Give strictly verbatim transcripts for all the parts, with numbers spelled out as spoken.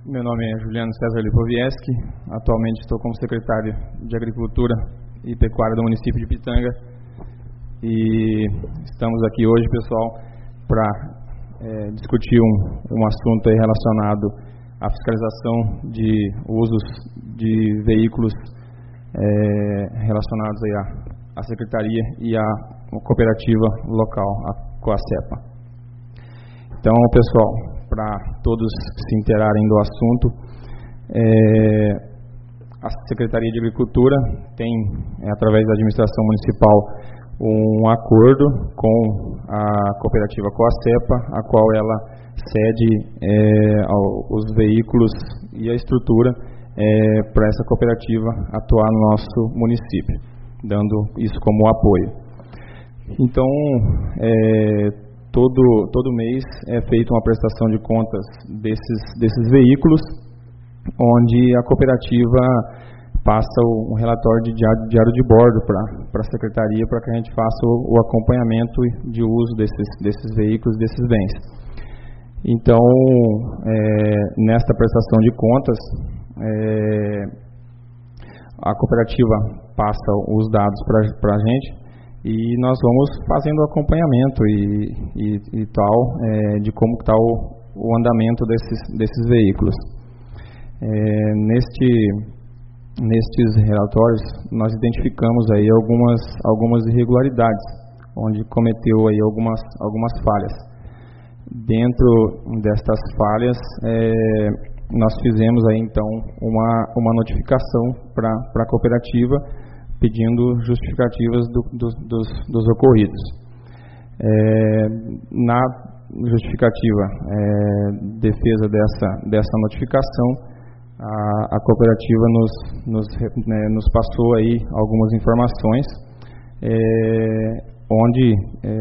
Meu nome é Juliano César Lipovieski, atualmente estou como secretário de Agricultura e Pecuária do município de Pitanga e estamos aqui hoje, pessoal, para é, discutir um, um assunto aí relacionado à fiscalização de usos de veículos é, relacionados aí à, à secretaria e à cooperativa local, a Coacepa. Então, pessoal, para todos se interarem do assunto, é, a Secretaria de Agricultura tem, é, através da administração municipal, um acordo com a cooperativa Coacepa, a qual ela cede é, ao, os veículos e a estrutura é, para essa cooperativa atuar no nosso município, dando isso como apoio. Então, é, Todo, todo mês é feita uma prestação de contas desses, desses veículos, onde a cooperativa passa um relatório de diário, diário de bordo para a secretaria, para que a gente faça o, o acompanhamento de uso desses, desses veículos, desses bens. Então, é, nesta prestação de contas, é, a cooperativa passa os dados para a gente, e nós vamos fazendo o acompanhamento e, e, e tal, é, de como está o, o andamento desses, desses veículos. É, neste, nestes relatórios, nós identificamos aí algumas, algumas irregularidades, onde cometeu aí algumas, algumas falhas. Dentro destas falhas, é, nós fizemos aí então uma, uma notificação para a cooperativa, pedindo justificativas do, do, dos, dos ocorridos. É, na justificativa, é, defesa dessa, dessa notificação, a, a cooperativa nos, nos, né, nos passou aí algumas informações, é, onde, é,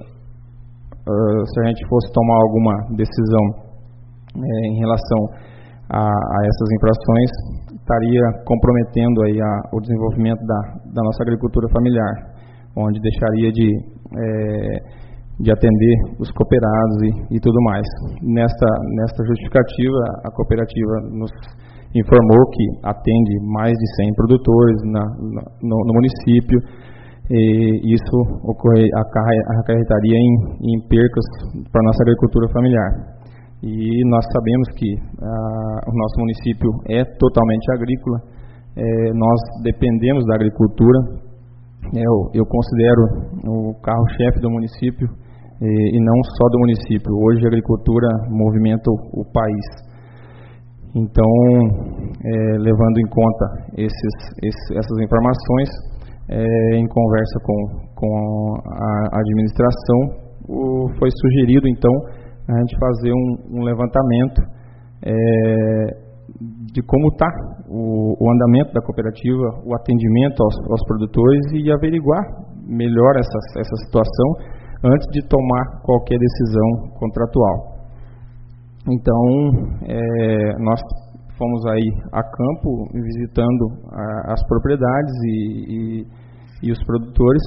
se a gente fosse tomar alguma decisão é, em relação a, a essas infrações, estaria comprometendo aí a, o desenvolvimento da, da nossa agricultura familiar, onde deixaria de, é, de atender os cooperados e, e tudo mais. Nesta, nesta justificativa, a cooperativa nos informou que atende mais de cem produtores na, na, no, no município, e isso ocorre, acarretaria em, em percas para a nossa agricultura familiar. E nós sabemos que ah, o nosso município é totalmente agrícola, é, nós dependemos da agricultura, é, eu, eu considero o carro-chefe do município é, e não só do município. Hoje a agricultura movimenta o, o país. Então, é, levando em conta esses, esses, essas informações, é, em conversa com, com a administração, o, foi sugerido então a gente fazer um, um levantamento é, de como está o, o andamento da cooperativa, o atendimento aos, aos produtores e averiguar melhor essa, essa situação antes de tomar qualquer decisão contratual. Então, é, nós fomos aí a campo visitando a, as propriedades e, e, e os produtores,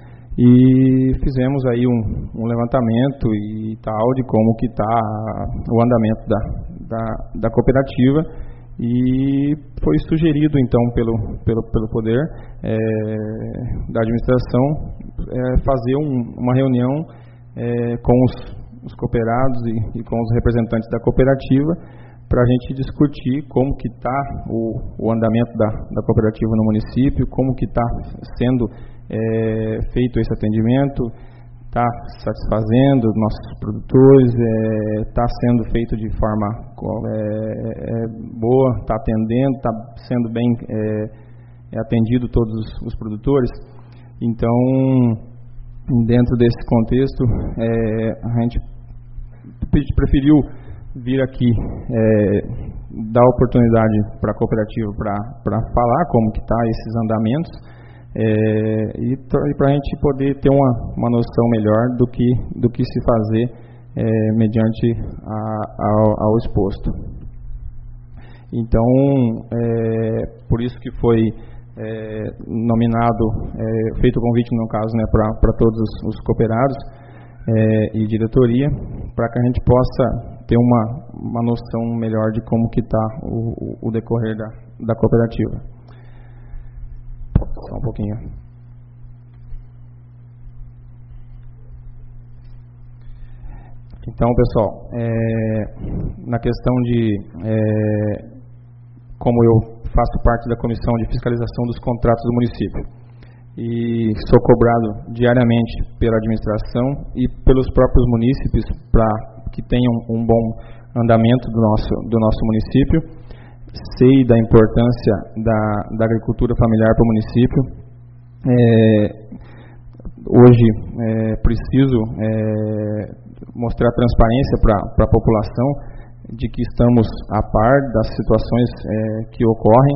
e fizemos aí um, um levantamento e tal de como que está o andamento da, da, da cooperativa, e foi sugerido então pelo, pelo, pelo poder é, da administração é, fazer um, uma reunião é, com os, os cooperados e, e com os representantes da cooperativa para a gente discutir como que está o, o andamento da, da cooperativa no município, como que está sendo É, feito esse atendimento, está satisfazendo nossos produtores, está é, sendo feito de forma é, é, boa, está atendendo, está sendo bem é, é atendido todos os, os produtores. Então, dentro desse contexto, é, a gente preferiu vir aqui é, dar oportunidade para a cooperativa para falar como que está esses andamentos, É, e para a gente poder ter uma, uma noção melhor do que, do que se fazer é, mediante a, a, ao exposto. Então, é, por isso que foi é, nominado, é, feito o convite, no caso, né, para todos os, os cooperados é, e diretoria, para que a gente possa ter uma, uma noção melhor de como que está o, o decorrer da, da cooperativa. Só um pouquinho. Então, pessoal, é, na questão de é, como eu faço parte da comissão de fiscalização dos contratos do município e sou cobrado diariamente pela administração e pelos próprios munícipes para que tenham um bom andamento do nosso, do nosso município. Sei da importância da, da agricultura familiar para o município. É, hoje é, preciso é, mostrar transparência para a população de que estamos a par das situações é, que ocorrem.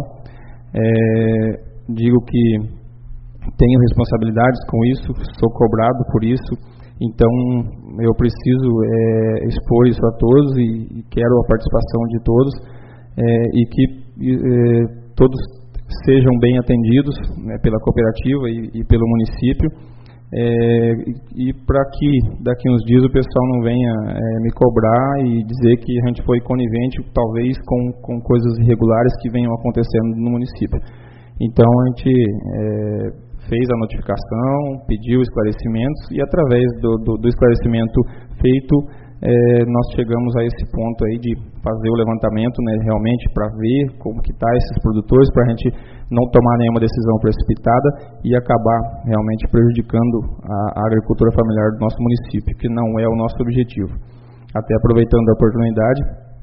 É, digo que tenho responsabilidades com isso, sou cobrado por isso, então eu preciso é, expor isso a todos e, e quero a participação de todos é, e que é, todos sejam bem atendidos, né, pela cooperativa e, e pelo município, é, e, e para que daqui uns dias o pessoal não venha é, me cobrar e dizer que a gente foi conivente, talvez com, com coisas irregulares que venham acontecendo no município. Então a gente é, fez a notificação, pediu esclarecimentos e através do, do, do esclarecimento feito, é, nós chegamos a esse ponto aí de fazer o levantamento, né, realmente para ver como que está esses produtores, para a gente não tomar nenhuma decisão precipitada e acabar realmente prejudicando a, a agricultura familiar do nosso município, que não é o nosso objetivo. Até aproveitando a oportunidade,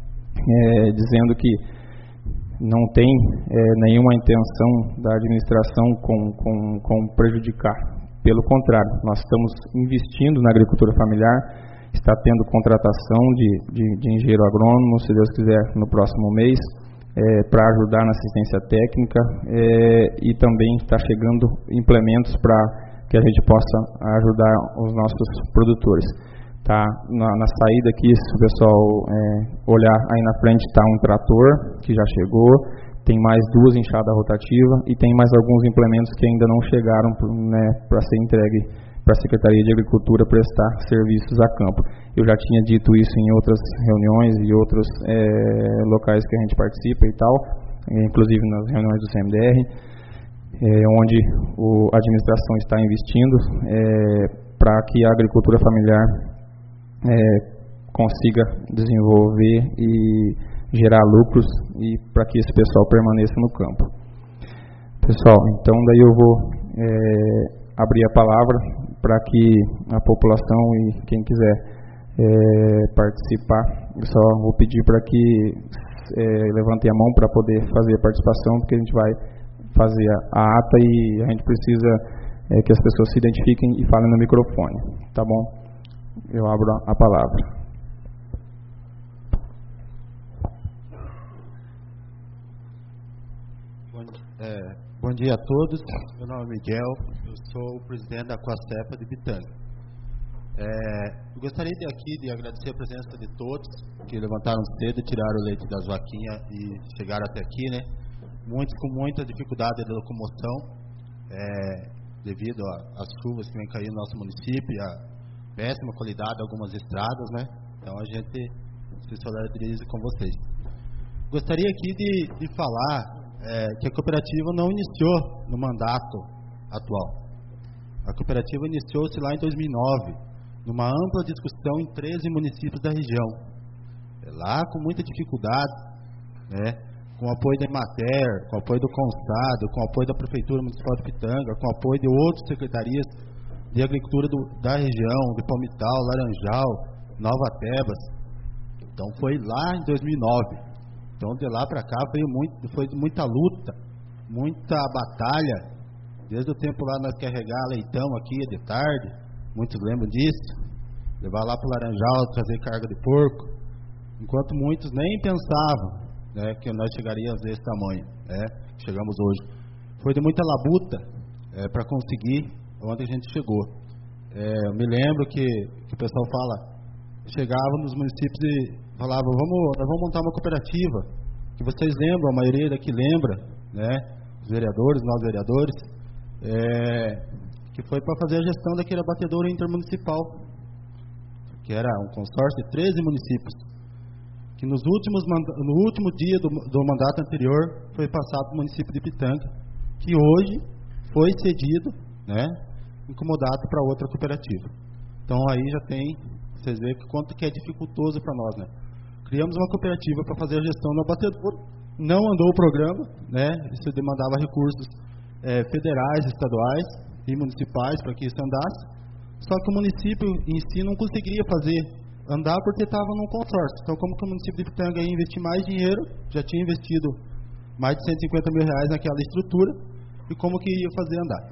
é, dizendo que não tem é, nenhuma intenção da administração com, com, com prejudicar. Pelo contrário, nós estamos investindo na agricultura familiar, está tendo contratação de, de, de engenheiro agrônomo, se Deus quiser, no próximo mês, é, para ajudar na assistência técnica, é, e também está chegando implementos para que a gente possa ajudar os nossos produtores. Tá, na, na saída aqui, se o pessoal é, olhar aí na frente, está um trator que já chegou, tem mais duas enxadas rotativas e tem mais alguns implementos que ainda não chegaram, né, para ser entregue para a Secretaria de Agricultura prestar serviços a campo. Eu já tinha dito isso em outras reuniões e outros é, locais que a gente participa e tal, inclusive nas reuniões do C M D R, é, onde o, a administração está investindo é, para que a agricultura familiar É, consiga desenvolver e gerar lucros e para que esse pessoal permaneça no campo. Pessoal, então daí eu vou é, abrir a palavra para que a população e quem quiser é, participar, eu só vou pedir para que é, levantem a mão para poder fazer a participação, porque a gente vai fazer a, a ata e a gente precisa é, que as pessoas se identifiquem e falem no microfone, tá bom? Eu abro a palavra. Bom, é, bom dia a todos. Meu nome é Miguel, eu sou o presidente da Coacepa de Bitanga. É, eu gostaria de aqui de agradecer a presença de todos que levantaram cedo e tiraram o leite das vaquinhas e chegaram até aqui, né? Muitos com muita dificuldade de locomoção, é, devido às chuvas que vem cair no nosso município, a péssima qualidade de algumas estradas, né? Então a gente se solidariza com vocês. Gostaria aqui de, de falar é, que a cooperativa não iniciou no mandato atual. A cooperativa iniciou-se lá em dois mil e nove, numa ampla discussão em treze municípios da região. Lá com muita dificuldade, né? Com o apoio da Emater, com o apoio do Constado, com o apoio da Prefeitura Municipal de Pitanga, com o apoio de outras secretarias de agricultura do, da região, de Palmital, Laranjal, Nova Tebas. Então foi lá em dois mil e nove. Então de lá para cá veio muito, foi muita luta, muita batalha. Desde o tempo lá nós carregar leitão aqui de tarde, muitos lembram disso, levar lá para o Laranjal, trazer carga de porco, enquanto muitos nem pensavam, né, que nós chegaríamos desse tamanho, né, que chegamos hoje. Foi de muita labuta é, para conseguir onde a gente chegou. É, eu me lembro que, que o pessoal fala, chegava nos municípios e falava, vamos, nós vamos montar uma cooperativa, que vocês lembram, a maioria daqui lembra, né, os vereadores, nós vereadores, é, que foi para fazer a gestão daquele abatedouro intermunicipal, que era um consórcio de treze municípios. que nos últimos, no último dia do, do mandato anterior foi passado para o município de Pitanga, que hoje foi cedido, né, em comodato para outra cooperativa. Então aí já tem, vocês veem que quanto que é dificultoso para nós, né? Criamos uma cooperativa para fazer a gestão no abatedouro, não andou o programa, né? Isso demandava recursos é, federais, estaduais e municipais para que isso andasse. Só que o município em si não conseguiria fazer andar porque estava num consórcio. Então, como que o município de Pitanga ia investir mais dinheiro, já tinha investido mais de cento e cinquenta mil reais naquela estrutura, e como que ia fazer andar?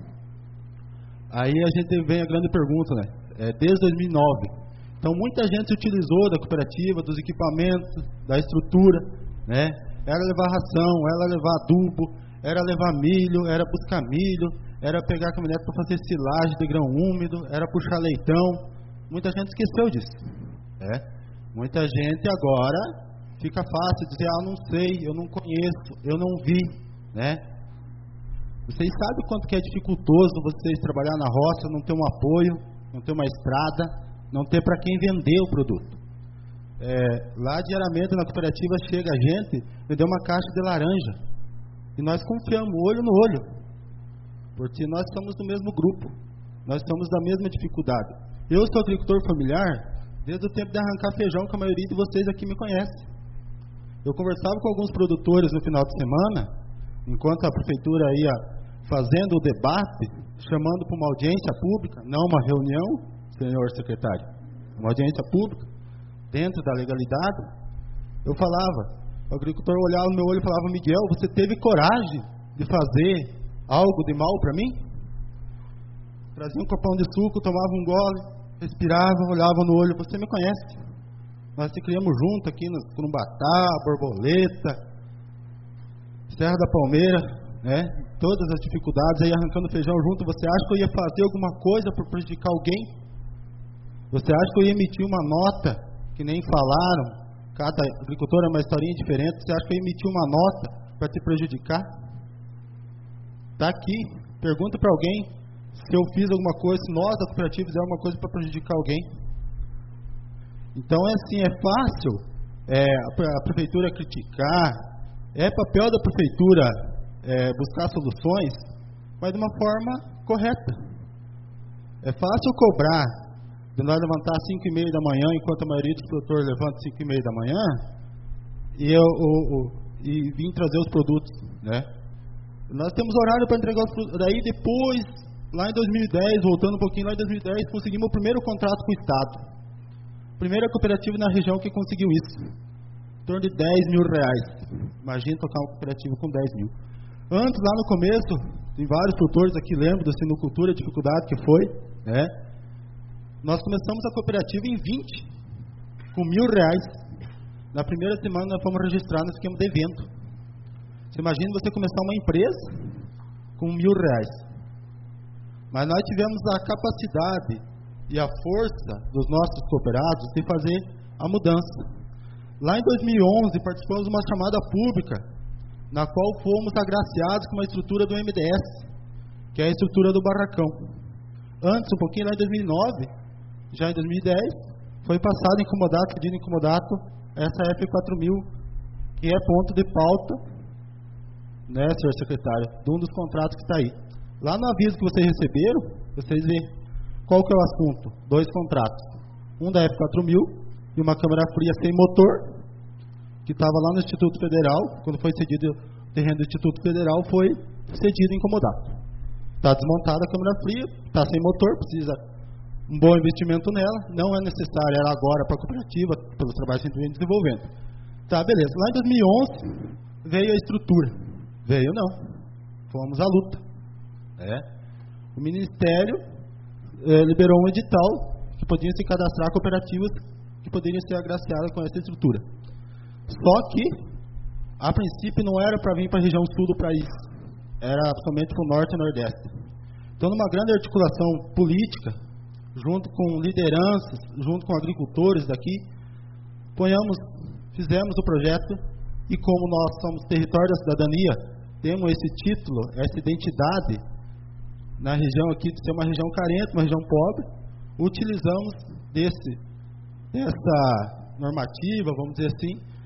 Aí a gente vem a grande pergunta, né? É, desde dois mil e nove. Então, muita gente se utilizou da cooperativa, dos equipamentos, da estrutura, né? Era levar ração, era levar adubo, era levar milho, era buscar milho, era pegar a caminhonete para fazer silagem de grão úmido, era puxar leitão. Muita gente esqueceu disso, né? Muita gente agora fica fácil dizer, ah, não sei, eu não conheço, eu não vi, né? Vocês sabem quanto que é dificultoso vocês trabalhar na roça, não ter um apoio, não ter uma estrada, não ter para quem vender o produto. É, lá diariamente na cooperativa chega a gente, me deu uma caixa de laranja, e nós confiamos olho no olho, porque nós estamos do mesmo grupo, nós estamos da mesma dificuldade. Eu sou agricultor familiar desde o tempo de arrancar feijão, que a maioria de vocês aqui me conhece. Eu conversava com alguns produtores no final de semana, enquanto a prefeitura ia fazendo o debate, chamando para uma audiência pública, não uma reunião, senhor secretário, uma audiência pública, dentro da legalidade. Eu falava, o agricultor olhava no meu olho e falava, Miguel, você teve coragem de fazer algo de mal para mim? Trazia um copão de suco, tomava um gole, respirava, olhava no olho, você me conhece. Nós se criamos junto aqui no Curumbatá, Borboleta, Serra da Palmeira, né? Todas as dificuldades, aí arrancando feijão junto. Você acha que eu ia fazer alguma coisa para prejudicar alguém? Você acha que eu ia emitir uma nota, que nem falaram, cada agricultor é uma historinha diferente, você acha que eu ia emitir uma nota para te prejudicar? Está aqui, pergunta para alguém se eu fiz alguma coisa, se nós da cooperativa fizemos alguma coisa para prejudicar alguém. Então é assim, é fácil é, a, a prefeitura criticar, é papel da prefeitura é, buscar soluções, mas de uma forma correta. É fácil cobrar de nós levantar às cinco e meia da manhã, enquanto a maioria dos produtores levanta às cinco e meia da manhã, e, eu, o, o, e vim trazer os produtos, né? Nós temos horário para entregar os produtos. Daí depois, lá em dois mil e dez, voltando um pouquinho, lá em dois mil e dez, conseguimos o primeiro contrato com o Estado. Primeira cooperativa na região que conseguiu isso. Em torno de dez mil reais. Imagina tocar uma cooperativa com dez mil. Antes, lá no começo, tem vários produtores aqui, lembram da sinocultura, a dificuldade que foi, né? Nós começamos a cooperativa em vinte, com mil reais. Na primeira semana nós fomos registrar no esquema de evento. Você imagina você começar uma empresa com mil reais. Mas nós tivemos a capacidade e a força dos nossos cooperados de fazer a mudança. Lá em dois mil e onze, participamos de uma chamada pública, na qual fomos agraciados com uma estrutura do M D S, que é a estrutura do barracão. Antes, um pouquinho lá em dois mil e nove, já em dois mil e dez, foi passado em comodato, pedido em comodato, essa F quatro mil, que é ponto de pauta, né, senhor secretário, de um dos contratos que está aí. Lá no aviso que vocês receberam, vocês veem qual que é o assunto. Dois contratos. Um da F quatro mil e uma câmara fria sem motor, que estava lá no Instituto Federal. Quando foi cedido o terreno do Instituto Federal, foi cedido em comodato. Está desmontada a câmara fria, está sem motor, precisa um bom investimento nela. Não é necessário ela agora para a cooperativa, pelos trabalhos que a gente vem desenvolvendo. Tá, beleza. Lá em dois mil e onze, veio a estrutura. Veio não. Fomos à luta. É. O Ministério eh, liberou um edital que podiam se cadastrar cooperativas que poderiam ser agraciadas com essa estrutura. Só que, a princípio, não era para vir para a região sul do país, era somente para o norte e nordeste. Então, numa grande articulação política, junto com lideranças, junto com agricultores daqui, ponhamos, fizemos o projeto, e como nós somos território da cidadania, temos esse título, essa identidade, na região aqui de ser uma região carente, uma região pobre, utilizamos desse, dessa normativa, vamos dizer assim,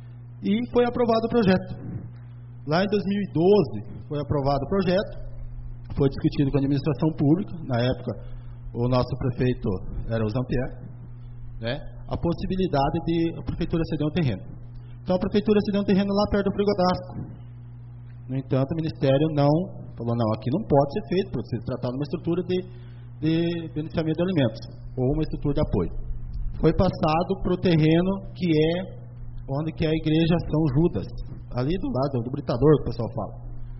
e foi aprovado o projeto. Lá em dois mil e doze foi aprovado o projeto, foi discutido com a administração pública, na época o nosso prefeito era o Zampier, né, a possibilidade de a prefeitura ceder um terreno. Então a prefeitura cedeu um terreno lá perto do Frigodástico. No entanto, o Ministério não falou, não, aqui não pode ser feito, porque se tratar de uma estrutura de, de beneficiamento de alimentos, ou uma estrutura de apoio. Foi passado para o terreno que é onde que é a igreja São Judas, ali do lado do Britador, que o pessoal fala.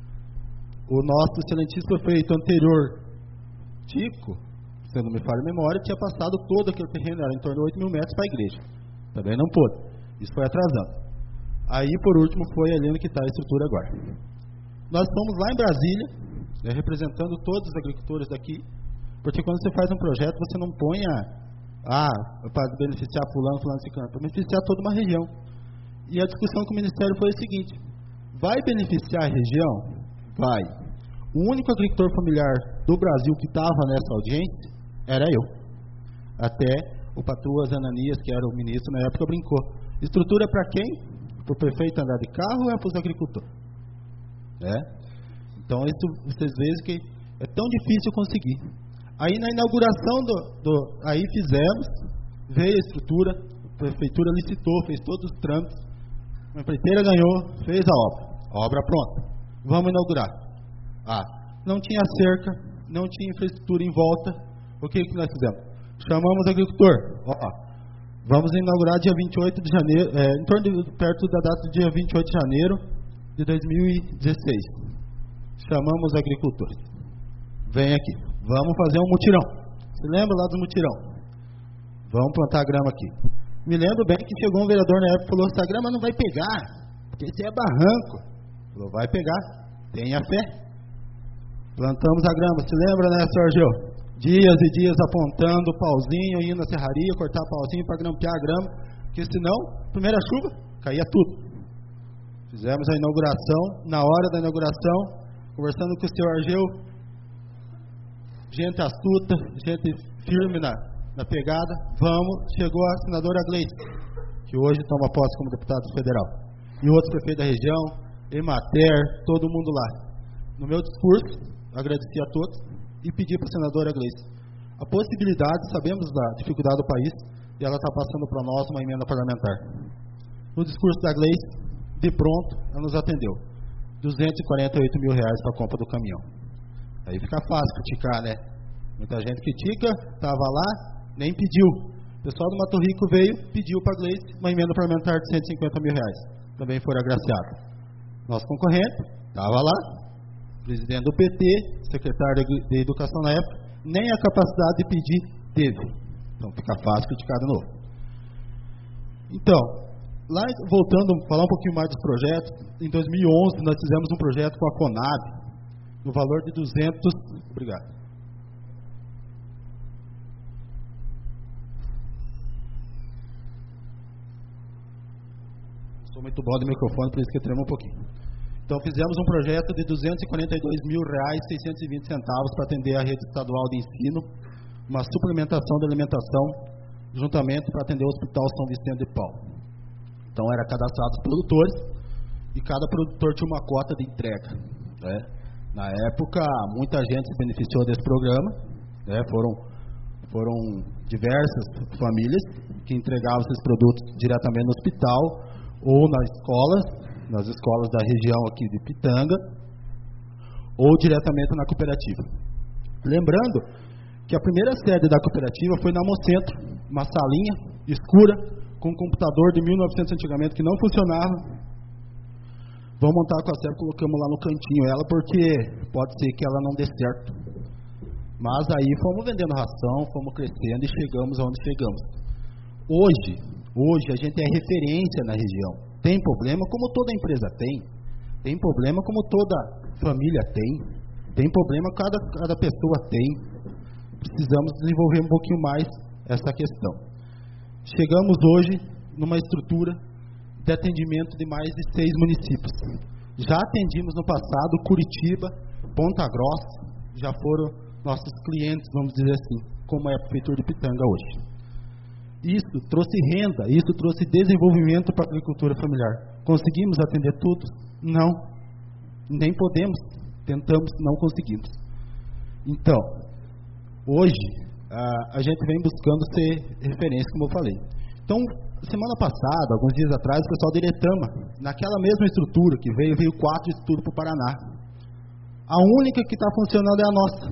O nosso excelentíssimo prefeito anterior, Tico, se não me falha a memória, tinha passado todo aquele terreno, era em torno de oito mil metros para a igreja. Também não pôde. Isso foi atrasando. Aí, por último, foi ali onde está a estrutura agora. Nós estamos lá em Brasília, né, representando todos os agricultores daqui, porque quando você faz um projeto, você não põe a, ah, para beneficiar fulano, fulano, ciclano, para beneficiar toda uma região. E a discussão com o Ministério foi a seguinte: vai beneficiar a região? Vai. O único agricultor familiar do Brasil que estava nessa audiência era eu. Até o Patroas Ananias, que era o ministro na época, brincou. Estrutura para quem? Para o prefeito andar de carro ou é para os agricultores? É? Então, isso vocês veem que é tão difícil conseguir. Aí, na inauguração do, do... Aí fizemos, veio a estrutura, a prefeitura licitou, fez todos os trâmites, a empreiteira ganhou, fez a obra. A obra pronta. Vamos inaugurar. Ah, não tinha cerca, não tinha infraestrutura em volta. O que, que nós fizemos? Chamamos o agricultor. Ó, vamos inaugurar dia vinte e oito de janeiro, é, em torno de, perto da data do dia vinte e oito de janeiro de dois mil e dezesseis. Chamamos os agricultores. Vem aqui, vamos fazer um mutirão. Se lembra lá do mutirão? Vamos plantar grama aqui. Me lembro bem que chegou um vereador na época e falou: essa grama não vai pegar, porque esse é barranco. Falou: vai pegar, tenha fé. Plantamos a grama, se lembra, né, senhor Gil? Dias e dias apontando o pauzinho, indo na serraria, cortar pauzinho para grampear a grama, porque senão, primeira chuva, caía tudo. Fizemos a inauguração, na hora da inauguração, conversando com o senhor Argeu, gente astuta, gente firme na, na pegada, vamos, chegou a senadora Gleice, que hoje toma posse como deputado federal, e outros prefeitos da região, Emater, todo mundo lá. No meu discurso, agradeci a todos e pedi para a senadora Gleice a possibilidade, sabemos da dificuldade do país, e ela está passando para nós uma emenda parlamentar. No discurso da Gleice, de pronto, ela nos atendeu. duzentos e quarenta e oito mil reais para a compra do caminhão. Aí fica fácil criticar, né? Muita gente critica, estava lá, nem pediu. O pessoal do Mato Rico veio, pediu para a Gleice uma emenda parlamentar de cento e cinquenta mil reais. Também foram agraciados. Nosso concorrente estava lá, presidente do P T, secretário de Educação na época, nem a capacidade de pedir teve. Então fica fácil criticar de novo. Então, lá, voltando a falar um pouquinho mais dos projetos, em dois mil e onze nós fizemos um projeto com a Conab, no valor de duzentos... Obrigado. Sou muito bom do microfone, por isso que eu tremo um pouquinho. Então fizemos um projeto de duzentos e quarenta e dois mil reais e seiscentos e vinte centavos para atender a rede estadual de ensino, uma suplementação de alimentação, juntamente para atender o Hospital São Vicente de Paulo. Então, eram cadastrados produtores e cada produtor tinha uma cota de entrega. Né? Na época, muita gente se beneficiou desse programa. Né? Foram, foram diversas famílias que entregavam esses produtos diretamente no hospital ou nas escolas, nas escolas da região aqui de Pitanga, ou diretamente na cooperativa. Lembrando que a primeira sede da cooperativa foi na Mocentro, uma salinha escura, com um computador de mil e novecentos antigamente que não funcionava. Vamos montar com a C E P, colocamos lá no cantinho ela, porque pode ser que ela não dê certo. Mas aí fomos vendendo ração, fomos crescendo e chegamos aonde chegamos. Hoje, hoje a gente é referência na região. Tem problema como toda empresa tem. Tem problema como toda família tem. Tem problema cada, cada pessoa tem. Precisamos desenvolver um pouquinho mais essa questão. Chegamos hoje numa estrutura de atendimento de mais de seis municípios. Já atendimos no passado Curitiba, Ponta Grossa, já foram nossos clientes, vamos dizer assim, como é a Prefeitura de Pitanga hoje. Isso trouxe renda, isso trouxe desenvolvimento para a agricultura familiar. Conseguimos atender tudo? Não. Nem podemos. Tentamos, não conseguimos. Então, hoje, a, a gente vem buscando ser referência, como eu falei. Então, semana passada, alguns dias atrás, o pessoal da Iretama, naquela mesma estrutura que veio, veio quatro estudos para o Paraná. A única que está funcionando é a nossa.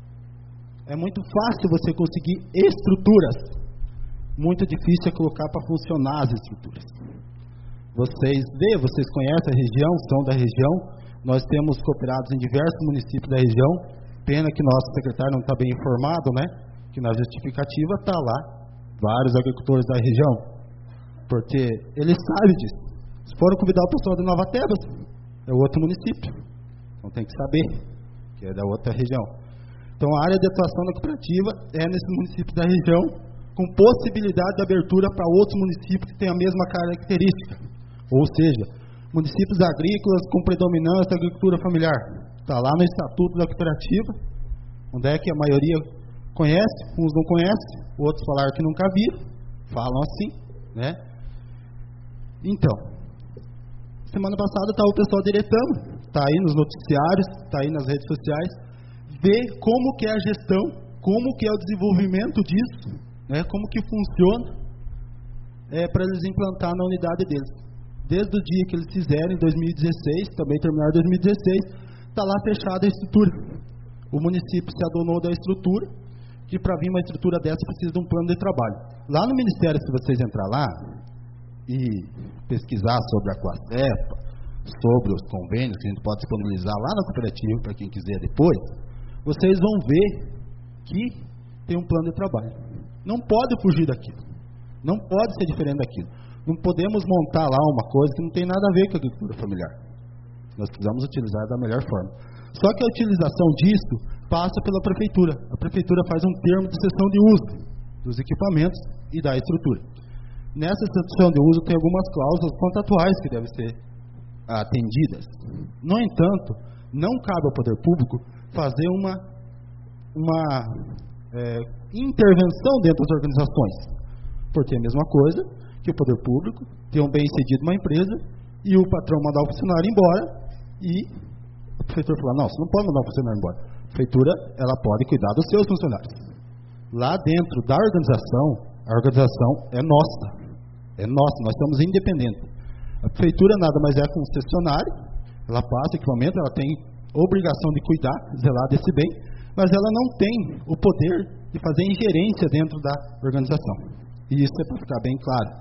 É muito fácil você conseguir estruturas. Muito difícil é colocar para funcionar as estruturas. Vocês vê, vocês conhecem a região, são da região. Nós temos cooperados em diversos municípios da região. Pena que nosso secretário não está bem informado, né? Que na justificativa está lá vários agricultores da região. Porque ele sabe disso. Se foram convidar o pessoal de Nova Tebas, é outro município. Então tem que saber que é da outra região. Então a área de atuação da cooperativa é nesse município da região, com possibilidade de abertura para outros municípios que têm a mesma característica. Ou seja, municípios agrícolas com predominância da agricultura familiar. Está lá no Estatuto da Cooperativa, onde é que a maioria conhece, uns não conhecem, outros falaram que nunca viram, falam assim, né? Então, semana passada estava o pessoal da Iretama, está aí nos noticiários, está aí nas redes sociais, vê como que é a gestão, como que é o desenvolvimento disso, né? Como que funciona, é, para eles implantar na unidade deles. Desde o dia que eles fizeram, em dois mil e dezesseis, também terminaram em dois mil e dezesseis, está lá fechada a estrutura. O município se adonou da estrutura, que para vir uma estrutura dessa precisa de um plano de trabalho. Lá no Ministério, se vocês entrar lá e pesquisar sobre a Coacepa, sobre os convênios que a gente pode disponibilizar lá na cooperativa, para quem quiser depois, vocês vão ver que tem um plano de trabalho. Não pode fugir daquilo. Não pode ser diferente daquilo. Não podemos montar lá uma coisa que não tem nada a ver com a agricultura familiar. Nós precisamos utilizar da melhor forma. Só que a utilização disso passa pela prefeitura. A prefeitura faz um termo de cessão de uso dos equipamentos e da estrutura. Nessa cessão de uso tem algumas cláusulas contratuais que devem ser atendidas. No entanto, não cabe ao poder público fazer uma, uma é, intervenção dentro das organizações. Porque é a mesma coisa que o poder público ter um bem-sucedido uma empresa e o patrão mandar o funcionário embora e a prefeitura falar, não, você não pode mandar o funcionário embora. A prefeitura, ela pode cuidar dos seus funcionários. Lá dentro da organização, a organização é nossa. É nossa, nós somos independentes. A prefeitura nada mais é concessionária, ela passa equipamento, ela tem obrigação de cuidar, zelar desse bem, mas ela não tem o poder de fazer ingerência dentro da organização. E isso é para ficar bem claro.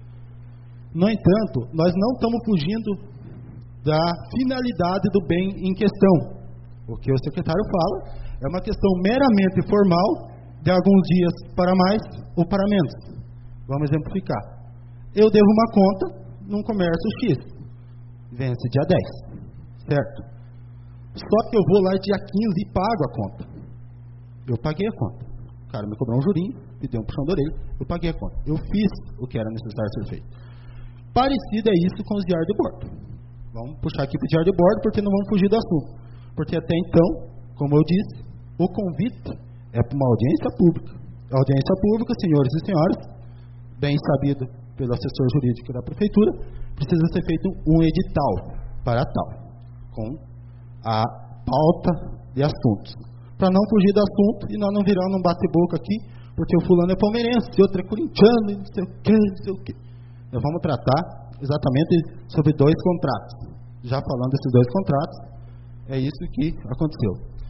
No entanto, nós não estamos fugindo da finalidade do bem em questão. O que o secretário fala é uma questão meramente formal, de alguns dias para mais ou para menos. Vamos exemplificar. Eu devo uma conta num comércio X. Vence dia dez. Certo? Só que eu vou lá dia quinze e pago a conta. Eu paguei a conta. O cara me cobrou um jurinho, me deu um puxão da orelha, eu paguei a conta. Eu fiz o que era necessário ser feito. Parecido é isso com os diários de bordo. Vamos puxar aqui para o diário de bordo, porque não vamos fugir do assunto. Porque até então, como eu disse, o convite é para uma audiência pública. A audiência pública, senhores e senhoras, bem sabido pelo assessor jurídico da prefeitura, precisa ser feito um edital para tal, com a pauta de assuntos. Para não fugir do assunto e nós não virar num bate-boca aqui, porque o fulano é palmeirense, outro é corintiano, e não sei o que, não sei o que. Nós vamos tratar exatamente sobre dois contratos. Já falando desses dois contratos, é isso que aconteceu.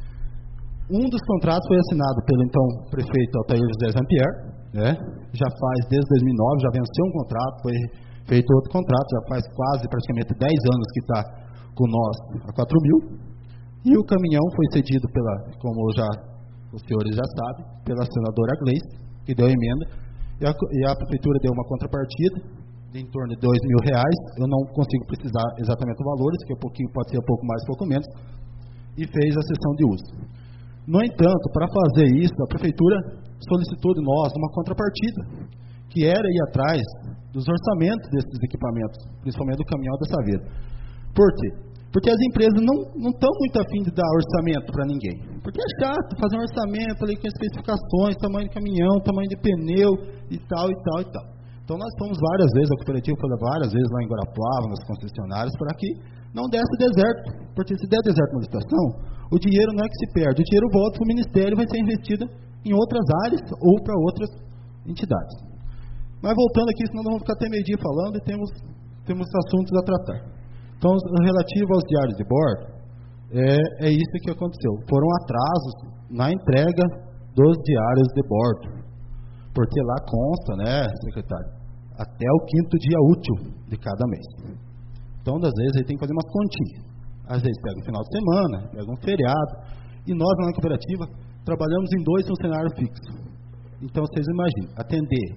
Um dos contratos foi assinado pelo então prefeito Altair José Jean-Pierre, né? Já faz desde dois mil e nove, já venceu um contrato, foi feito outro contrato, já faz quase praticamente dez anos que está com nós, a quatro mil. E o caminhão foi cedido pela, como já os senhores já sabem, pela senadora Gleice, que deu emenda, e a, e a prefeitura deu uma contrapartida de em torno de dois mil reais, eu não consigo precisar exatamente o valor, que é um pouquinho, pode ser um pouco mais, um pouco menos, e fez a cessão de uso. No entanto, para fazer isso, a prefeitura solicitou de nós uma contrapartida, que era ir atrás dos orçamentos desses equipamentos, principalmente do caminhão da Saveiro. Por quê? Porque as empresas não estão muito afim de dar orçamento para ninguém. Porque é chato fazer um orçamento ali com especificações, tamanho de caminhão, tamanho de pneu e tal, e tal, e tal. Então nós fomos várias vezes, a cooperativa foi várias vezes lá em Guarapuava, nas concessionárias, para que não desse deserto, porque se der deserto na licitação, o dinheiro não é que se perde, o dinheiro volta para o Ministério e vai ser investido em outras áreas ou para outras entidades. Mas voltando aqui, senão nós vamos ficar até meio-dia falando e temos, temos assuntos a tratar. Então, relativo aos diários de bordo, é, é isso que aconteceu. Foram atrasos na entrega dos diários de bordo, porque lá consta, né, secretário, até o quinto dia útil de cada mês. Então, às vezes, ele tem que fazer umas continhas. Às vezes pega um final de semana, pega um feriado. E nós, na cooperativa, trabalhamos em dois funcionários fixos. Então, vocês imaginem, atender.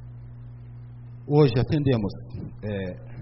Hoje atendemos é,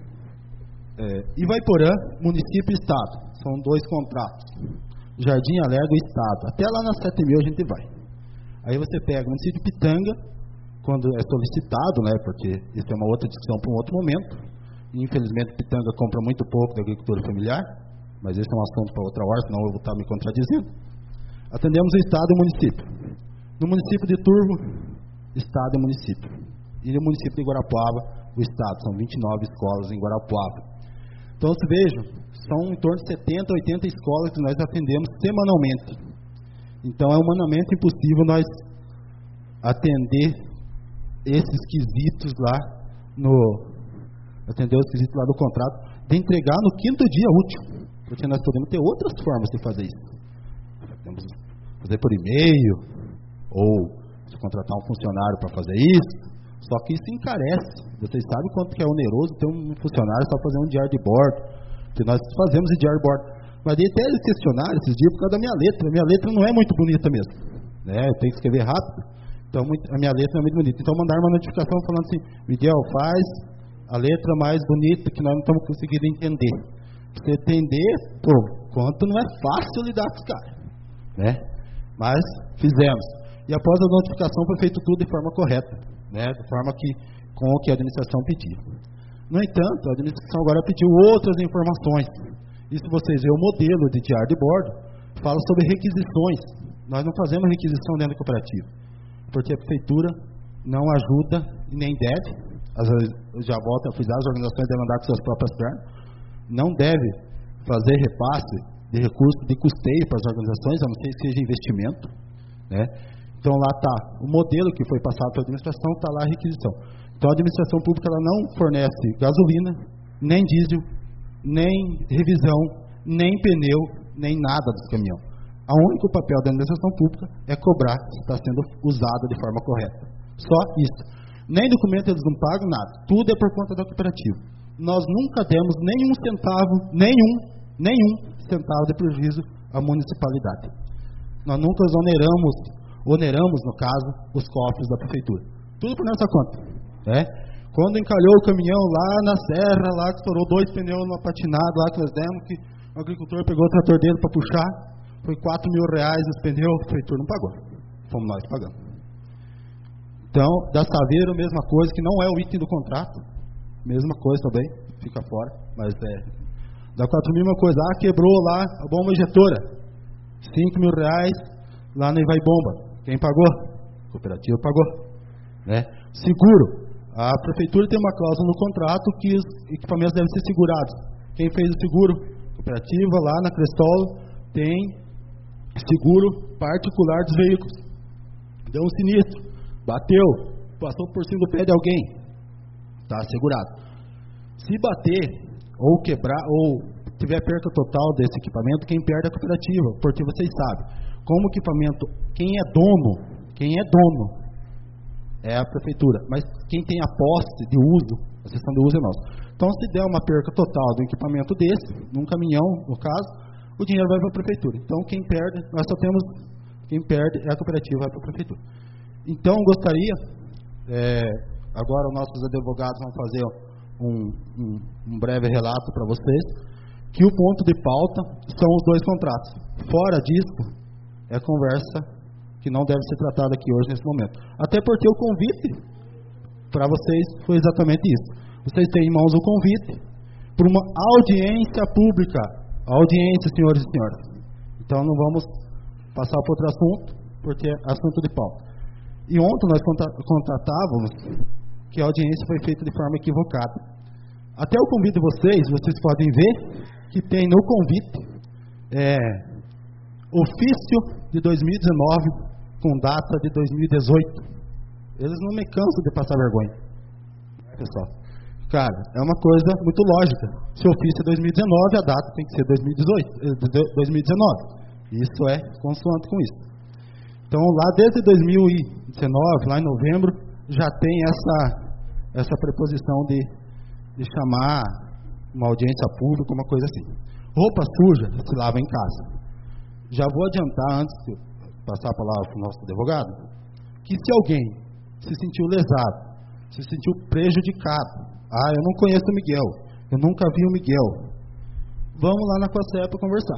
é, Ivaiporã, município e estado. São dois contratos. Jardim Alerga e estado. Até lá nas sete mil a gente vai. Aí você pega o município de Pitanga, quando é solicitado, né, porque isso é uma outra discussão para um outro momento. Infelizmente, Pitanga compra muito pouco da agricultura familiar, mas esse é um assunto para outra hora, senão eu vou estar me contradizendo. Atendemos o estado e o município. No município de Turvo, estado e município. E no município de Guarapuava, o estado. São vinte e nove escolas em Guarapuava. Então, se vejam, são em torno de setenta, oitenta escolas que nós atendemos semanalmente. Então, é humanamente impossível nós atender esses quesitos lá no... atender os quesitos lá do contrato, de entregar no quinto dia útil. Porque nós podemos ter outras formas de fazer isso. Podemos fazer por e-mail, ou se contratar um funcionário para fazer isso. Só que isso encarece. Vocês sabem quanto que é oneroso ter um funcionário só fazer um diário de bordo, que nós fazemos de diário de bordo. Mas daí até eles questionaram esses dias por causa da minha letra. A minha letra não é muito bonita mesmo, né? Eu tenho que escrever rápido, então a minha letra não é muito bonita. Então mandaram uma notificação falando assim: Miguel, faz a letra mais bonita que nós não estamos conseguindo entender. Você entender, pô, quanto não é fácil lidar com os caras, né? Mas fizemos. E após a notificação foi feito tudo de forma correta, né? De forma que, com o que a administração pedia. No entanto, a administração agora pediu outras informações. E se vocês verem o modelo de diário de bordo, fala sobre requisições. Nós não fazemos requisição dentro da cooperativa, porque a prefeitura não ajuda e nem deve. Às vezes, eu já volto a frisar, as organizações devem andar com suas próprias pernas. Não deve fazer repasse de recursos de custeio para as organizações, a não ser que seja investimento, né? Então lá está o modelo que foi passado para a administração, está lá a requisição. Então a administração pública ela não fornece gasolina, nem diesel, nem revisão, nem pneu, nem nada dos caminhões. O único papel da administração pública é cobrar se está sendo usado de forma correta. Só isso. Nem documento eles não pagam, nada. Tudo é por conta da cooperativa. Nós nunca demos nenhum centavo, nenhum, nenhum centavo de prejuízo à municipalidade. Nós nunca oneramos, oneramos, no caso, os cofres da prefeitura. Tudo por nossa conta, né? Quando encalhou o caminhão lá na serra, lá que estourou dois pneus numa patinada, lá que nós demos, que o agricultor pegou o trator dele para puxar, foi quatro mil reais os pneus, a prefeitura não pagou. Fomos nós pagando. Então, da Saveiro, mesma coisa, que não é o item do contrato, mesma coisa também, fica fora, mas é. Da quatro mil, uma coisa, ah, quebrou lá a bomba injetora, cinco mil reais lá na Ivai Bomba. Quem pagou? A cooperativa pagou, né? Seguro. A prefeitura tem uma cláusula no contrato que os equipamentos devem ser segurados. Quem fez o seguro? A cooperativa lá na Crestolo tem seguro particular dos veículos. Deu um sinistro, bateu, passou por cima do pé de alguém, está assegurado. Se bater ou quebrar ou tiver perda total desse equipamento, quem perde é a cooperativa, porque vocês sabem, como o equipamento, quem é dono, quem é dono é a prefeitura, mas quem tem a posse de uso, a sessão de uso é nossa. Então, se der uma perca total do equipamento desse, num caminhão, no caso, o dinheiro vai para a prefeitura. Então, quem perde, nós só temos, quem perde é a cooperativa, vai para a prefeitura. Então, gostaria, é, agora os nossos advogados vão fazer um, um, um breve relato para vocês, que o ponto de pauta são os dois contratos. Fora disso, é conversa que não deve ser tratada aqui hoje, nesse momento. Até porque o convite para vocês foi exatamente isso. Vocês têm em mãos o convite para uma audiência pública. Audiência, senhores e senhoras. Então, não vamos passar para outro assunto, porque é assunto de pauta. E ontem nós contratávamos que a audiência foi feita de forma equivocada. Até eu convido vocês, vocês podem ver que tem no convite é, ofício de dois mil e dezenove com data de dois mil e dezoito. Eles não me cansam de passar vergonha, pessoal. Cara, é uma coisa muito lógica. Se o ofício é dois mil e dezenove, a data tem que ser dois mil e dezoito, dois mil e dezenove. Isso é consoante com isso. Então, lá desde dois mil e dezenove, lá em novembro, já tem essa, essa preposição de, de chamar uma audiência pública, uma coisa assim. Roupa suja se lava em casa. Já vou adiantar, antes de passar a palavra para o nosso advogado, que se alguém se sentiu lesado, se sentiu prejudicado, ah, eu não conheço o Miguel, eu nunca vi o Miguel, vamos lá na COACEP conversar.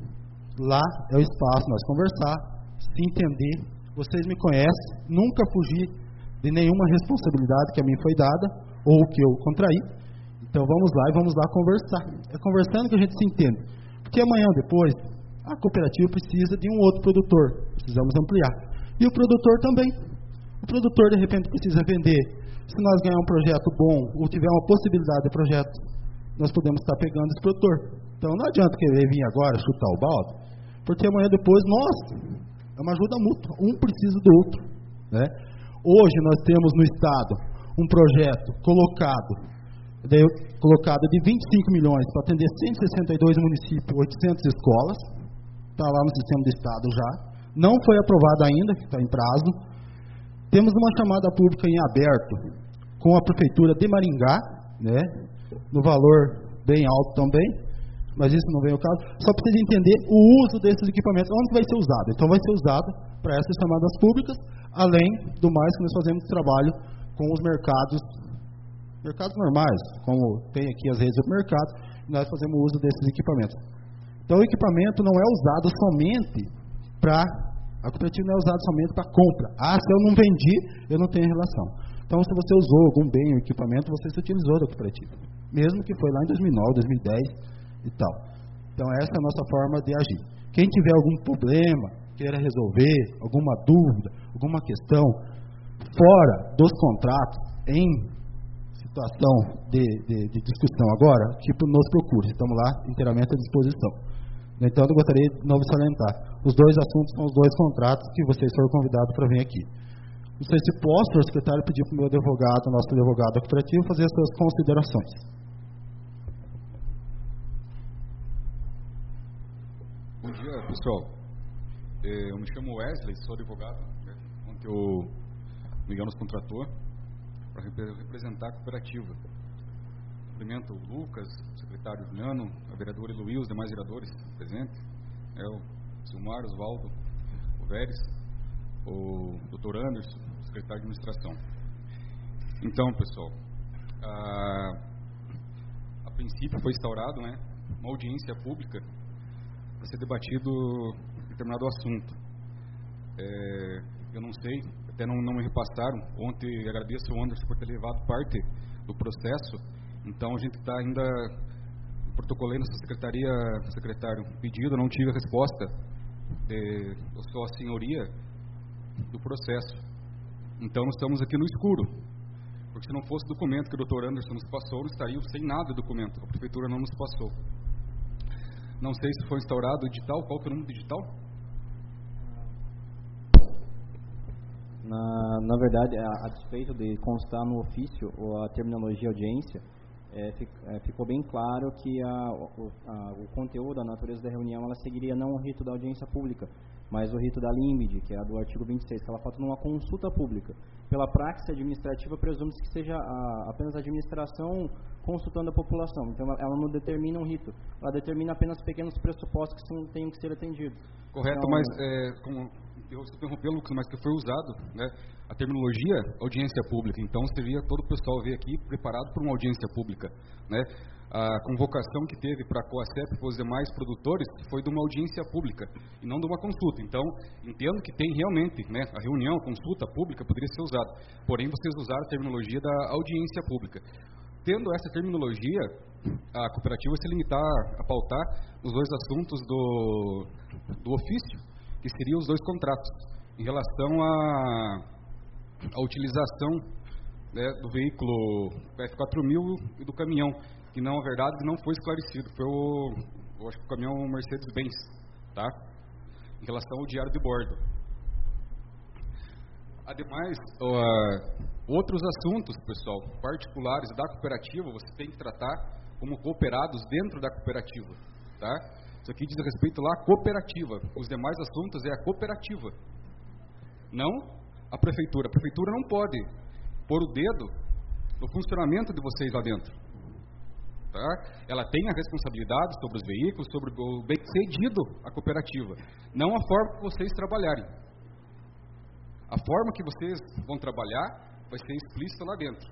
Lá é o espaço nós conversar, se entender. Vocês me conhecem, nunca fugi de nenhuma responsabilidade que a mim foi dada ou que eu contraí. Então vamos lá e vamos lá conversar. É conversando que a gente se entende. Porque amanhã ou depois a cooperativa precisa de um outro produtor, precisamos ampliar. E o produtor também. O produtor de repente precisa vender. Se nós ganhar um projeto bom ou tiver uma possibilidade de projeto, nós podemos estar pegando esse produtor. Então não adianta querer vir agora chutar o balde, porque amanhã depois, nossa, é uma ajuda mútua, um precisa do outro, né? Hoje nós temos no Estado um projeto colocado, de, colocado de vinte e cinco milhões para atender cento e sessenta e dois municípios, oitocentas escolas, está lá no sistema do Estado já, não foi aprovado ainda, está em prazo. Temos uma chamada pública em aberto com a Prefeitura de Maringá, né, no valor bem alto também, mas isso não vem ao caso. Só precisa entender o uso desses equipamentos, onde vai ser usado. Então vai ser usado para essas chamadas públicas, além do mais que nós fazemos trabalho com os mercados, mercados normais, como tem aqui as redes de mercado, nós fazemos uso desses equipamentos. Então o equipamento não é usado somente para... A cooperativa não é usada somente para compra. Ah, se eu não vendi, eu não tenho relação. Então, se você usou algum bem ou equipamento, você se utilizou da cooperativa. Mesmo que foi lá em dois mil e nove, dois mil e dez e tal. Então, essa é a nossa forma de agir. Quem tiver algum problema, queira resolver, alguma dúvida, alguma questão, fora dos contratos, em situação de, de, de discussão agora, tipo, nos procure. Estamos lá inteiramente à disposição. Então, eu gostaria de novo salientar. Os dois assuntos são os dois contratos que vocês foram convidados para vir aqui. Não sei se posso, o secretário pedir para o meu advogado, nosso advogado da cooperativa, fazer as suas considerações. Bom dia, pessoal. Eu me chamo Wesley, sou advogado, né, onde o Miguel nos contratou para representar a cooperativa. Cumprimento o Lucas, o secretário Juliano, a vereadora Eloy, os demais vereadores presentes, é o Silmar, Osvaldo, o Vélez, o doutor Anderson, secretário de administração. Então, pessoal, a, a princípio foi instaurado, né, uma audiência pública para ser debatido determinado assunto. É, eu não sei, até não, não me repassaram. Ontem agradeço ao Anderson por ter levado parte do processo. Então, a gente está ainda protocolando essa secretaria, secretário, pedido, não tive a resposta de, da sua senhoria do processo. Então, nós estamos aqui no escuro, porque se não fosse o documento que o doutor Anderson nos passou, nós estaríamos sem nada de documento, a prefeitura não nos passou. Não sei se foi instaurado o digital, qual que é o número digital? Na, na verdade, a, a despeito de constar no ofício ou a terminologia audiência, É, é, ficou bem claro que a, o, a, o conteúdo, a natureza da reunião, ela seguiria não o rito da audiência pública, mas o rito da límbide, que é a do artigo vinte e seis, que ela falta numa consulta pública. Pela praxe administrativa, presume-se que seja a, apenas a administração consultando a população. Então, ela, ela não determina um rito, ela determina apenas pequenos pressupostos que são, tenham que ser atendidos. Correto, então, mas, é, como eu interrompi, Lucas, mas que foi usado, né, a terminologia audiência pública. Então, seria todo o pessoal vir aqui preparado para uma audiência pública, né? A convocação que teve para a COACEP e para os demais produtores foi de uma audiência pública e não de uma consulta. Então, entendo que tem realmente, né, a reunião, a consulta pública poderia ser usada. Porém, vocês usaram a terminologia da audiência pública. Tendo essa terminologia, a cooperativa se limitar a pautar os dois assuntos do, do ofício, que seriam os dois contratos, em relação à, à utilização né, do veículo F quatro mil e do caminhão, que na verdade não foi esclarecido, foi o, eu acho que o caminhão Mercedes-Benz, tá? Em relação ao diário de bordo. Ademais, uh, outros assuntos, pessoal, particulares da cooperativa, você tem que tratar como cooperados dentro da cooperativa, tá? Isso aqui diz respeito lá à cooperativa. Os demais assuntos é a cooperativa, não a prefeitura. A prefeitura não pode pôr o dedo no funcionamento de vocês lá dentro, tá? Ela tem a responsabilidade sobre os veículos, sobre o bem cedido à cooperativa, não a forma que vocês trabalharem. A forma que vocês vão trabalhar vai ser explícita lá dentro.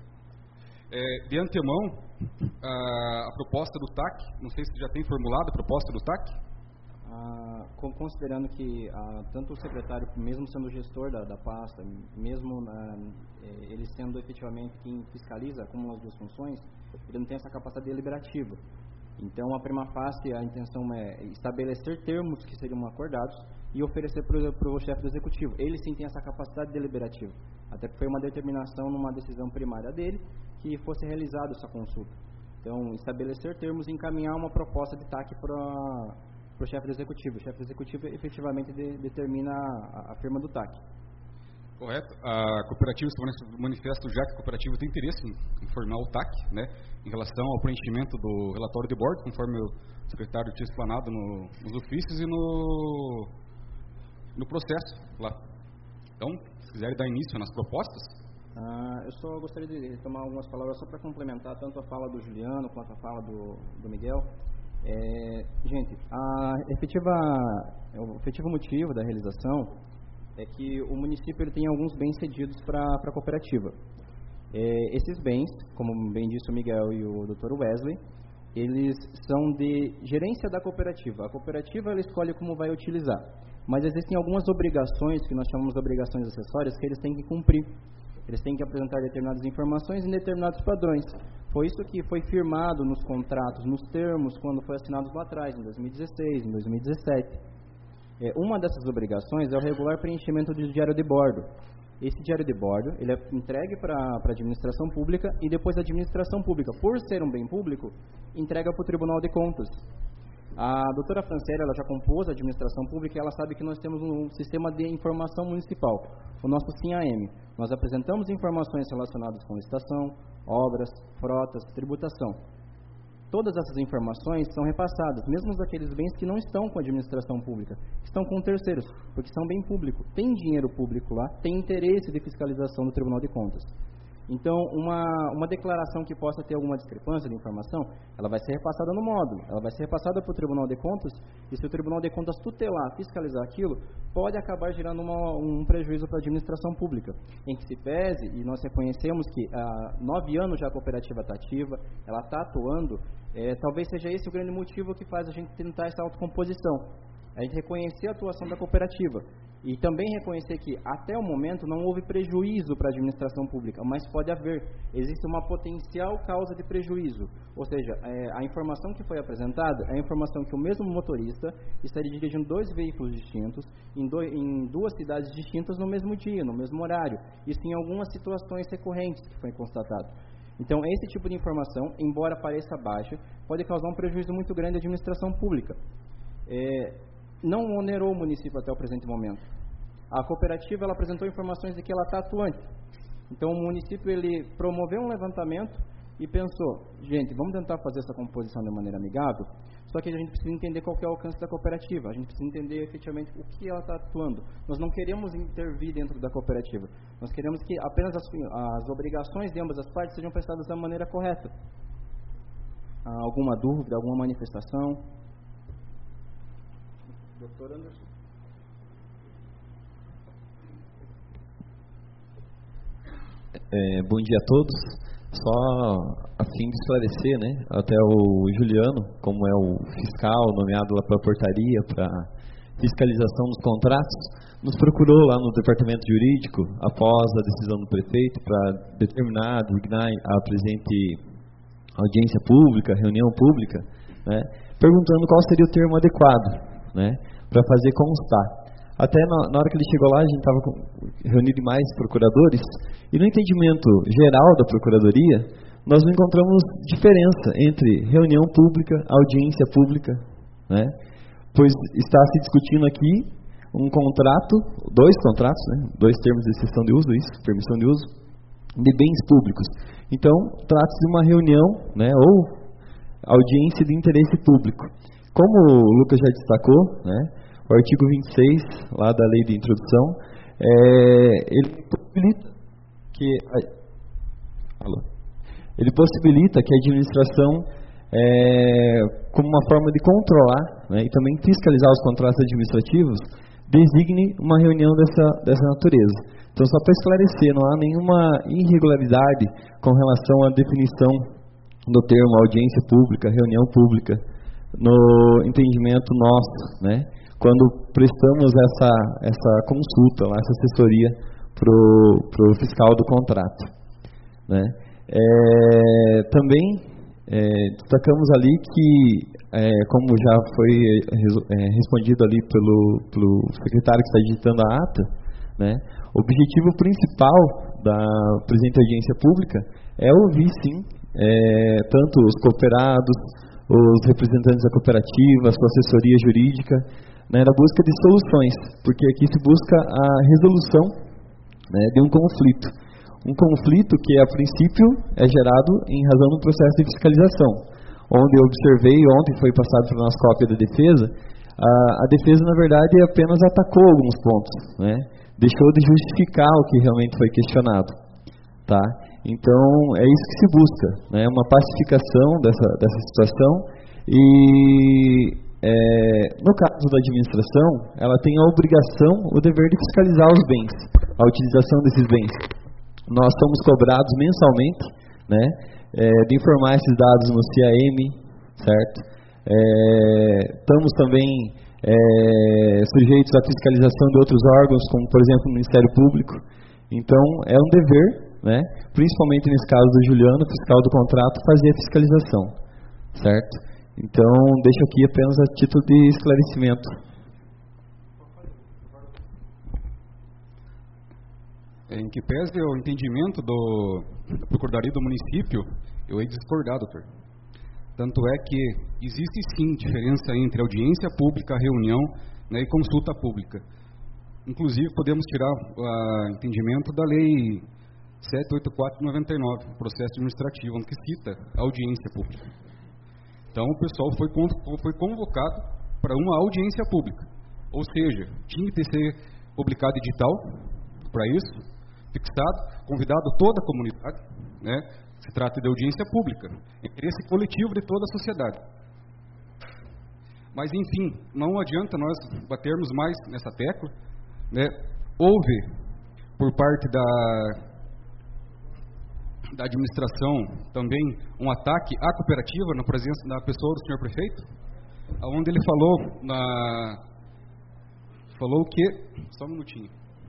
É, de antemão, a, a proposta do T A C, não sei se já tem formulado a proposta do T A C? Ah, considerando que ah, tanto o secretário, mesmo sendo gestor da, da pasta, mesmo ah, ele sendo efetivamente quem fiscaliza como as duas funções, ele não tem essa capacidade deliberativa. Então, a prima facie, a intenção é estabelecer termos que seriam acordados e oferecer para o chefe do executivo. Ele sim tem essa capacidade deliberativa, até porque foi uma determinação numa decisão primária dele que fosse realizada essa consulta. Então, estabelecer termos e encaminhar uma proposta de T A C para o chefe do executivo. O chefe do executivo efetivamente de, determina a, a firma do T A C. Correto. A cooperativa se manifesta já que a cooperativa tem interesse em formar o T A C, né, em relação ao preenchimento do relatório de bordo, conforme o secretário tinha explanado no, nos ofícios e no, no processo lá. Então, se quiserem dar início nas propostas. Ah, eu só gostaria de tomar algumas palavras só para complementar tanto a fala do Juliano quanto a fala do, do Miguel. É, gente, a efetiva, o efetivo motivo da realização é que o município ele tem alguns bens cedidos para a cooperativa. É, esses bens, como bem disse o Miguel e o doutor Wesley, eles são de gerência da cooperativa. A cooperativa ela escolhe como vai utilizar, mas existem algumas obrigações, que nós chamamos de obrigações acessórias, que eles têm que cumprir. Eles têm que apresentar determinadas informações em determinados padrões. Foi isso que foi firmado nos contratos, nos termos, quando foi assinado lá atrás, em dois mil e dezesseis, em dois mil e dezessete. É, uma dessas obrigações é o regular preenchimento do diário de bordo. Esse diário de bordo ele é entregue para a administração pública e depois a administração pública, por ser um bem público, entrega para o Tribunal de Contas. A doutora Franciele, ela já compôs a administração pública e ela sabe que nós temos um sistema de informação municipal, o nosso SIM-A-M. Nós apresentamos informações relacionadas com licitação, obras, frotas, tributação. Todas essas informações são repassadas, mesmo aqueles bens que não estão com a administração pública, estão com terceiros, porque são bem público. Tem dinheiro público lá, tem interesse de fiscalização do Tribunal de Contas. Então, uma, uma declaração que possa ter alguma discrepância de informação, ela vai ser repassada no módulo, ela vai ser repassada para o Tribunal de Contas, e se o Tribunal de Contas tutelar, fiscalizar aquilo, pode acabar gerando uma, um prejuízo para a administração pública, em que se pese, e nós reconhecemos que há nove anos já a cooperativa está ativa, ela está atuando, é, talvez seja esse o grande motivo que faz a gente tentar essa autocomposição, a gente reconhecer a atuação da cooperativa. E também reconhecer que, até o momento, não houve prejuízo para a administração pública, mas pode haver. Existe uma potencial causa de prejuízo. Ou seja, é, a informação que foi apresentada é a informação que o mesmo motorista estaria dirigindo dois veículos distintos, em, do, em duas cidades distintas no mesmo dia, no mesmo horário. Isso em algumas situações recorrentes que foi constatado. Então, esse tipo de informação, embora pareça baixa, pode causar um prejuízo muito grande à administração pública. É, não onerou o município até o presente momento. A cooperativa ela apresentou informações de que ela está atuante. Então o município ele promoveu um levantamento e pensou, gente, vamos tentar fazer essa composição de maneira amigável, só que a gente precisa entender qual que é o alcance da cooperativa, a gente precisa entender efetivamente o que ela está atuando. Nós não queremos intervir dentro da cooperativa, nós queremos que apenas as, as obrigações de ambas as partes sejam prestadas da maneira correta. Há alguma dúvida, alguma manifestação? doutor Anderson. É, bom dia a todos. Só a fim de esclarecer, né, até o Juliano, como é o fiscal nomeado lá para a portaria, para fiscalização dos contratos, nos procurou lá no departamento jurídico, após a decisão do prefeito, para determinar, designar a presente audiência pública, reunião pública, né, perguntando qual seria o termo adequado, né, para fazer constar. Até na, na hora que ele chegou lá, a gente estava reunido em mais procuradores, e no entendimento geral da Procuradoria, nós não encontramos diferença entre reunião pública, audiência pública, né? Pois está se discutindo aqui um contrato, dois contratos, né? Dois termos de cessão de uso, isso, permissão de uso, de bens públicos. Então, trata-se de uma reunião, né, ou audiência de interesse público. Como o Lucas já destacou, né, o artigo vinte e seis, lá da lei de introdução, é, ele possibilita que a, alô, ele possibilita que a administração, é, como uma forma de controlar, né, e também fiscalizar os contratos administrativos, designe uma reunião dessa, dessa natureza. Então, só para esclarecer, não há nenhuma irregularidade com relação à definição do termo audiência pública, reunião pública, no entendimento nosso, né, quando prestamos essa, essa consulta, essa assessoria para o fiscal do contrato, né. É, também é, destacamos ali que, é, como já foi é, respondido ali pelo, pelo secretário que está digitando a ata, né, o objetivo principal da presente audiência pública é ouvir, sim, é, tanto os cooperados, os representantes da cooperativa, a sua assessoria jurídica, né, na busca de soluções, porque aqui se busca a resolução, né, de um conflito. Um conflito que, a princípio, é gerado em razão do processo de fiscalização, onde eu observei, ontem foi passado para nós cópia da defesa, a, a defesa, na verdade, apenas atacou alguns pontos, né, deixou de justificar o que realmente foi questionado, tá? Então, é isso que se busca, né, uma pacificação dessa, dessa situação. E é, no caso da administração, ela tem a obrigação, o dever de fiscalizar os bens, a utilização desses bens. Nós somos cobrados mensalmente, né, é, de informar esses dados no C A M, certo? É, estamos também é, sujeitos à fiscalização de outros órgãos, como por exemplo o Ministério Público. Então, é um dever, né, principalmente nesse caso do Juliano, fiscal do contrato, fazer a fiscalização, certo? Então, deixo aqui apenas a título de esclarecimento. Em que pese o entendimento do, da Procuradoria do município, eu hei de discordar, doutor. Tanto é que existe sim diferença entre audiência pública, reunião, né, e consulta pública. Inclusive, podemos tirar o entendimento da Lei setecentos e oitenta e quatro de noventa e nove, processo administrativo, onde que cita a audiência pública. Então, o pessoal foi, foi convocado para uma audiência pública. Ou seja, tinha que ser publicado edital para isso, fixado, convidado toda a comunidade, né? Se trata de audiência pública, interesse coletivo de toda a sociedade. Mas, enfim, não adianta nós batermos mais nessa tecla, né? Houve, por parte da, da administração, também um ataque à cooperativa, na presença da pessoa do senhor prefeito, onde ele falou, na, falou o quê? Só um minutinho.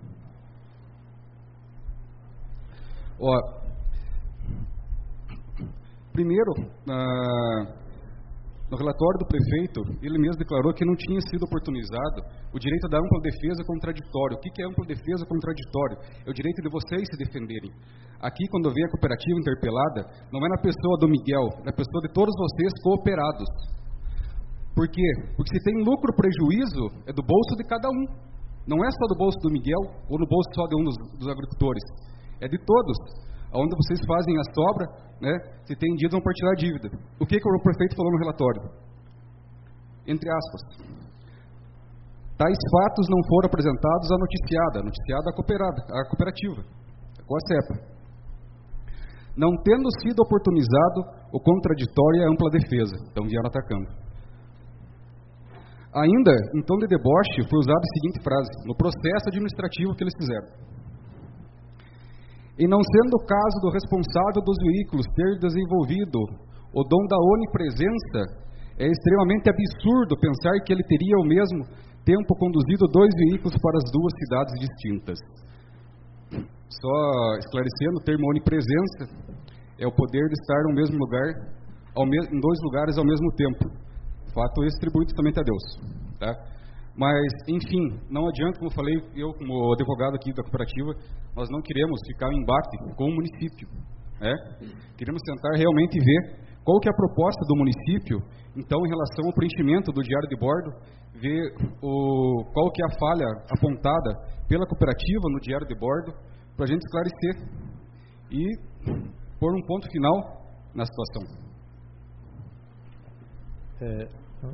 Ó, primeiro, ah, no relatório do prefeito, ele mesmo declarou que não tinha sido oportunizado o direito da ampla defesa contraditória. O que é ampla defesa contraditória? É o direito de vocês se defenderem. Aqui, quando vem a cooperativa interpelada, não é na pessoa do Miguel, é na pessoa de todos vocês cooperados. Por quê? Porque se tem lucro ou prejuízo, é do bolso de cada um. Não é só do bolso do Miguel, ou no bolso só de um dos, dos agricultores. É de todos. Onde vocês fazem a sobra, né, se tem dívidas, vão partilhar a dívida. O que, que o prefeito falou no relatório? Entre aspas. Tais fatos não foram apresentados à noticiada, a noticiada a, cooperada, a cooperativa, a COACEPA. Não tendo sido oportunizado o contraditório e a ampla defesa. Então vieram atacando. Ainda, em tom de deboche, foi usada a seguinte frase, no processo administrativo que eles fizeram. E não sendo o caso do responsável dos veículos ter desenvolvido o dom da onipresença, é extremamente absurdo pensar que ele teria ao mesmo tempo conduzido dois veículos para as duas cidades distintas. Só esclarecendo, o termo onipresença é o poder de estar no mesmo lugar, ao me- em dois lugares ao mesmo tempo. Fato esse atribuído somente a Deus. Tá? Mas, enfim, não adianta, como eu falei, eu como advogado aqui da cooperativa, nós não queremos ficar em embate com o município. Né? Queremos tentar realmente ver qual que é a proposta do município, então, em relação ao preenchimento do diário de bordo, ver o, qual que é a falha apontada pela cooperativa no diário de bordo, para a gente esclarecer e pôr um ponto final na situação. É,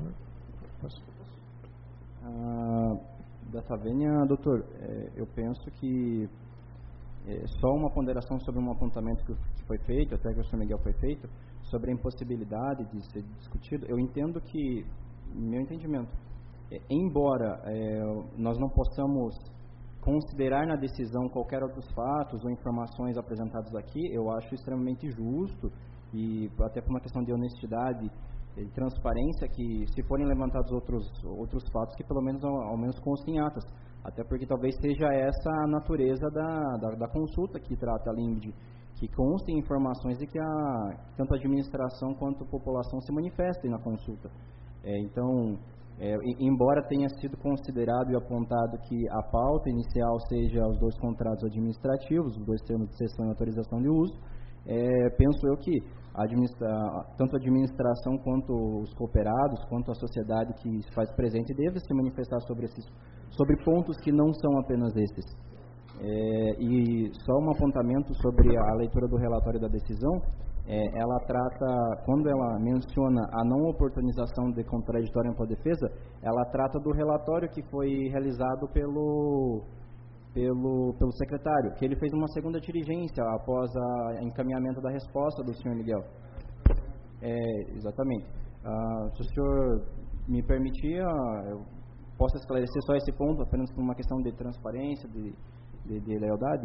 ah, dessa vênia, doutor, é, eu penso que é, só uma ponderação sobre um apontamento que, que foi feito, até que o senhor Miguel foi feito, sobre a impossibilidade de ser discutido. Eu entendo que, meu entendimento, é, embora é, nós não possamos considerar na decisão qualquer outros fatos ou informações apresentados aqui, eu acho extremamente justo e até por uma questão de honestidade e transparência que, se forem levantados outros outros fatos, que pelo menos ao, ao menos constem em atas, até porque talvez seja essa a natureza da, da, da consulta que trata a L I M D, que constem informações e que a, tanto a administração quanto a população se manifestem na consulta. É, então, é, embora tenha sido considerado e apontado que a pauta inicial seja os dois contratos administrativos, os dois termos de cessão e autorização de uso, é, penso eu que a administra, tanto a administração quanto os cooperados, quanto a sociedade que se faz presente, deve se manifestar sobre, esses, sobre pontos que não são apenas esses. É, e só um apontamento sobre a leitura do relatório da decisão, é, ela trata, quando ela menciona a não oportunização de contraditório ampla defesa, ela trata do relatório que foi realizado pelo, pelo, pelo secretário, que ele fez uma segunda diligência após o encaminhamento da resposta do senhor Miguel. É, exatamente. Ah, se o senhor me permitir, eu posso esclarecer só esse ponto, apenas por uma questão de transparência, de De, de lealdade?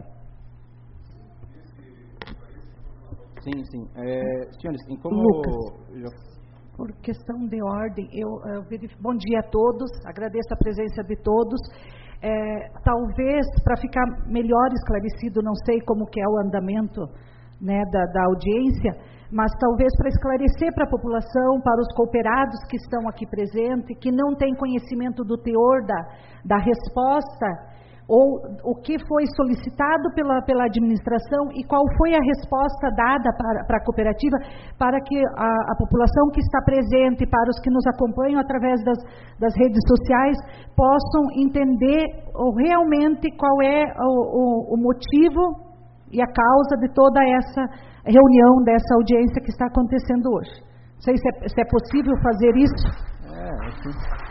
Sim, sim. É, senhores, em como... Lucas, já... por questão de ordem, eu, eu verifico... Bom dia a todos, agradeço a presença de todos. É, talvez, para ficar melhor esclarecido, não sei como que é o andamento, né, da, da audiência, mas talvez para esclarecer para a população, para os cooperados que estão aqui presentes, que não têm conhecimento do teor da, da resposta, ou o que foi solicitado pela, pela administração e qual foi a resposta dada para, para a cooperativa, para que a, a população que está presente, para os que nos acompanham através das, das redes sociais, possam entender realmente qual é o, o, o motivo e a causa de toda essa reunião, dessa audiência que está acontecendo hoje. Não sei se é, se é possível fazer isso. É, assim.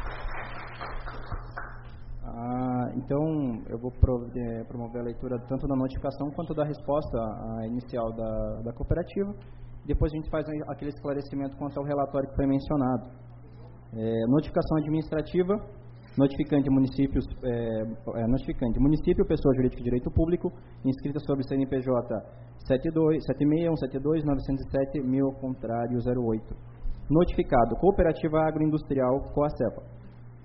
Ah, então, eu vou promover a leitura tanto da notificação quanto da resposta inicial da, da cooperativa. Depois a gente faz aquele esclarecimento quanto ao relatório que foi mencionado. É, notificação administrativa, notificante municípios, é, é, notificante município, pessoa jurídica de direito público, inscrita sobre C N P J sete seis um sete dois nove zero sete mil contrário zero oito. Notificado, Cooperativa Agroindustrial Coacepa.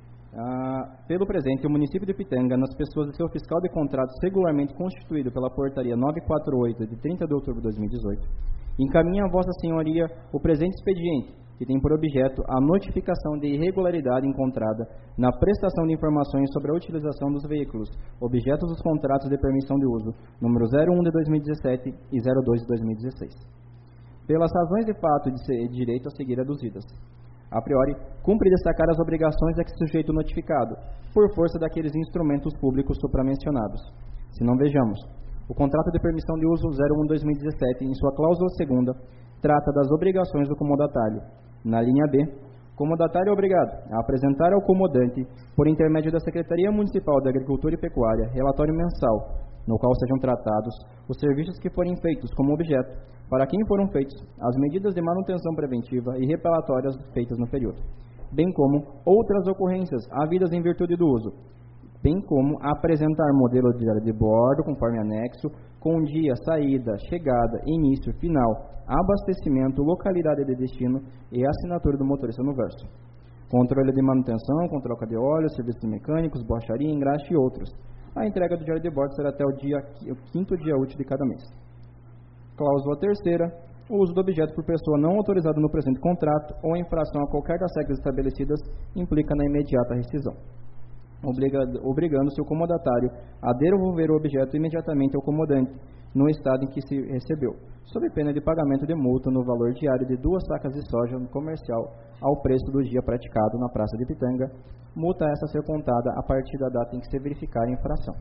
Ah, pelo presente, o município de Pitanga, nas pessoas de seu fiscal de contratos regularmente constituído pela portaria novecentos e quarenta e oito, de trinta de outubro de dois mil e dezoito, encaminha a Vossa Senhoria o presente expediente, que tem por objeto a notificação de irregularidade encontrada na prestação de informações sobre a utilização dos veículos, objetos dos contratos de permissão de uso, número zero um de dois mil e dezessete e zero dois de dois mil e dezesseis. Pelas razões de fato e de direito a seguir aduzidas. A priori, cumpre destacar as obrigações a que sujeito notificado, por força daqueles instrumentos públicos supramencionados. Se não vejamos, o contrato de permissão de uso zero um de dois mil e dezessete, em sua cláusula segunda, trata das obrigações do comodatário. Na linha B, o comodatário é obrigado a apresentar ao comodante, por intermédio da Secretaria Municipal de Agricultura e Pecuária, relatório mensal, no qual sejam tratados os serviços que forem feitos como objeto, para quem foram feitos as medidas de manutenção preventiva e reparatórias feitas no período, bem como outras ocorrências havidas em virtude do uso, bem como apresentar modelo de diário de bordo, conforme anexo, com dia, saída, chegada, início, final, abastecimento, localidade de destino e assinatura do motorista no verso. Controle de manutenção, com troca de óleo, serviços mecânicos, borracharia, engraxe e outros. A entrega do diário de bordo será até o, dia, o quinto dia útil de cada mês. Cláusula terceira, o uso do objeto por pessoa não autorizada no presente contrato ou infração a qualquer das regras estabelecidas implica na imediata rescisão. obrigando-se o comodatário a devolver o objeto imediatamente ao comodante, no estado em que se recebeu, sob pena de pagamento de multa no valor diário de duas sacas de soja comercial ao preço do dia praticado na Praça de Pitanga, multa essa a ser contada a partir da data em que se verificar a infração.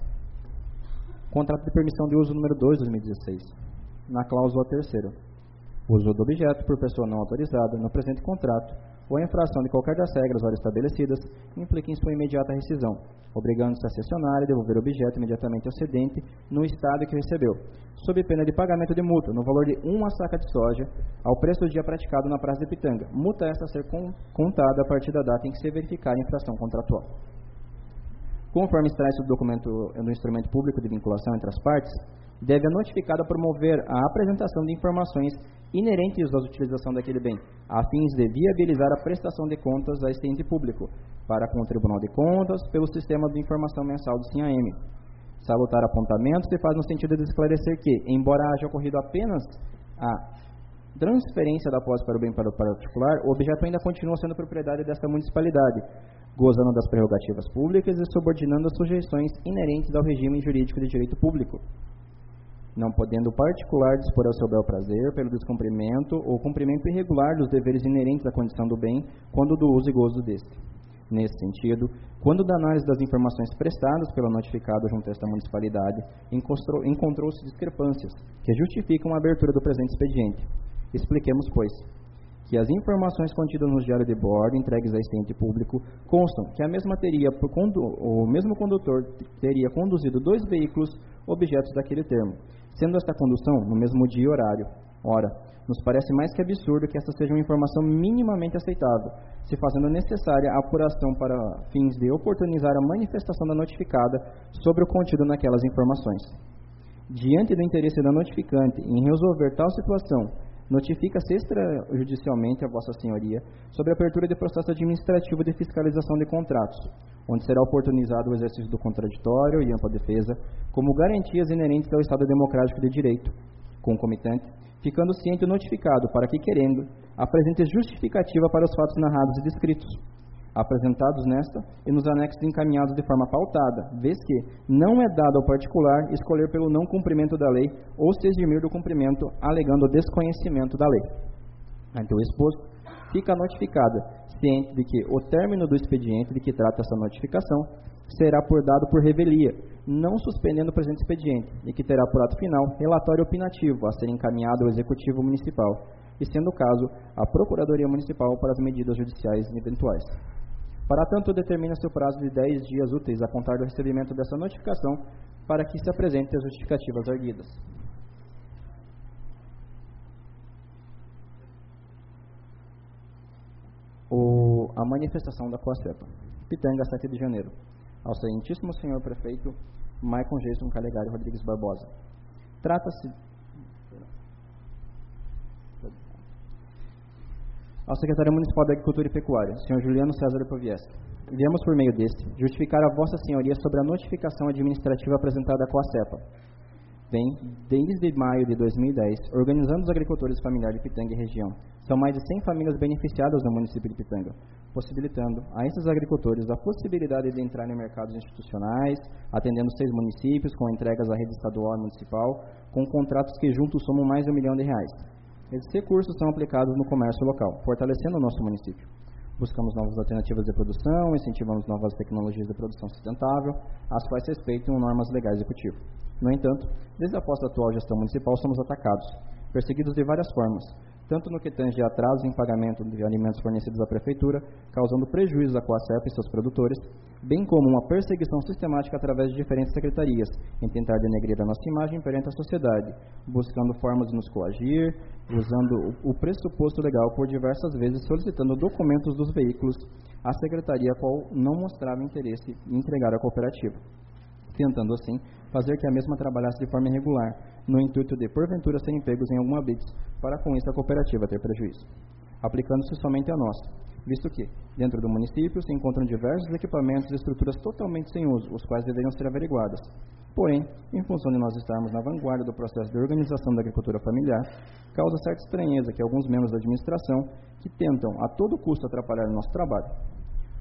Contrato de permissão de uso número dois de dois mil e dezesseis. Na cláusula terceira, uso do objeto por pessoa não autorizada no presente contrato ou a infração de qualquer das regras ora estabelecidas implica em sua imediata rescisão, obrigando-se a cessionário a devolver o objeto imediatamente ao cedente no estado que recebeu, sob pena de pagamento de multa no valor de uma saca de soja ao preço do dia praticado na Praça de Pitanga, multa esta a ser contada a partir da data em que se verificar a infração contratual. Conforme extrai-se do documento do instrumento público de vinculação entre as partes, deve a notificada promover a apresentação de informações inerentes à utilização daquele bem, a fins de viabilizar a prestação de contas a este ente público, para com o Tribunal de Contas, pelo sistema de informação mensal do SINAEM. Salutar apontamento se faz no sentido de esclarecer que, embora haja ocorrido apenas a transferência da posse para o bem para o particular, o objeto ainda continua sendo propriedade desta municipalidade, gozando das prerrogativas públicas e subordinando as sujeições inerentes ao regime jurídico de direito público, não podendo o particular dispor ao seu bel prazer pelo descumprimento ou cumprimento irregular dos deveres inerentes à condição do bem, quando do uso e gozo deste. Nesse sentido, quando da análise das informações prestadas pelo notificado junto a esta municipalidade, encontrou-se discrepâncias que justificam a abertura do presente expediente. Expliquemos, pois, que as informações contidas no diário de bordo entregues a este ente público constam que a mesma teria, por condu o mesmo condutor teria conduzido dois veículos objetos daquele termo, sendo esta condução no mesmo dia e horário. Ora, nos parece mais que absurdo que esta seja uma informação minimamente aceitável, se fazendo necessária a apuração para fins de oportunizar a manifestação da notificada sobre o contido naquelas informações. Diante do interesse da notificante em resolver tal situação, notifica-se extrajudicialmente a Vossa Senhoria sobre a abertura de processo administrativo de fiscalização de contratos, onde será oportunizado o exercício do contraditório e ampla defesa, como garantias inerentes ao Estado Democrático de Direito, concomitante, ficando ciente o notificado para que, querendo, apresente justificativa para os fatos narrados e descritos, apresentados nesta e nos anexos encaminhados de forma pautada, vez que não é dado ao particular escolher pelo não cumprimento da lei ou se eximir do cumprimento, alegando desconhecimento da lei. Ante o exposto, fica notificada, ciente de que o término do expediente de que trata essa notificação será por dado por revelia, não suspendendo o presente expediente, e que terá por ato final relatório opinativo a ser encaminhado ao Executivo Municipal, e sendo o caso, a Procuradoria Municipal para as medidas judiciais eventuais. Para tanto, determina-se o prazo de dez dias úteis a contar do recebimento dessa notificação para que se apresentem as justificativas arguidas. O, a manifestação da Coacepa. Pitanga, sete de janeiro. Ao excelentíssimo senhor prefeito Maicon Jason Calegari Rodrigues Barbosa. Trata-se ao secretário municipal da Agricultura e Pecuária, senhor Juliano César Lipovieski. Viemos por meio deste justificar a Vossa Senhoria sobre a notificação administrativa apresentada à Coacepa. Vem, desde maio de dois mil e dez, organizando os agricultores familiares de Pitanga e região. São mais de cem famílias beneficiadas no município de Pitanga, possibilitando a esses agricultores a possibilidade de entrar em mercados institucionais, atendendo seis municípios com entregas à rede estadual e municipal, com contratos que juntos somam mais de um milhão de reais. Esses recursos são aplicados no comércio local, fortalecendo o nosso município. Buscamos novas alternativas de produção, incentivamos novas tecnologias de produção sustentável, as quais respeitam normas legais de cultivo. No entanto, desde a posse da atual gestão municipal, somos atacados, perseguidos de várias formas, tanto no que tange a atrasos em pagamento de alimentos fornecidos à Prefeitura, causando prejuízos à Coacepa e seus produtores, bem como uma perseguição sistemática através de diferentes secretarias, em tentar denegrir a nossa imagem perante a sociedade, buscando formas de nos coagir, usando o pressuposto legal por diversas vezes, solicitando documentos dos veículos à secretaria, a qual não mostrava interesse em entregar à cooperativa, tentando assim fazer que a mesma trabalhasse de forma irregular, no intuito de, porventura, serem pegos em algum habites, para com isso a cooperativa ter prejuízo, aplicando-se somente a nós, visto que, dentro do município, se encontram diversos equipamentos e estruturas totalmente sem uso, os quais deveriam ser averiguadas. Porém, em função de nós estarmos na vanguarda do processo de organização da agricultura familiar, causa certa estranheza que alguns membros da administração que tentam a todo custo atrapalhar o nosso trabalho.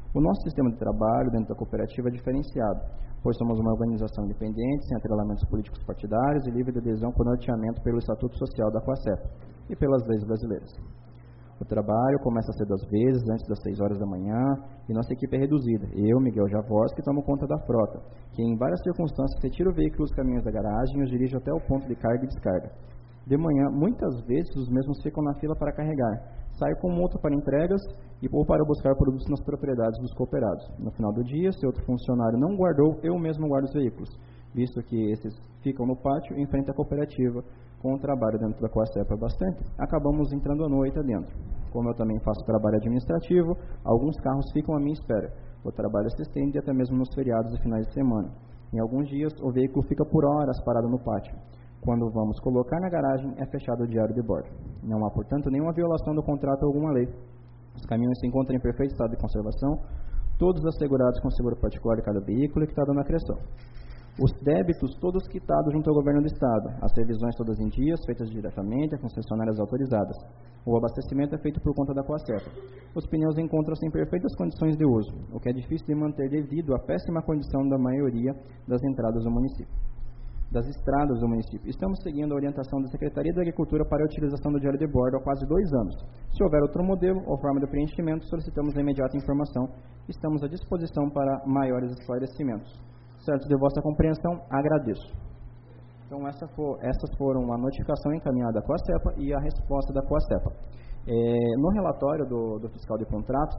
O nosso sistema de trabalho dentro da cooperativa é diferenciado, pois somos uma organização independente, sem atrelamentos políticos partidários e livre de adesão por norteamento pelo Estatuto Social da Coacepa e pelas leis brasileiras. O trabalho começa cedo às vezes, antes das seis horas da manhã, e nossa equipe é reduzida. Eu, Miguel Javós, que tomo conta da frota, que em várias circunstâncias retira o veículo dos caminhões da garagem e os dirige até o ponto de carga e descarga. De manhã, muitas vezes, os mesmos ficam na fila para carregar. Saio com um outro para entregas e ou para buscar produtos nas propriedades dos cooperados. No final do dia, se outro funcionário não guardou, eu mesmo guardo os veículos, visto que esses ficam no pátio em frente à cooperativa. Com o trabalho dentro da Coacepa bastante, acabamos entrando à noite adentro. Como eu também faço trabalho administrativo, alguns carros ficam à minha espera. O trabalho se estende até mesmo nos feriados e finais de semana. Em alguns dias, o veículo fica por horas parado no pátio. Quando vamos colocar na garagem, é fechado o diário de bordo. Não há, portanto, nenhuma violação do contrato ou alguma lei. Os caminhões se encontram em perfeito estado de conservação, todos assegurados com seguro particular de cada veículo e quitado na criação. Os débitos todos quitados junto ao governo do Estado, as revisões todas em dias, feitas diretamente a concessionárias autorizadas. O abastecimento é feito por conta da Coacepa. Os pneus encontram-se em perfeitas condições de uso, o que é difícil de manter devido à péssima condição da maioria das entradas do município. Das estradas do município. Estamos seguindo a orientação da Secretaria da Agricultura para a utilização do diário de bordo há quase dois anos. Se houver outro modelo ou forma de preenchimento, solicitamos a imediata informação. Estamos à disposição para maiores esclarecimentos. Certo de vossa compreensão, agradeço. Então, essa for, essas foram a notificação encaminhada à Coacepa e a resposta da Coacepa. É, no relatório do, do fiscal de contratos,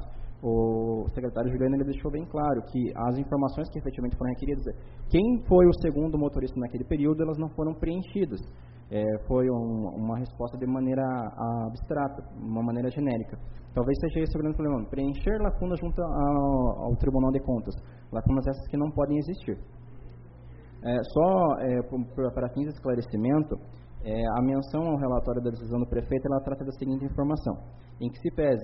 o secretário Juliano ele deixou bem claro que as informações que efetivamente foram requeridas, quem foi o segundo motorista naquele período, elas não foram preenchidas. É, foi um, uma resposta de maneira abstrata, uma maneira genérica. Talvez seja esse o grande problema, preencher lacunas junto ao, ao Tribunal de Contas, lacunas essas que não podem existir. É, só é, para fins de esclarecimento, é, a menção ao relatório da decisão do prefeito, ela trata da seguinte informação, em que se pese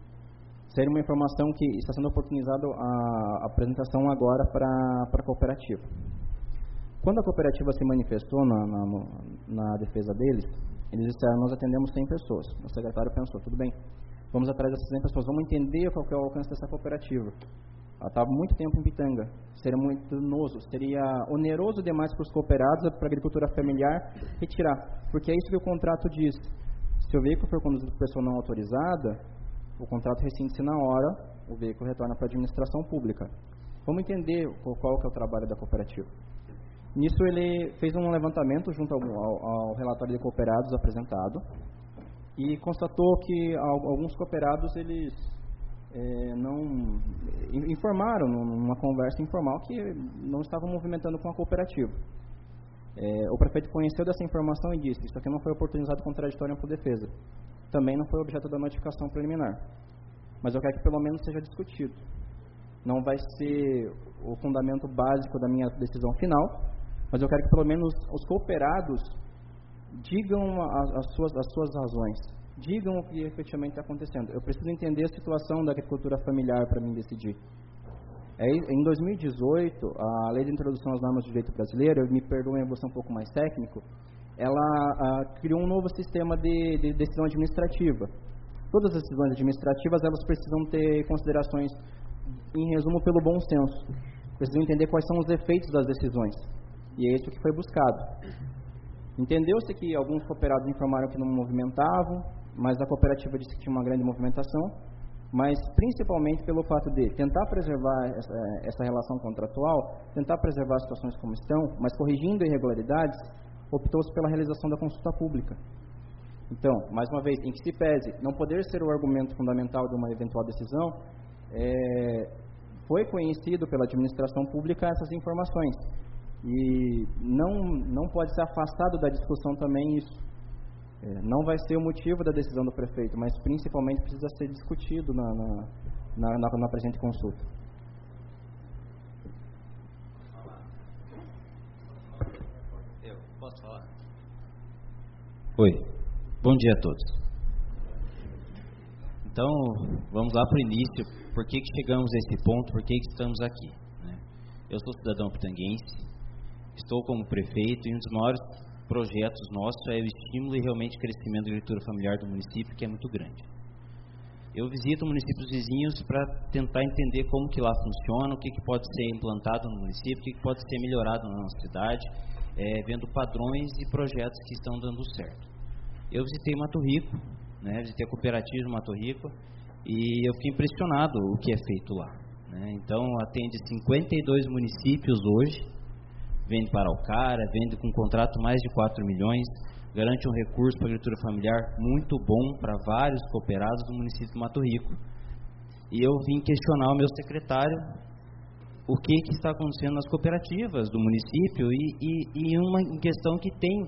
ser uma informação que está sendo oportunizada a apresentação agora para a cooperativa. Quando a cooperativa se manifestou na, na, na defesa deles, eles disseram, nós atendemos cem pessoas. O secretário pensou, tudo bem, vamos atrás dessas cem pessoas, vamos entender qual que é o alcance dessa cooperativa. Ela estava muito tempo em Pitanga, seria muito danoso, seria oneroso demais para os cooperados, para a agricultura familiar, retirar. Porque é isso que o contrato diz. Se o veículo for conduzido por pessoa não autorizada, o contrato rescinde-se na hora, o veículo retorna para a administração pública. Vamos entender qual que é o trabalho da cooperativa. Nisso ele fez um levantamento junto ao, ao, ao relatório de cooperados apresentado e constatou que alguns cooperados eles é, não informaram numa conversa informal que não estavam movimentando com a cooperativa. É, o prefeito conheceu dessa informação e disse, isso aqui não foi oportunizado contraditório por defesa. Também não foi objeto da notificação preliminar. Mas eu quero que pelo menos seja discutido. Não vai ser o fundamento básico da minha decisão final, mas eu quero que pelo menos os cooperados digam as, as, suas, as suas razões, digam o que efetivamente está acontecendo. Eu preciso entender a situação da agricultura familiar para mim decidir. É, em dois mil e dezoito, a Lei de Introdução às Normas do Direito Brasileiro, me perdoem, eu vou ser um pouco mais técnico, ela ah, criou um novo sistema de, de decisão administrativa. Todas as decisões administrativas, elas precisam ter considerações, em resumo, pelo bom senso. Precisam entender quais são os efeitos das decisões. E é isso que foi buscado. Entendeu-se que alguns cooperados informaram que não movimentavam, mas a cooperativa disse que tinha uma grande movimentação, mas principalmente pelo fato de tentar preservar essa, essa relação contratual, tentar preservar as situações como estão, mas corrigindo irregularidades, optou-se pela realização da consulta pública. Então, mais uma vez, em que se pese não poder ser o argumento fundamental de uma eventual decisão, é, foi conhecido pela administração pública essas informações. E não, não pode ser afastado da discussão também isso. É, não vai ser o motivo da decisão do prefeito, mas principalmente precisa ser discutido na, na, na, na, na presente consulta. Eu posso falar? Oi, bom dia a todos. Então, vamos lá para o início. Por que, que chegamos a esse ponto? Por que, que estamos aqui? Né? Eu sou cidadão pitanguense, estou como prefeito e um dos maiores projetos nossos é o estímulo e realmente crescimento da agricultura familiar do município, que é muito grande. Eu visito municípios vizinhos para tentar entender como que lá funciona, o que, que pode ser implantado no município, o que, que pode ser melhorado na nossa cidade, é, vendo padrões e projetos que estão dando certo. Eu visitei Mato Rico, né, visitei a cooperativa de Mato Rico, e eu fiquei impressionado o que é feito lá. Né? Então, atende cinquenta e dois municípios hoje, vende para Araucária, vende com um contrato mais de quatro milhões, garante um recurso para a agricultura familiar muito bom para vários cooperados do município de Mato Rico. E eu vim questionar o meu secretário o que, que está acontecendo nas cooperativas do município e, e, e uma questão que tem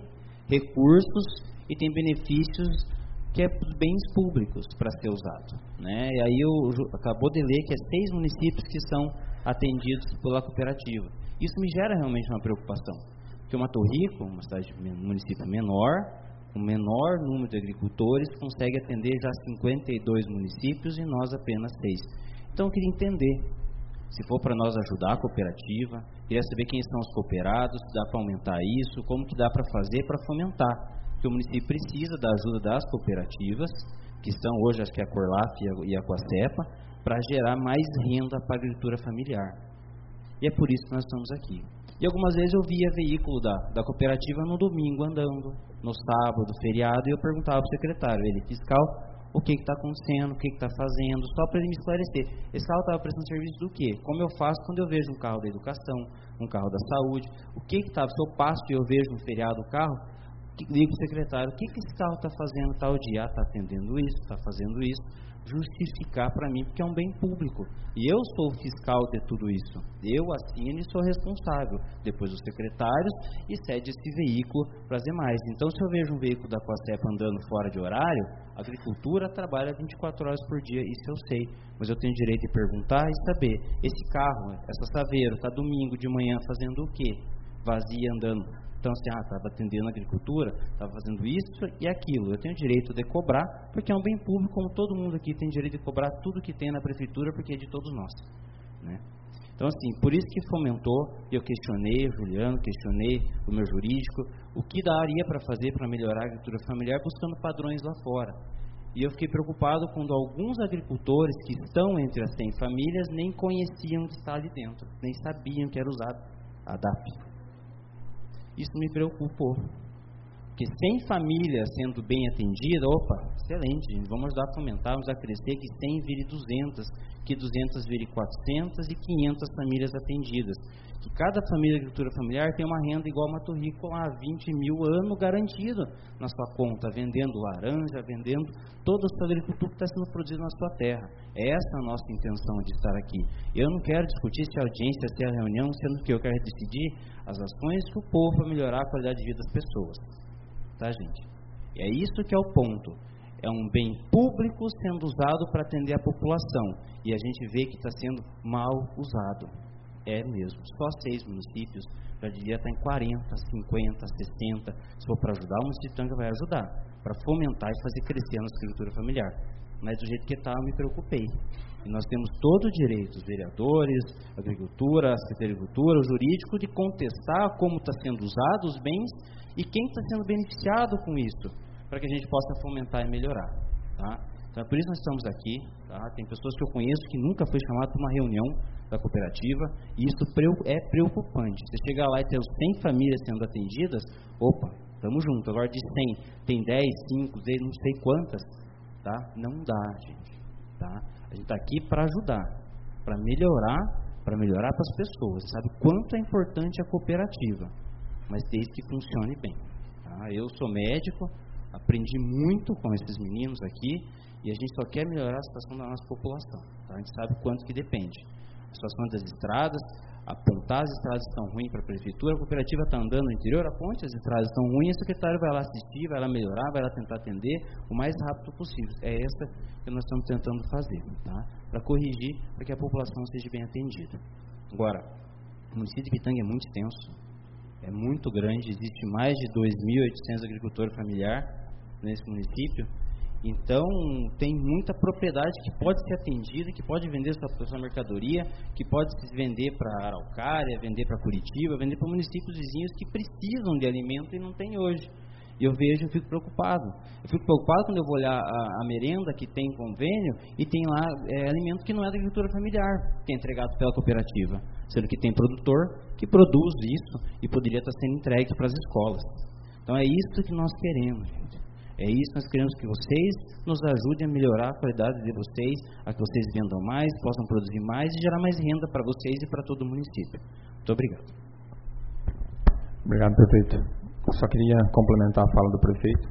recursos e tem benefícios que é bens públicos para ser usado. Né? E aí eu acabou de ler que é seis municípios que são atendidos pela cooperativa. Isso me gera realmente uma preocupação, porque o Mato Rico, uma cidade, um município menor, com um menor número de agricultores, consegue atender já cinquenta e dois municípios e nós apenas seis. Então eu queria entender, se for para nós ajudar a cooperativa, queria saber quem são os cooperados, se dá para aumentar isso, como que dá para fazer para fomentar, porque o município precisa da ajuda das cooperativas, que estão hoje, acho que é a Corlaf e a Coacepa, para gerar mais renda para a agricultura familiar. E é por isso que nós estamos aqui. E algumas vezes eu via veículo da, da cooperativa no domingo andando, no sábado, feriado, e eu perguntava para o secretário, ele, fiscal, o que está acontecendo, o que está fazendo, só para ele me esclarecer. Esse carro estava prestando serviço do quê? Como eu faço quando eu vejo um carro da educação, um carro da saúde, o que estava, se eu passo e eu vejo no feriado o carro, ligo para o secretário, o que, que esse carro está fazendo tal dia? Está atendendo isso, está fazendo isso, justificar para mim, porque é um bem público. E eu sou o fiscal de tudo isso. Eu assino e sou responsável. Depois os secretários e cede esse veículo para as demais. Então, se eu vejo um veículo da Coacepa andando fora de horário, a agricultura trabalha vinte e quatro horas por dia, isso eu sei. Mas eu tenho direito de perguntar e saber, esse carro, essa Saveiro, está domingo de manhã fazendo o quê? Vazia andando. Então, assim, ah, estava atendendo a agricultura, estava fazendo isso e aquilo. Eu tenho direito de cobrar, porque é um bem público, como todo mundo aqui tem direito de cobrar tudo que tem na prefeitura, porque é de todos nós. Né? Então, assim, por isso que fomentou, eu questionei o Juliano, questionei o meu jurídico, o que daria para fazer para melhorar a agricultura familiar, buscando padrões lá fora. E eu fiquei preocupado quando alguns agricultores que estão entre as cem famílias nem conheciam que está ali dentro, nem sabiam que era usado a D A P. Isso me preocupou, porque cem famílias sendo bem atendidas, opa, excelente, gente, vamos ajudar a fomentar, vamos a crescer, que cem vire duzentas, que duzentas vire quatrocentas e quinhentas famílias atendidas. Que cada família de agricultura familiar tem uma renda igual a Mato Rico há vinte mil anos garantido na sua conta, vendendo laranja, vendendo toda a sua agricultura que está sendo produzida na sua terra. Essa é a nossa intenção de estar aqui. Eu não quero discutir se é audiência, se é reunião, sendo que eu quero decidir as ações do povo para melhorar a qualidade de vida das pessoas. Tá, gente? E é isso que é o ponto. É um bem público sendo usado para atender a população. E a gente vê que está sendo mal usado. É mesmo. Só seis municípios já devia estar em quarenta, cinquenta, sessenta. Se for para ajudar, o município Tanga vai ajudar. Para fomentar e fazer crescer a nossa agricultura familiar. Mas do jeito que está, eu me preocupei. E nós temos todo o direito, os vereadores, a agricultura, a secretaria de agricultura, o jurídico, de contestar como está sendo usado os bens e quem está sendo beneficiado com isso, para que a gente possa fomentar e melhorar. Tá? Então, é por isso que nós estamos aqui. Tá? Tem pessoas que eu conheço que nunca foi chamado para uma reunião da cooperativa, e isso é preocupante. Você chegar lá e ter os cem famílias sendo atendidas, opa, estamos juntos. Agora de cem, tem dez, cinco, não sei quantas. Tá? Não dá, gente. Tá? A gente está aqui para ajudar, para melhorar, para melhorar para as pessoas. Sabe quanto é importante a cooperativa, mas desde que funcione bem. Tá? Eu sou médico, aprendi muito com esses meninos aqui e a gente só quer melhorar a situação da nossa população. Tá? A gente sabe quanto que depende. A situação das estradas, apontar as estradas estão ruins para a prefeitura, a cooperativa está andando no interior, aponte as estradas estão ruins, o secretário vai lá assistir, vai lá melhorar, vai lá tentar atender o mais rápido possível. É essa que nós estamos tentando fazer, tá? Para corrigir, para que a população seja bem atendida. Agora, o município de Pitanga é muito extenso, é muito grande, existe mais de dois mil e oitocentos agricultores familiares nesse município. Então, tem muita propriedade que pode ser atendida, que pode vender sua, sua mercadoria, que pode se vender para Araucária, vender para Curitiba, vender para municípios vizinhos que precisam de alimento e não tem hoje. E eu vejo, eu fico preocupado. Eu fico preocupado quando eu vou olhar a, a merenda que tem convênio e tem lá é, alimento que não é da agricultura familiar, que é entregado pela cooperativa, sendo que tem produtor que produz isso e poderia estar sendo entregue para as escolas. Então é isso que nós queremos, gente. É isso que nós queremos, que vocês nos ajudem a melhorar a qualidade de vocês, a que vocês vendam mais, possam produzir mais e gerar mais renda para vocês e para todo o município. Muito obrigado. Obrigado, prefeito. Só queria complementar a fala do prefeito.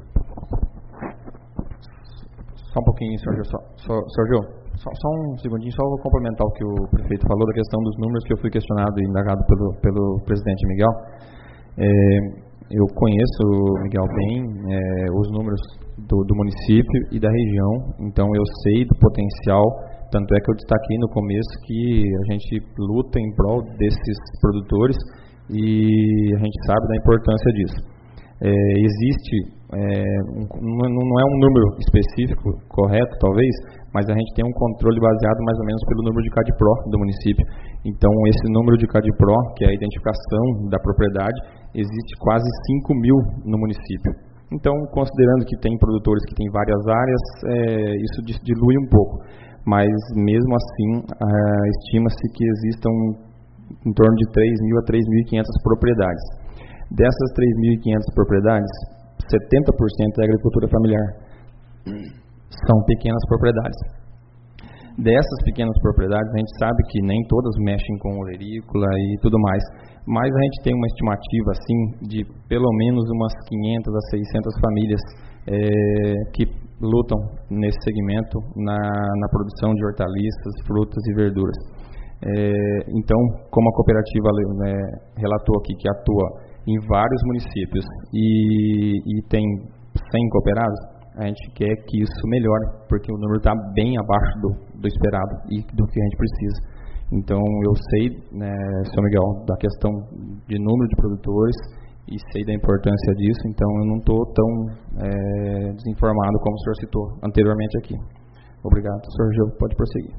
Só um pouquinho, Sérgio. Só, só, Sérgio, só, só um segundinho, só vou complementar o que o prefeito falou da questão dos números que eu fui questionado e indagado pelo, pelo presidente Miguel. É, eu conheço, Miguel, bem é, os números do, do município e da região, então eu sei do potencial, tanto é que eu destaquei no começo que a gente luta em prol desses produtores e a gente sabe da importância disso. É, existe, é, um, não é um número específico, correto talvez, mas a gente tem um controle baseado mais ou menos pelo número de CADPRO do município. Então esse número de CADPRO, que é a identificação da propriedade, existe quase cinco mil no município. Então, considerando que tem produtores que têm várias áreas, é, isso dilui um pouco. Mas mesmo assim, é, estima-se que existam em torno de três mil a três mil e quinhentas propriedades. Dessas três mil e quinhentas propriedades, setenta por cento é agricultura familiar. São pequenas propriedades. Dessas pequenas propriedades, a gente sabe que nem todas mexem com olerícola e tudo mais, mas a gente tem uma estimativa assim de pelo menos umas quinhentas a seiscentas famílias é, que lutam nesse segmento na, na produção de hortaliças, frutas e verduras. É, então, como a cooperativa né, relatou aqui que atua em vários municípios e, e tem cem cooperados, a gente quer que isso melhore, porque o número está bem abaixo do, do esperado e do que a gente precisa. Então, eu sei, né, senhor Miguel, da questão de número de produtores e sei da importância disso, então eu não estou tão é, desinformado como o senhor citou anteriormente aqui. Obrigado. senhor Gil, pode prosseguir.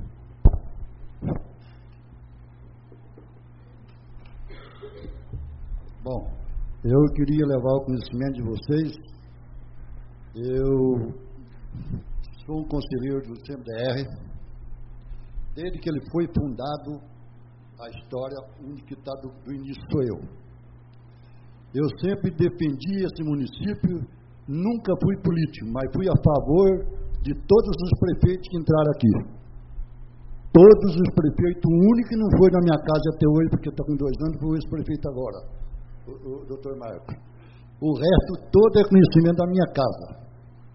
Bom, eu queria levar o conhecimento de vocês. Eu sou um conselheiro do C M D R. Desde que ele foi fundado, a história onde que está do, do início sou eu. Eu sempre defendi esse município, nunca fui político, mas fui a favor de todos os prefeitos que entraram aqui. Todos os prefeitos, o único que não foi na minha casa até hoje, porque está com dois anos, foi esse prefeito agora, o, o doutor Marcos. O resto todo é conhecimento da minha casa.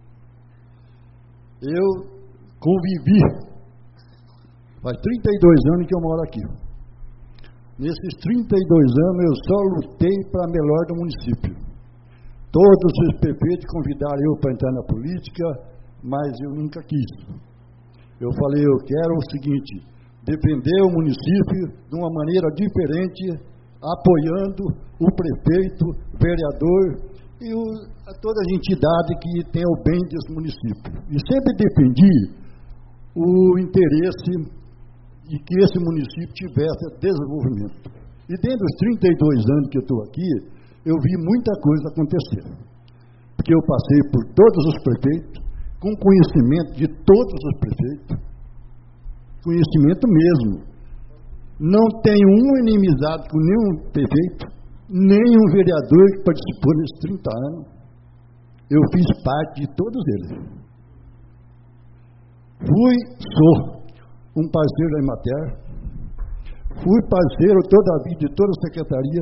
Eu convivi, faz trinta e dois anos que eu moro aqui. Nesses trinta e dois anos eu só lutei para a melhor do município. Todos os prefeitos convidaram eu para entrar na política, mas eu nunca quis. Eu falei, eu quero o seguinte, defender o município de uma maneira diferente, apoiando o prefeito, vereador e o, a toda a entidade que tem o bem desse município. E sempre defendi o interesse de que esse município tivesse desenvolvimento. E dentro dos trinta e dois anos que eu estou aqui, eu vi muita coisa acontecer. Porque eu passei por todos os prefeitos, com conhecimento de todos os prefeitos, conhecimento mesmo. Não tenho uma inimizade com nenhum prefeito, nenhum vereador que participou nesses trinta anos. Eu fiz parte de todos eles. Fui, sou um parceiro da Emater, fui parceiro toda a vida de toda a secretaria,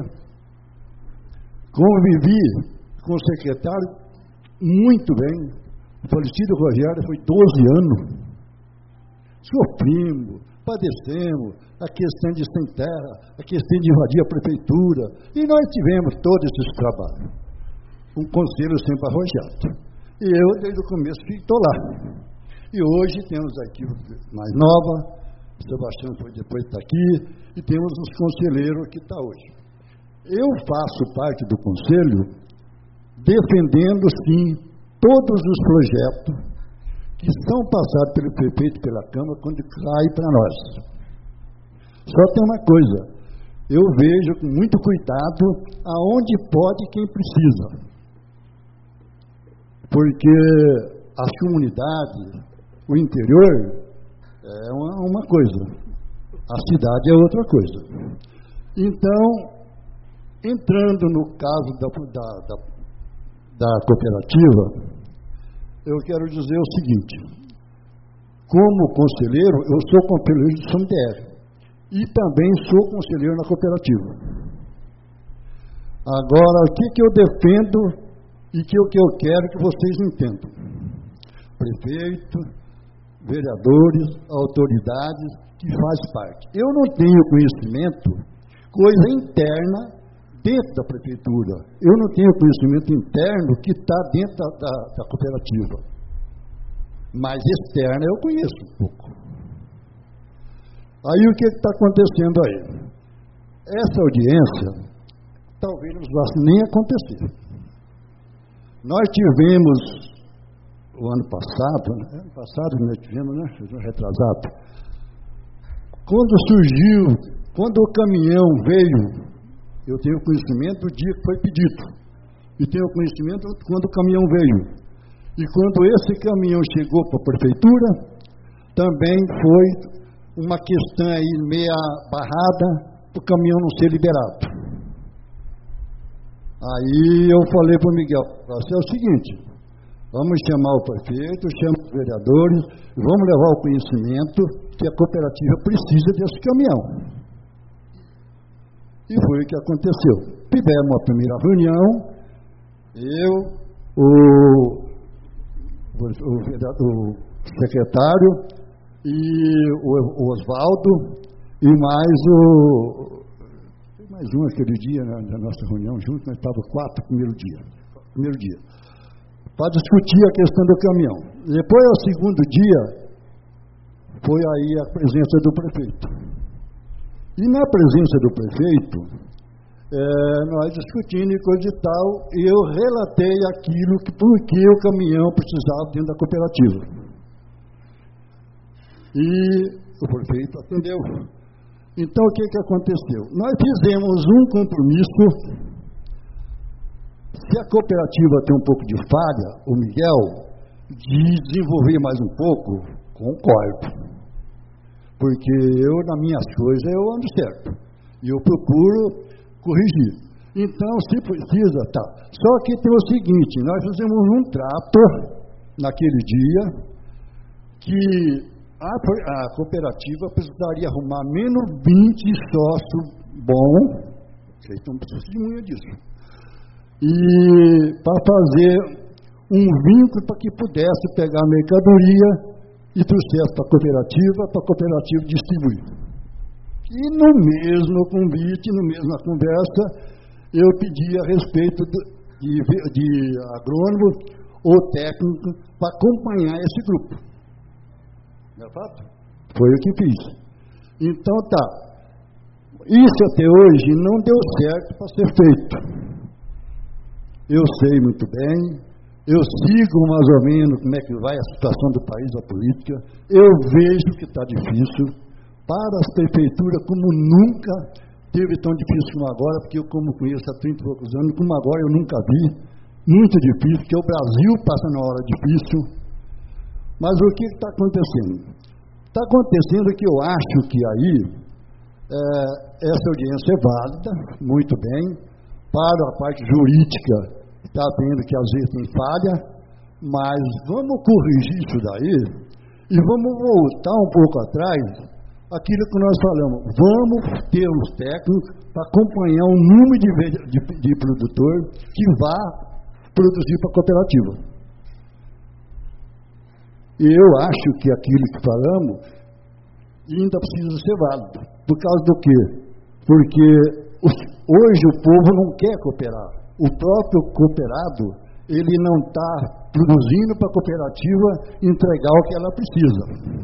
convivi com o secretário muito bem. O falecido Rogério foi doze anos. Sofrimos, padecemos a questão de sem terra, a questão de invadir a prefeitura, e nós tivemos todos esses trabalhos. Um conselho sempre arrojado. E eu, desde o começo, estou lá. E hoje temos a equipe mais nova, o Sebastião foi depois está aqui, e temos os conselheiros que está hoje. Eu faço parte do conselho defendendo, sim, todos os projetos que são passados pelo prefeito e pela Câmara quando cai para nós. Só tem uma coisa, eu vejo com muito cuidado aonde pode quem precisa. porque as comunidades, o interior é uma, uma coisa, a cidade é outra coisa. Então, entrando no caso da, da, da, da cooperativa, eu quero dizer o seguinte: como conselheiro, eu sou conselheiro de São Miguel e também sou conselheiro na cooperativa. Agora, o que, que eu defendo e que o que eu quero que vocês entendam? Prefeito, vereadores, autoridades, que faz parte. Eu não tenho conhecimento, coisa interna dentro da prefeitura. Eu não tenho conhecimento interno que está dentro da, da, da cooperativa. Mas externa eu conheço um pouco. Aí o que está acontecendo aí? Essa audiência talvez não vá nem acontecer. Nós tivemos o ano passado, né? ano passado nós tivemos, né? retrasado, quando surgiu, quando o caminhão veio, eu tenho conhecimento do dia que foi pedido, e tenho conhecimento quando o caminhão veio. E quando esse caminhão chegou para a prefeitura, também foi uma questão aí meia barrada, para o caminhão não ser liberado. Aí eu falei para o Miguel, é o seguinte, vamos chamar o prefeito, chama os vereadores, vamos levar o conhecimento que a cooperativa precisa desse caminhão. E foi o que aconteceu. Tivemos uma primeira reunião, eu, o, o, o secretário e o, o Oswaldo e mais o... mais um aquele dia, na, na nossa reunião junto, nós estávamos quatro no primeiro dia, primeiro dia, para discutir a questão do caminhão. Depois, ao segundo dia, foi aí a presença do prefeito. E na presença do prefeito, é, nós discutindo e coisa e tal, e eu relatei aquilo que por que o caminhão precisava dentro da cooperativa. E o prefeito atendeu. Então, o que, que aconteceu? Nós fizemos um compromisso. Se a cooperativa tem um pouco de falha, o Miguel, de desenvolver mais um pouco, concordo. Porque eu, nas minhas coisas, eu ando certo. E eu procuro corrigir. Então, se precisa, tá. Só que tem o seguinte, nós fizemos um trato, naquele dia, que A, a cooperativa precisaria arrumar menos vinte sócios bons, vocês estão testemunha disso, e para fazer um vínculo para que pudesse pegar a mercadoria e trouxesse para a cooperativa, para a cooperativa distribuir. E no mesmo convite, no mesma conversa, eu pedi a respeito de, de agrônomo ou técnico para acompanhar esse grupo. Não é fato? Foi o que fiz. Então tá. Isso até hoje não deu certo para ser feito. Eu sei muito bem, eu sigo mais ou menos como é que vai a situação do país, a política, eu vejo que está difícil para as prefeituras, como nunca teve tão difícil como agora, porque eu como conheço há trinta e poucos anos, como agora eu nunca vi, muito difícil, porque o Brasil passa na hora difícil. Mas o que está acontecendo? Está acontecendo que eu acho que aí é, essa audiência é válida, muito bem, para a parte jurídica, está vendo que às vezes tem falha, mas vamos corrigir isso daí e vamos voltar um pouco atrás, aquilo que nós falamos, vamos ter os técnicos para acompanhar o número de, de, de produtor que vá produzir para a cooperativa. Eu acho que aquilo que falamos ainda precisa ser válido. Por causa do quê? Porque os, hoje o povo não quer cooperar. O próprio cooperado, ele não está produzindo para a cooperativa entregar o que ela precisa.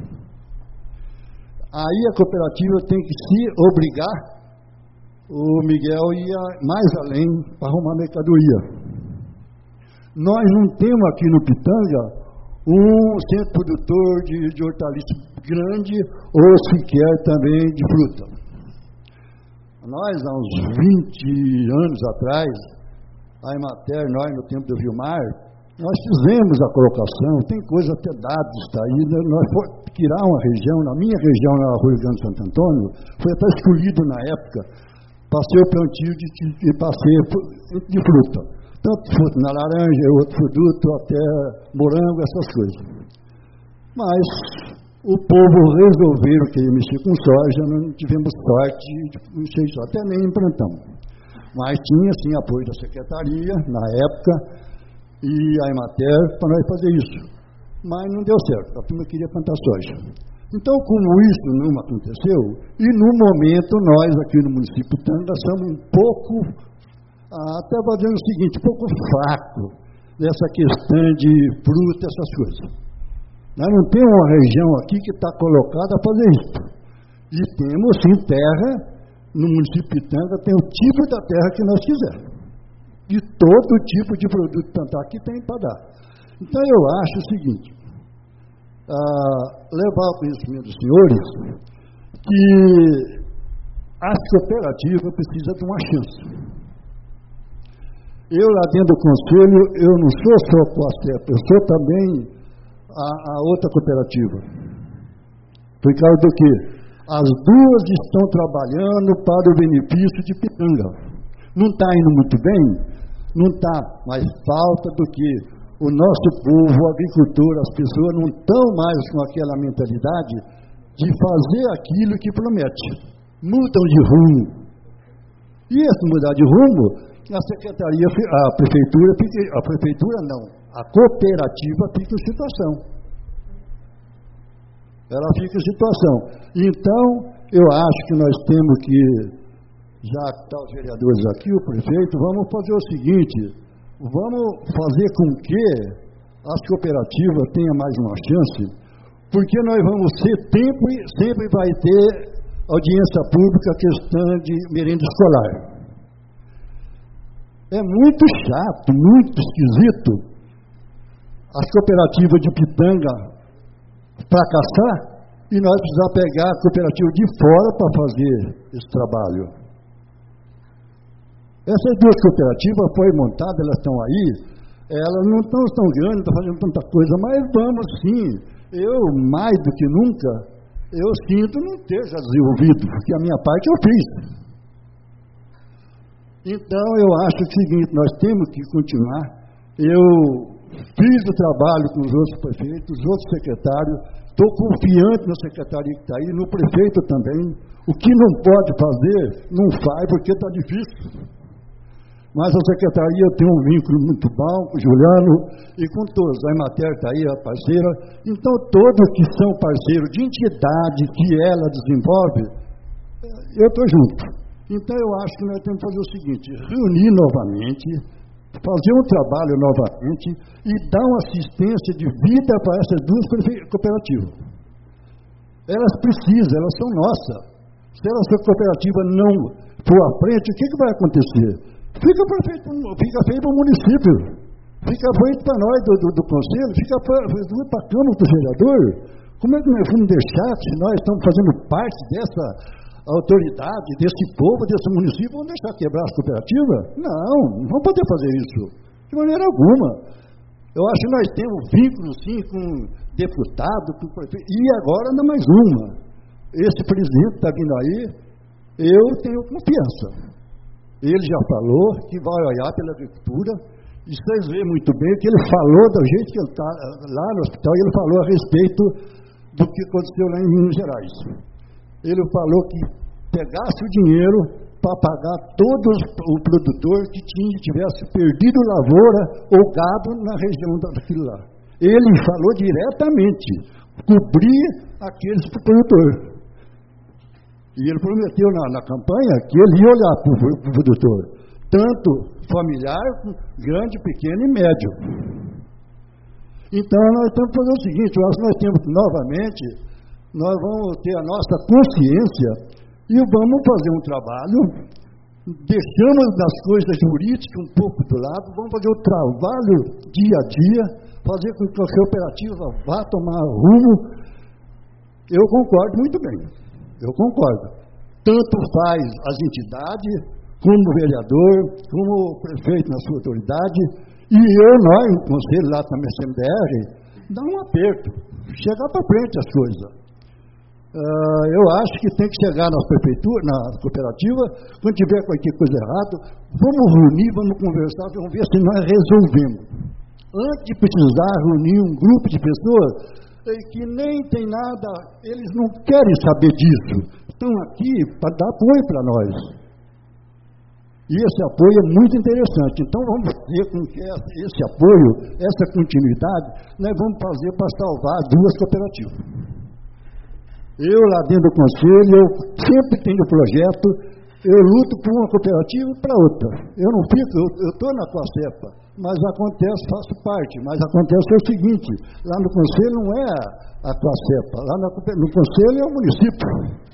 Aí a cooperativa tem que se obrigar, o Miguel ia mais além para arrumar mercadoria. Nós não temos aqui no Pitanga um centro produtor de, de hortaliças grande ou sequer também de fruta. Nós, há uns vinte anos atrás, a Emater, nós no tempo do Vilmar, Nós fizemos a colocação, tem coisa até dados, está aí, né? Nós fomos tirar uma região, na minha região, na Rua Grande de Santo Antônio, foi até escolhido na época, passei o plantio de, de passeio de fruta, tanto fruta na laranja, outro produto, até morango, essas coisas. Mas o povo resolveu que ia mexer com soja, não tivemos sorte de mexer só, até nem implantamos. Mas tinha, sim, apoio da Secretaria, na época, e a Emater para nós fazer isso. Mas não deu certo, a turma queria plantar soja. Então, como isso não aconteceu, e no momento nós aqui no município de Tanga somos um pouco, até fazendo o seguinte, um pouco fraco nessa questão de fruta, essas coisas. Nós não temos uma região aqui que está colocada a fazer isso. E temos, sim, terra, no município de Tanga, tem o tipo da terra que nós quisermos. De todo tipo de produto plantar que tem para dar. Então, eu acho o seguinte, ah, levar ao conhecimento dos senhores que as cooperativas precisam de uma chance. Eu, lá dentro do conselho, eu não sou só a Coacep, eu sou também a, a outra cooperativa. Por causa do quê? As duas estão trabalhando para o benefício de Pitanga. Não está indo muito bem? Não está, mas falta do que o nosso povo, o agricultor, as pessoas não estão mais com aquela mentalidade de fazer aquilo que promete. Mudam de rumo. E esse mudar de rumo, a secretaria, a prefeitura, a prefeitura não, a cooperativa fica em situação. Ela fica em situação. Então, eu acho que nós temos que, já que estão os vereadores aqui, o prefeito, vamos fazer o seguinte, vamos fazer com que as cooperativas tenham mais uma chance, porque nós vamos ser tempo e sempre vai ter audiência pública, questão de merenda escolar. É muito chato, muito esquisito as cooperativas de Pitanga fracassar e nós precisar pegar a cooperativa de fora para fazer esse trabalho. Essas duas cooperativas foram montadas, elas estão aí, elas não estão tão grandes, estão fazendo tanta coisa, mas vamos sim. Eu, mais do que nunca, eu sinto não ter já desenvolvido, porque a minha parte eu fiz. Então, eu acho o seguinte, nós temos que continuar. Eu fiz o trabalho com os outros prefeitos, os outros secretários, estou confiante na secretaria que está aí, no prefeito também. O que não pode fazer, não faz, porque está difícil. Mas a secretaria tem um vínculo muito bom com o Juliano e com todos. A Emater está aí, a parceira. Então, todos que são parceiros de entidade que ela desenvolve, eu estou junto. Então, eu acho que nós temos que fazer o seguinte, reunir novamente, fazer um trabalho novamente e dar uma assistência de vida para essas duas cooperativas. Elas precisam, elas são nossas. Se a sua cooperativa não for à frente, o que, que vai acontecer? Fica, perfeito, fica feio para o município, fica feio para nós do, do, do conselho, fica feio para a Câmara do vereador. Como é que nós vamos deixar, se nós estamos fazendo parte dessa autoridade, desse povo, desse município, vamos deixar quebrar as cooperativas? Não, não vamos poder fazer isso, de maneira alguma. Eu acho que nós temos vínculo, sim, com deputado, com prefeito, e agora ainda mais uma. Esse presidente está vindo aí, eu tenho confiança. Ele já falou que vai olhar pela agricultura, e vocês veem muito bem que ele falou do jeito que ele está lá no hospital, ele falou a respeito do que aconteceu lá em Minas Gerais. Ele falou que pegasse o dinheiro para pagar todos os produtores que tinha, tivesse perdido lavoura ou gado na região daquilo lá. Ele falou diretamente, cobrir aqueles produtores. E ele prometeu na, na campanha que ele ia olhar para o produtor, tanto familiar, grande, pequeno e médio. Então, nós temos que fazer o seguinte, nós, nós temos novamente, nós vamos ter a nossa consciência e vamos fazer um trabalho, deixamos das coisas jurídicas um pouco do lado, vamos fazer o trabalho dia a dia, fazer com que a cooperativa vá tomar rumo. Eu concordo muito bem. Eu concordo. Tanto faz as entidades, como o vereador, como o prefeito na sua autoridade, E eu, nós, o conselho lá também, C M D R, dá um aperto, chegar para frente as coisas. Uh, eu acho que tem que chegar na prefeitura, na cooperativa, quando tiver qualquer coisa errada, vamos reunir, vamos conversar, vamos ver se nós resolvemos. Antes de precisar reunir um grupo de pessoas que nem tem nada, eles não querem saber disso, estão aqui para dar apoio para nós. E esse apoio é muito interessante. Então vamos fazer com que esse apoio, essa continuidade, nós vamos fazer para salvar as duas cooperativas. Eu lá dentro do conselho, eu sempre tenho projeto, eu luto por uma cooperativa e para outra. Eu não fico, eu estou na Coacepa, mas acontece, faço parte, mas acontece o seguinte, lá no conselho não é a Coacepa, lá no, no conselho é o município.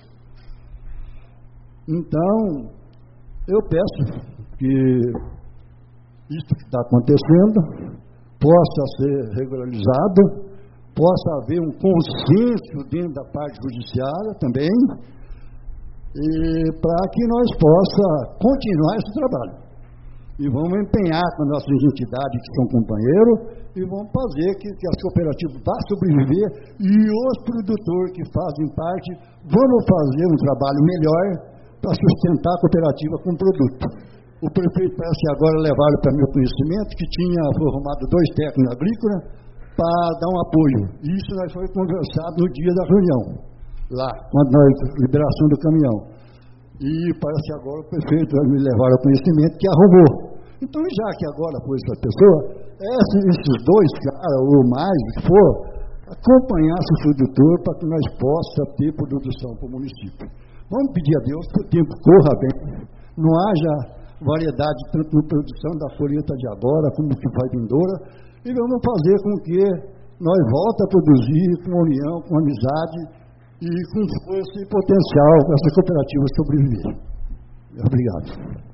Então, eu peço que isso que está acontecendo possa ser regularizado, possa haver um consenso dentro da parte judiciária também, e para que nós possamos continuar esse trabalho. E vamos empenhar com as nossas entidades que são companheiros, e vamos fazer que, que as cooperativas vá sobreviver, e os produtores que fazem parte, vamos fazer um trabalho melhor para sustentar a cooperativa com produto. O prefeito parece que agora levaram para meu conhecimento que tinha formado dois técnicos agrícolas para dar um apoio. Isso nós foi conversado no dia da reunião, lá, quando nós, liberação do caminhão. E parece que agora o prefeito vai me levar ao conhecimento que arrumou. Então, já que agora foi essa pessoa, esses dois caras, ou mais, o que for, acompanhar esse produtor para que nós possamos ter produção para o município. Vamos pedir a Deus que o tempo corra bem, não haja variedade tanto na produção da colheita de agora como que vai vindoura, e vamos fazer com que nós voltemos a produzir com união, com amizade e com força e potencial para essa cooperativa sobreviver. Obrigado.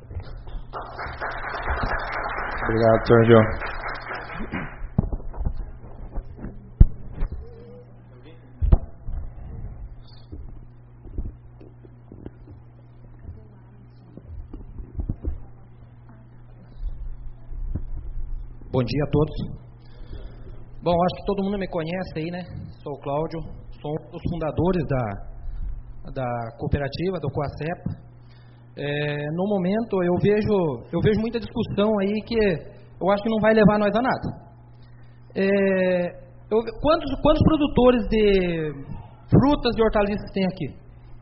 Obrigado, senhor João. Bom dia a todos. Bom, acho que todo mundo me conhece aí, né? Sou o Cláudio, sou um dos fundadores da, da cooperativa, do Coacepa. É, no momento, eu vejo, eu vejo muita discussão aí que eu acho que não vai levar nós a nada. É, eu, quantos, quantos produtores de frutas e hortaliças tem aqui?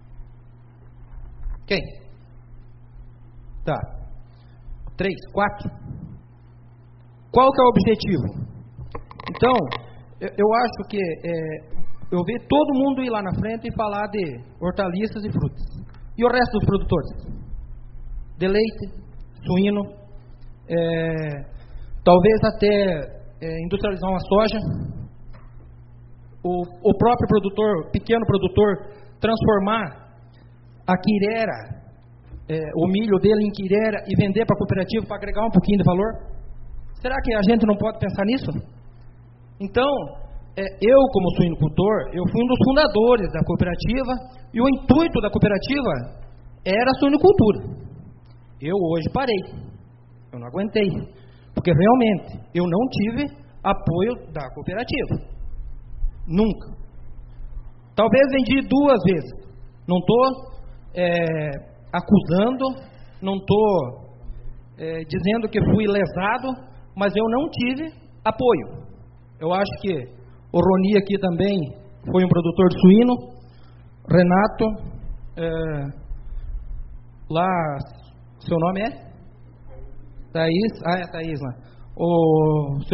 Quem? Tá. Três, quatro? Qual que é o objetivo? Então, eu, eu acho que é, eu vejo todo mundo ir lá na frente e falar de hortaliças e frutas. E o resto dos produtores? De leite, suíno, é, talvez até é, industrializar uma soja. O, o próprio produtor, pequeno produtor, transformar a quirera, é, o milho dele em quirera e vender para a cooperativa para agregar um pouquinho de valor. Será que a gente não pode pensar nisso? Então, é, eu como suinocultor, eu fui um dos fundadores da cooperativa e o intuito da cooperativa era a suinocultura. Eu hoje parei, eu não aguentei, porque realmente eu não tive apoio da cooperativa, nunca. Talvez vendi duas vezes, não estou é, acusando, não estou é, dizendo que fui lesado, mas eu não tive apoio. Eu acho que o Roni aqui também foi um produtor de suíno, Renato, é, lá, seu nome é? Thaís, ah é Thaís lá, o seu,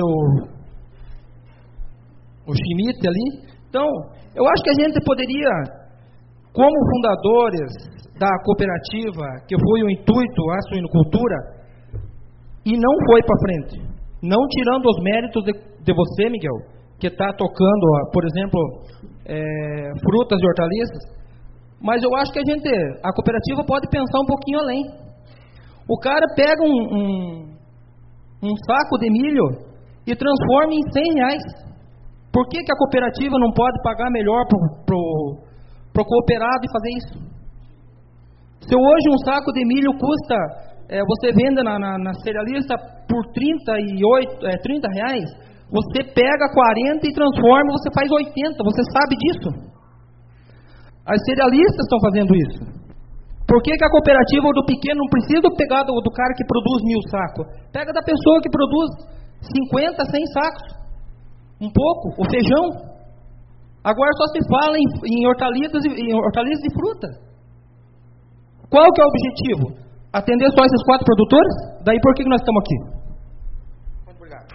o Schmidt ali. Então, eu acho que a gente poderia, como fundadores da cooperativa, que foi o intuito, a suinocultura, e não foi para frente, não tirando os méritos de, de você, Miguel, que está tocando, por exemplo, é, frutas e hortaliças, mas eu acho que a gente, a cooperativa pode pensar um pouquinho além. O cara pega um, um, um saco de milho e transforma em cem reais. Por que, que a cooperativa não pode pagar melhor para o cooperado e fazer isso? Se hoje um saco de milho custa é, você vende na, na, na cerealista por trinta e oito, é, trinta reais, você pega quarenta e transforma, você faz oitenta, você sabe disso. As cerealistas estão fazendo isso. Por que, que a cooperativa do pequeno não precisa pegar do, do cara que produz mil sacos? Pega da pessoa que produz cinquenta, cem sacos. Um pouco, o feijão. Agora só se fala em, em, hortaliças, em hortaliças e fruta. Qual que é o objetivo? Atender só esses quatro produtores? Daí por que, que nós estamos aqui? Muito obrigado.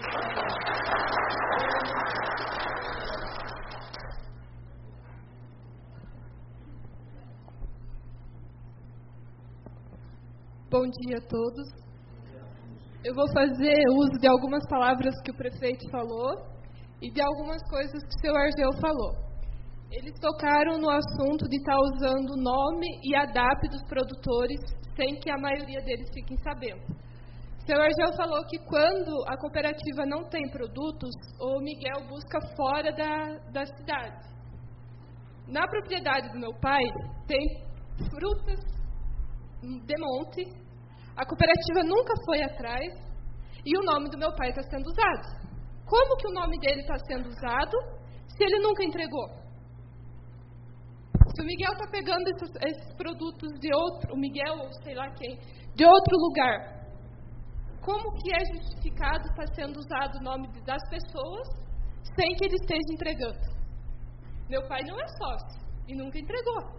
Bom dia a todos. Eu vou fazer uso de algumas palavras que o prefeito falou e de algumas coisas que o seu Argel falou. Eles tocaram no assunto de estar usando o nome e a D A P dos produtores sem que a maioria deles fiquem sabendo. O seu Argel falou que quando a cooperativa não tem produtos, o Miguel busca fora da, da cidade. Na propriedade do meu pai, tem frutas de monte. A cooperativa nunca foi atrás e o nome do meu pai está sendo usado. Como que o nome dele está sendo usado se ele nunca entregou? Se o Miguel está pegando esses, esses produtos de outro, o Miguel ou sei lá quem, de outro lugar, como que é justificado estar sendo usado o nome das pessoas sem que ele esteja entregando? Meu pai não é sócio e nunca entregou.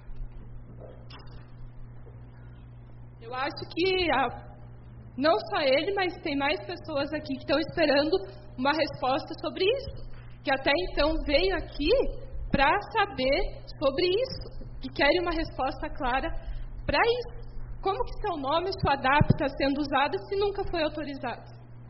Eu acho que a, não só ele, mas tem mais pessoas aqui que estão esperando uma resposta sobre isso, que até então veio aqui para saber sobre isso, e querem uma resposta clara para isso. Como que seu nome, sua D A P está sendo usada se nunca foi autorizado?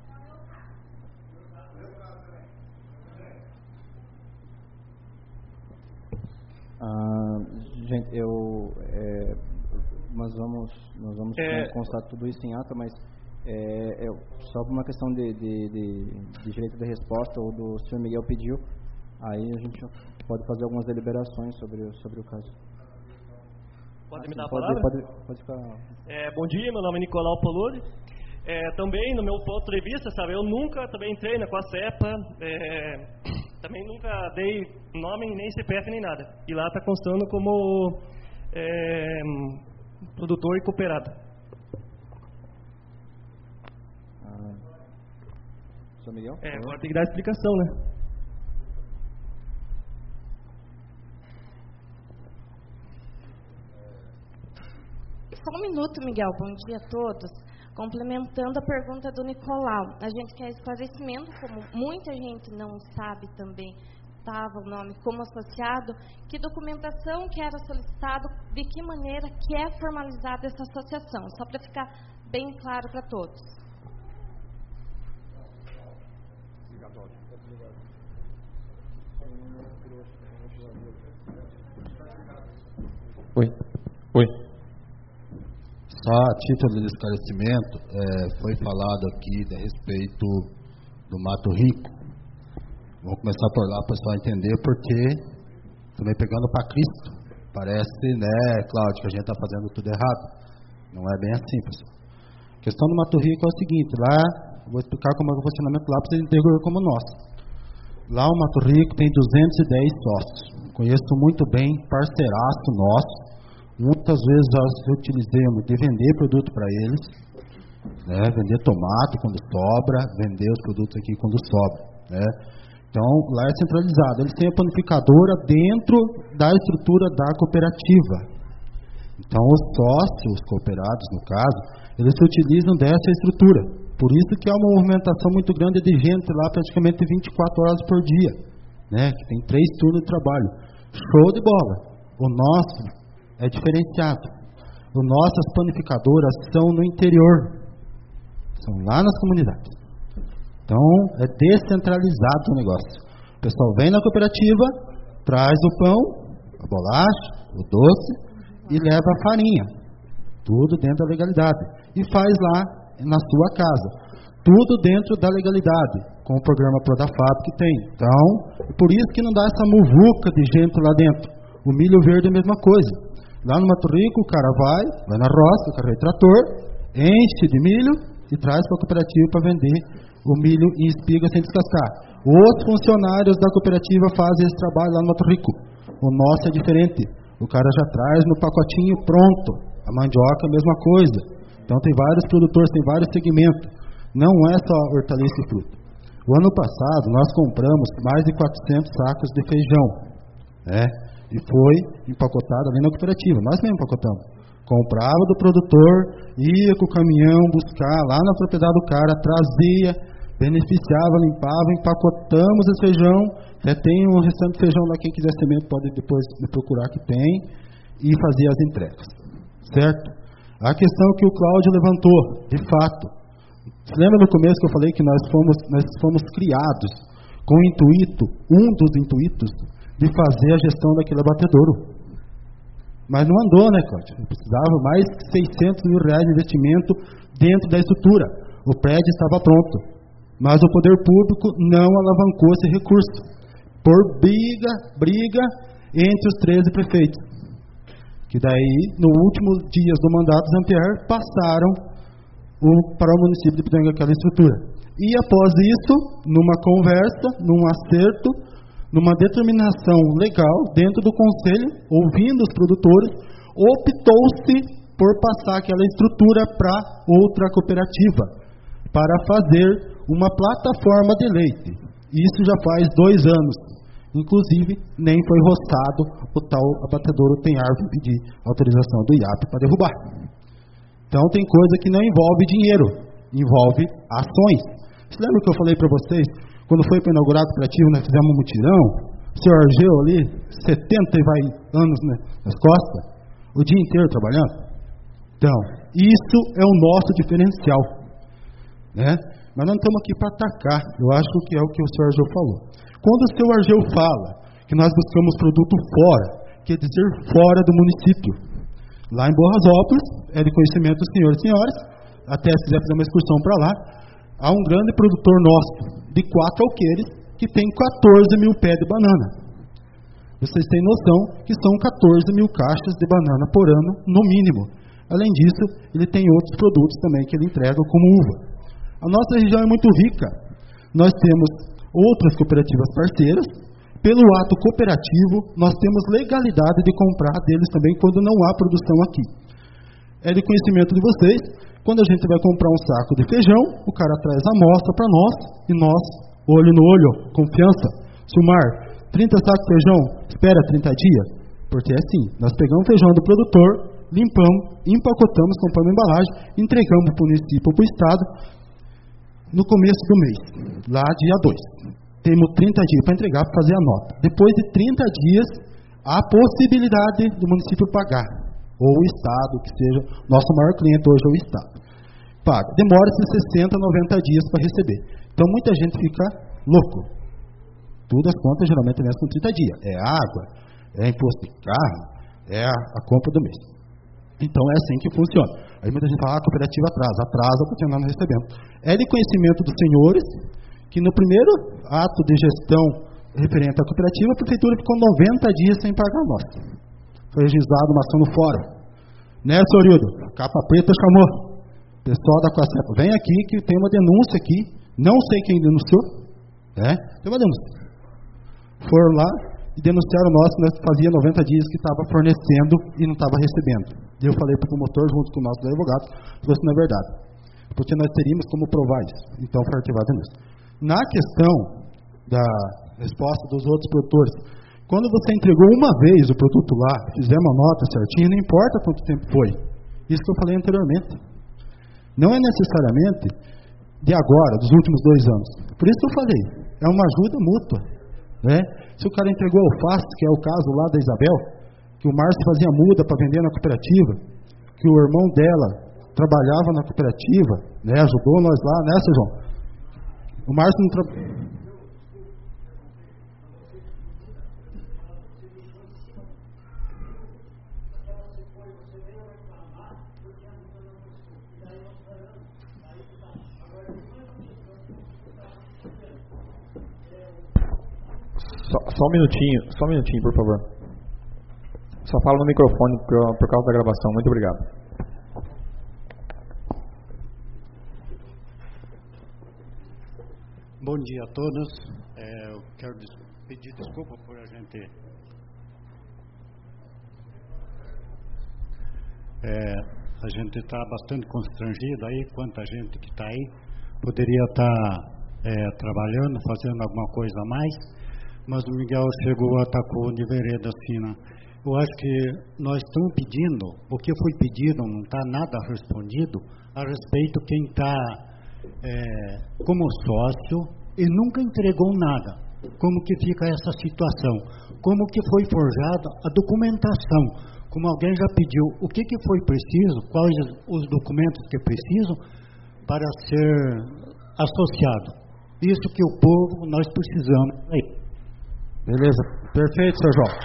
Ah, gente, eu... É, nós vamos, nós vamos é, constar tudo isso em ata, mas é, é, só por uma questão de, de, de, de direito de resposta, ou do senhor Miguel pediu, aí a gente pode fazer algumas deliberações sobre, sobre o caso. Pode ah, me sim, dar a pode, palavra? Pode, pode ficar... É, bom dia, meu nome é Nicolau Polodi. É, também, no meu ponto de vista, sabe, eu nunca também entrei na Coacepa, é, também nunca dei nome, nem C P F, nem nada. E lá está constando como... É, produtor e cooperado. Ah, senhor Miguel? É, agora tem que dar explicação, né? Só um minuto, Miguel. Bom dia a todos. Complementando a pergunta do Nicolau, a gente quer esclarecimento, como muita gente não sabe também, estava o nome como associado, que documentação que era solicitado, de que maneira que é formalizada essa associação, só para ficar bem claro para todos. Oi. Oi. Só a título de esclarecimento, é, foi falado aqui a respeito do Mato Rico. Vamos começar por lá para o pessoal entender, porque também pegando para Cristo, parece, né, Cláudio, que a gente está fazendo tudo errado. Não é bem assim, pessoal. A questão do Mato Rico é o seguinte, lá, vou explicar como é o funcionamento lá para vocês entenderem como nós. Lá o Mato Rico tem duzentos e dez sócios. Conheço muito bem, parceiraço nosso. Muitas vezes nós utilizamos de vender produto para eles, né, vender tomate quando sobra, vender os produtos aqui quando sobra, né. Então, lá é centralizado. Eles têm a panificadora dentro da estrutura da cooperativa. Então, os sócios, os cooperados, no caso, eles se utilizam dessa estrutura. Por isso que há uma movimentação muito grande de gente lá, praticamente vinte e quatro horas por dia, né? Que tem três turnos de trabalho. Show de bola. O nosso é diferenciado. O nosso, as panificadoras são no interior. São lá nas comunidades. Então, é descentralizado o negócio. O pessoal vem na cooperativa, traz o pão, a bolacha, o doce e leva a farinha. Tudo dentro da legalidade. E faz lá na sua casa. Tudo dentro da legalidade, com o programa Prodafab que tem. Então, por isso que não dá essa muvuca de gente lá dentro. O milho verde é a mesma coisa. Lá no Mato Rico, o cara vai, vai na roça, carrega trator, enche de milho e traz para a cooperativa para vender o milho em espiga sem descascar. Os funcionários da cooperativa fazem esse trabalho lá no Mato Rico. O nosso é diferente. O cara já traz no pacotinho pronto. A mandioca é a mesma coisa. Então tem vários produtores, tem vários segmentos. Não é só hortaliça e fruta. O ano passado nós compramos mais de quatrocentos sacos de feijão, né? E foi empacotado ali na cooperativa. Nós mesmo empacotamos. Comprava do produtor, ia com o caminhão buscar lá na propriedade do cara, trazia, beneficiava, limpava, empacotamos esse feijão. Já tem um restante de feijão lá, quem quiser semente pode depois me procurar que tem, e fazia as entregas. Certo? A questão que o Cláudio levantou, de fato. Você lembra no começo que eu falei que nós fomos, nós fomos criados com o intuito, um dos intuitos, de fazer a gestão daquele abatedouro. Mas não andou, né, Cláudio? Precisava mais de seiscentos mil reais de investimento dentro da estrutura. O prédio estava pronto. Mas o poder público não alavancou esse recurso. Por briga, briga entre os treze prefeitos. Que daí, no último dias do mandato Zampier, passaram o, para o município de Pitanga aquela estrutura. E após isso, numa conversa, num acerto, numa determinação legal dentro do conselho, ouvindo os produtores, optou-se por passar aquela estrutura para outra cooperativa, para fazer uma plataforma de leite. Isso já faz dois anos. Inclusive, nem foi roçado o tal abatedouro tem árvore pedir autorização do I A P para derrubar. Então, tem coisa que não envolve dinheiro, envolve ações. Você lembra que eu falei para vocês, quando foi para inaugurar a cooperativa, nós fizemos um mutirão, o senhor Argeu ali, setenta e vai anos, né, nas costas, o dia inteiro trabalhando? Então, isso é o nosso diferencial, né? Mas nós não estamos aqui para atacar, eu acho que é o que o senhor Argeu falou. Quando o senhor Argeu fala que nós buscamos produto fora, quer dizer fora do município, lá em Borrasópolis, é de conhecimento dos senhores e senhoras, até se quiser fazer uma excursão para lá, há um grande produtor nosso, de quatro alqueires, que tem quatorze mil pés de banana. Vocês têm noção que são quatorze mil caixas de banana por ano, no mínimo. Além disso, ele tem outros produtos também que ele entrega como uva. A nossa região é muito rica. Nós temos outras cooperativas parceiras. Pelo ato cooperativo, nós temos legalidade de comprar deles também quando não há produção aqui. É de conhecimento de vocês, quando a gente vai comprar um saco de feijão, o cara traz a amostra para nós, e nós, olho no olho, confiança. Silmar, trinta sacos de feijão, espera trinta dias? Porque é assim, nós pegamos o feijão do produtor, limpamos, empacotamos, compramos embalagem, entregamos para o município ou para o estado, no começo do mês, lá dia dois. Temos trinta dias para entregar, para fazer a nota. Depois de trinta dias, há possibilidade do município pagar, ou o estado, que seja nosso maior cliente hoje é o estado. Paga. Demora-se sessenta, noventa dias para receber. Então muita gente fica louco. Tudo as contas geralmente começam com trinta dias. É água, é imposto de carro, é a, a compra do mês. Então é assim que funciona. Aí muita gente fala, ah, a cooperativa atrasa, atrasa porque nós não recebemos. É de conhecimento dos senhores que no primeiro ato de gestão referente à cooperativa, a prefeitura ficou noventa dias sem pagar a nota. Foi registrado uma ação no fórum. Né, senhor Hildo? Capa preta chamou. Pessoal da Coacepa, vem aqui que tem uma denúncia aqui. Não sei quem denunciou. Né? Tem uma denúncia. Foram lá e denunciaram nós que nós fazia noventa dias que estava fornecendo e não estava recebendo. E eu falei para o promotor, junto com o nosso advogado, que isso não é verdade. Porque nós teríamos como provar isso. Então foi arquivado nisso. Na questão da resposta dos outros produtores, quando você entregou uma vez o produto lá, fizer uma nota certinha, não importa quanto tempo foi. Isso que eu falei anteriormente. Não é necessariamente de agora, dos últimos dois anos. Por isso que eu falei, é uma ajuda mútua. Né? Se o cara entregou alface, que é o caso lá da Isabel, que o Márcio fazia muda para vender na cooperativa, que o irmão dela trabalhava na cooperativa, né, ajudou nós lá, né, seu João? O Márcio não trabalhava. Só, só um minutinho, só um minutinho, por favor. Só falo no microfone por, por causa da gravação. Muito obrigado. Bom dia a todos. É, eu quero des pedir desculpa por a gente... É, a gente está bastante constrangido aí, quanta gente que está aí. Poderia estar tá, é, trabalhando, fazendo alguma coisa a mais, mas o Miguel chegou, atacou de vereda fina. Eu acho que nós estamos pedindo, o que foi pedido não está nada respondido a respeito de quem está é, como sócio e nunca entregou nada. Como que fica essa situação? Como que foi forjada a documentação? Como alguém já pediu, o que, que foi preciso, quais os documentos que precisam para ser associado? Isso que o povo, nós precisamos. Aí. Beleza, perfeito, senhor João.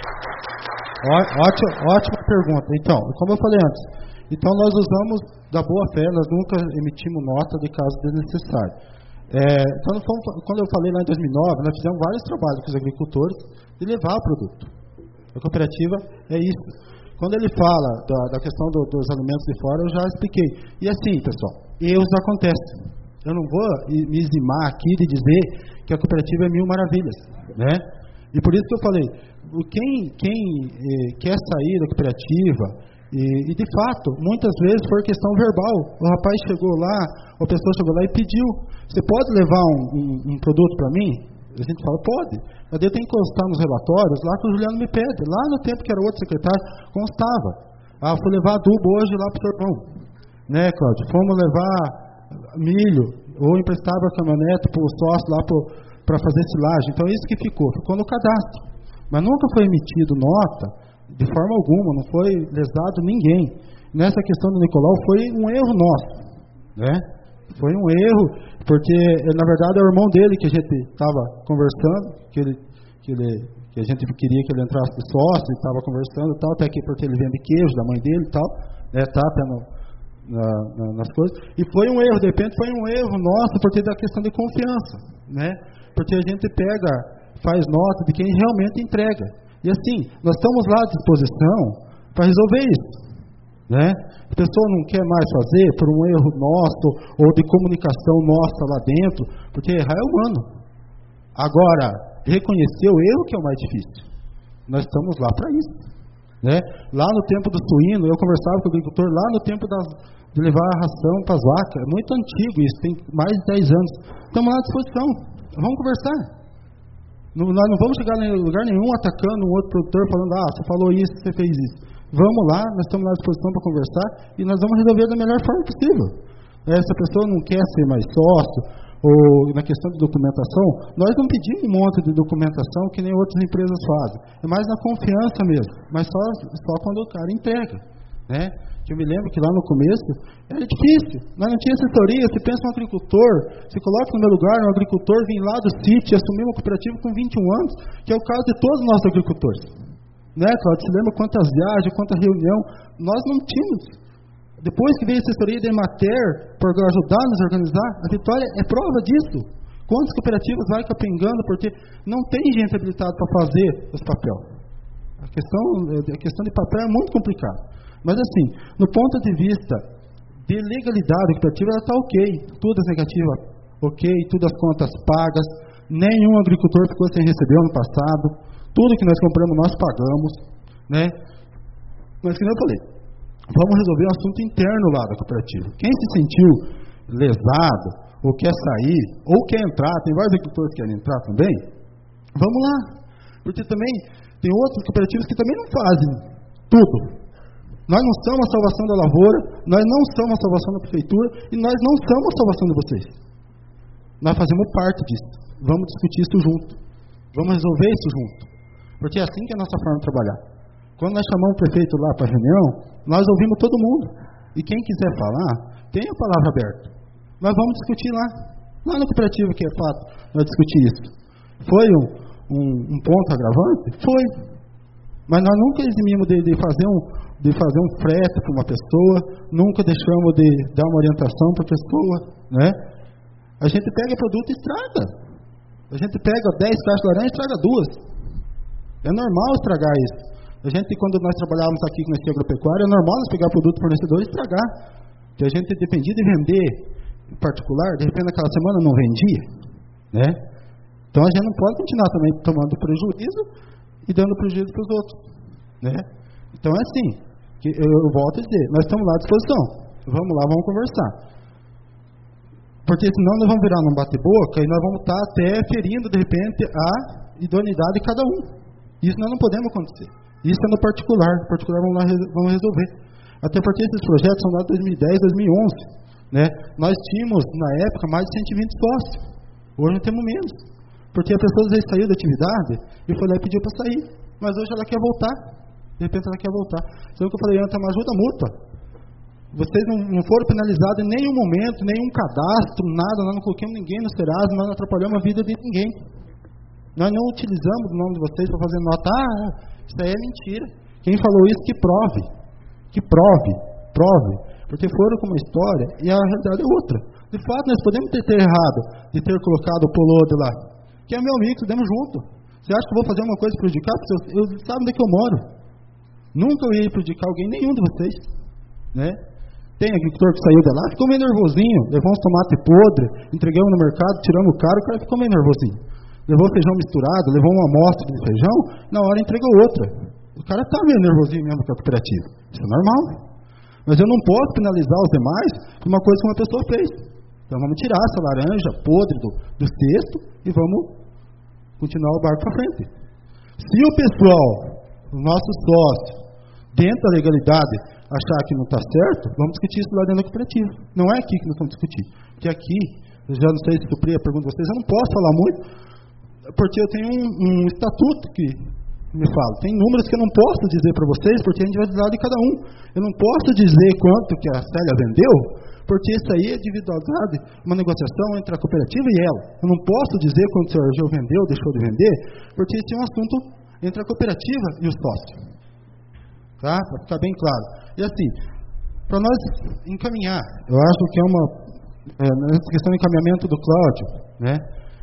Ó, ótima, ótima pergunta. Então, como eu falei antes, então nós usamos da boa fé, nós nunca emitimos nota de caso desnecessário. É, então, quando eu falei lá em dois mil e nove, nós fizemos vários trabalhos com os agricultores de levar o produto. A cooperativa é isso. Quando ele fala da, da questão do, dos alimentos de fora, eu já expliquei. E assim, pessoal, erros acontecem. Eu não vou me eximar aqui de dizer que a cooperativa é mil maravilhas, né? E por isso que eu falei, quem, quem eh, quer sair da cooperativa, e, e de fato, muitas vezes foi questão verbal. O rapaz chegou lá, a pessoa chegou lá e pediu, você pode levar um, um, um produto para mim? A gente fala, pode. Mas eu tenho que constar nos relatórios lá que o Juliano me pede. Lá no tempo que era outro secretário, constava. Ah, fui levar adubo hoje lá para o seu irmão. Né, Cláudio? Fomos levar milho, ou emprestava a caminhonete para o sócio lá para fazer silagem. Então, isso que ficou. Ficou no cadastro. Mas nunca foi emitido nota, de forma alguma, não foi lesado ninguém. Nessa questão do Nicolau, foi um erro nosso. Né? Foi um erro, porque, na verdade, é o irmão dele que a gente estava conversando, que, ele, que, ele, que a gente queria que ele entrasse de sócio, e estava conversando e tal, até que porque ele vende queijo da mãe dele e tal, né, tapa no, na, na, nas coisas. E foi um erro, de repente foi um erro nosso, porque da questão de confiança, né? Porque a gente pega, faz nota de quem realmente entrega. E assim, nós estamos lá à disposição para resolver isso. Né? A pessoa não quer mais fazer por um erro nosso ou de comunicação nossa lá dentro, porque errar é humano. Agora, reconhecer o erro que é o mais difícil. Nós estamos lá para isso. Né? Lá no tempo do suíno, eu conversava com o agricultor lá no tempo das, de levar a ração para as vacas. É muito antigo isso, tem mais de dez anos. Estamos lá à disposição. Vamos conversar. Não, nós não vamos chegar em lugar nenhum atacando um outro produtor falando, ah, você falou isso, você fez isso. Vamos lá, nós estamos à disposição para conversar e nós vamos resolver da melhor forma possível. Se a pessoa não quer ser mais sócio, ou na questão de documentação, nós não pedimos um monte de documentação que nem outras empresas fazem. É mais na confiança mesmo, mas só, só quando o cara entrega. Né? Que eu me lembro que lá no começo era difícil, nós não tinha assessoria. Você pensa um agricultor, se coloca no meu lugar, um agricultor vem lá do sítio e assumir uma cooperativa com vinte e um anos, que é o caso de todos os nossos agricultores. Né, Cláudio? Você lembra quantas viagens, quanta reunião? Nós não tínhamos. Depois que veio a assessoria da Emater para ajudar a nos organizar, a Vitória é prova disso. Quantas cooperativas vai capengando porque não tem gente habilitada para fazer esse papel. A questão, a questão de papel é muito complicada. Mas assim, no ponto de vista de legalidade da cooperativa, ela está ok. Tudo é negativa, ok, tudo as contas pagas, nenhum agricultor ficou sem receber ano passado. Tudo que nós compramos, nós pagamos, né? Mas, como eu falei, vamos resolver um assunto interno lá da cooperativa. Quem se sentiu lesado, ou quer sair, ou quer entrar, tem vários agricultores que querem entrar também, vamos lá. Porque também tem outras cooperativas que também não fazem tudo. Nós não somos a salvação da lavoura, nós não somos a salvação da prefeitura, e nós não somos a salvação de vocês. Nós fazemos parte disso. Vamos discutir isso junto. Vamos resolver isso junto. Porque é assim que é a nossa forma de trabalhar. Quando nós chamamos o prefeito lá para a reunião, nós ouvimos todo mundo. E quem quiser falar, tem a palavra aberta. Nós vamos discutir lá. Lá no cooperativo, que é fato, nós discutir isso. Foi um, um, um ponto agravante? Foi. Mas nós nunca eximimos de, de, fazer um, de fazer um frete para uma pessoa, nunca deixamos de dar uma orientação para a pessoa. Né? A gente pega produto e estraga. A gente pega dez caixas de laranja e estraga duas. É normal estragar isso. A gente, quando nós trabalhávamos aqui com esse agropecuário, é normal nós pegar produto fornecedor e estragar. Porque a gente dependia de vender em particular, de repente naquela semana não vendia. Né? Então a gente não pode continuar também tomando prejuízo e dando prejuízo para os outros. Né? Então é assim, que eu, eu volto a dizer, nós estamos lá à disposição. Vamos lá, vamos conversar. Porque senão nós vamos virar num bate-boca e nós vamos estar até ferindo, de repente, a idoneidade de cada um. Isso nós não podemos acontecer. Isso é no particular. No particular vamos lá vamos resolver. Até porque esses projetos são lá de dois mil e dez, dois mil e onze. Né? Nós tínhamos, na época, mais de cento e vinte sócios. Hoje não temos menos. Porque a pessoa às vezes saiu da atividade e foi lá e pediu para sair. Mas hoje ela quer voltar. De repente ela quer voltar. Então o que eu falei antes é uma ajuda mútua. Vocês não, não foram penalizados em nenhum momento, nenhum cadastro, nada. Nós não colocamos ninguém no Serasa, nós não atrapalhamos a vida de ninguém. Nós não utilizamos o nome de vocês para fazer nota. Ah, isso aí é mentira. Quem falou isso que prove. Que prove. Prove. Porque foram com uma história e a realidade é outra. De fato, nós podemos ter, ter errado de ter colocado o Polode lá. Que é meu amigo, estudamos junto. Você acha que eu vou fazer uma coisa para prejudicar? Porque eu, eu sabe onde é que eu moro. Nunca eu ia prejudicar alguém, nenhum de vocês. Né? Tem agricultor que saiu de lá, ficou meio nervosinho. Levou uns tomates podres, entregamos no mercado, tiramos o cara, o cara ficou meio nervosinho. Levou feijão misturado, levou uma amostra de feijão, na hora entregou outra. O cara está meio nervosinho mesmo com a cooperativa. Isso é normal. Mas eu não posso penalizar os demais por uma coisa que uma pessoa fez. Então vamos tirar essa laranja podre do, do cesto e vamos continuar o barco para frente. Se o pessoal, o nosso sócio, dentro da legalidade, achar que não está certo, vamos discutir isso lá dentro da cooperativa. Não é aqui que nós vamos discutir. Porque aqui, eu já não sei se supri a pergunta de vocês, eu não posso falar muito, porque eu tenho um, um estatuto que me fala. Tem números que eu não posso dizer para vocês, porque a individualidade de cada um. Eu não posso dizer quanto que a Célia vendeu, porque isso aí é individualidade, uma negociação entre a cooperativa e ela. Eu não posso dizer quanto o senhor Argel vendeu, deixou de vender, porque isso é um assunto entre a cooperativa e o sócio. Tá? Para ficar bem claro. E assim, para nós encaminhar, eu acho que é uma, é, nessa questão do encaminhamento do Cláudio, né?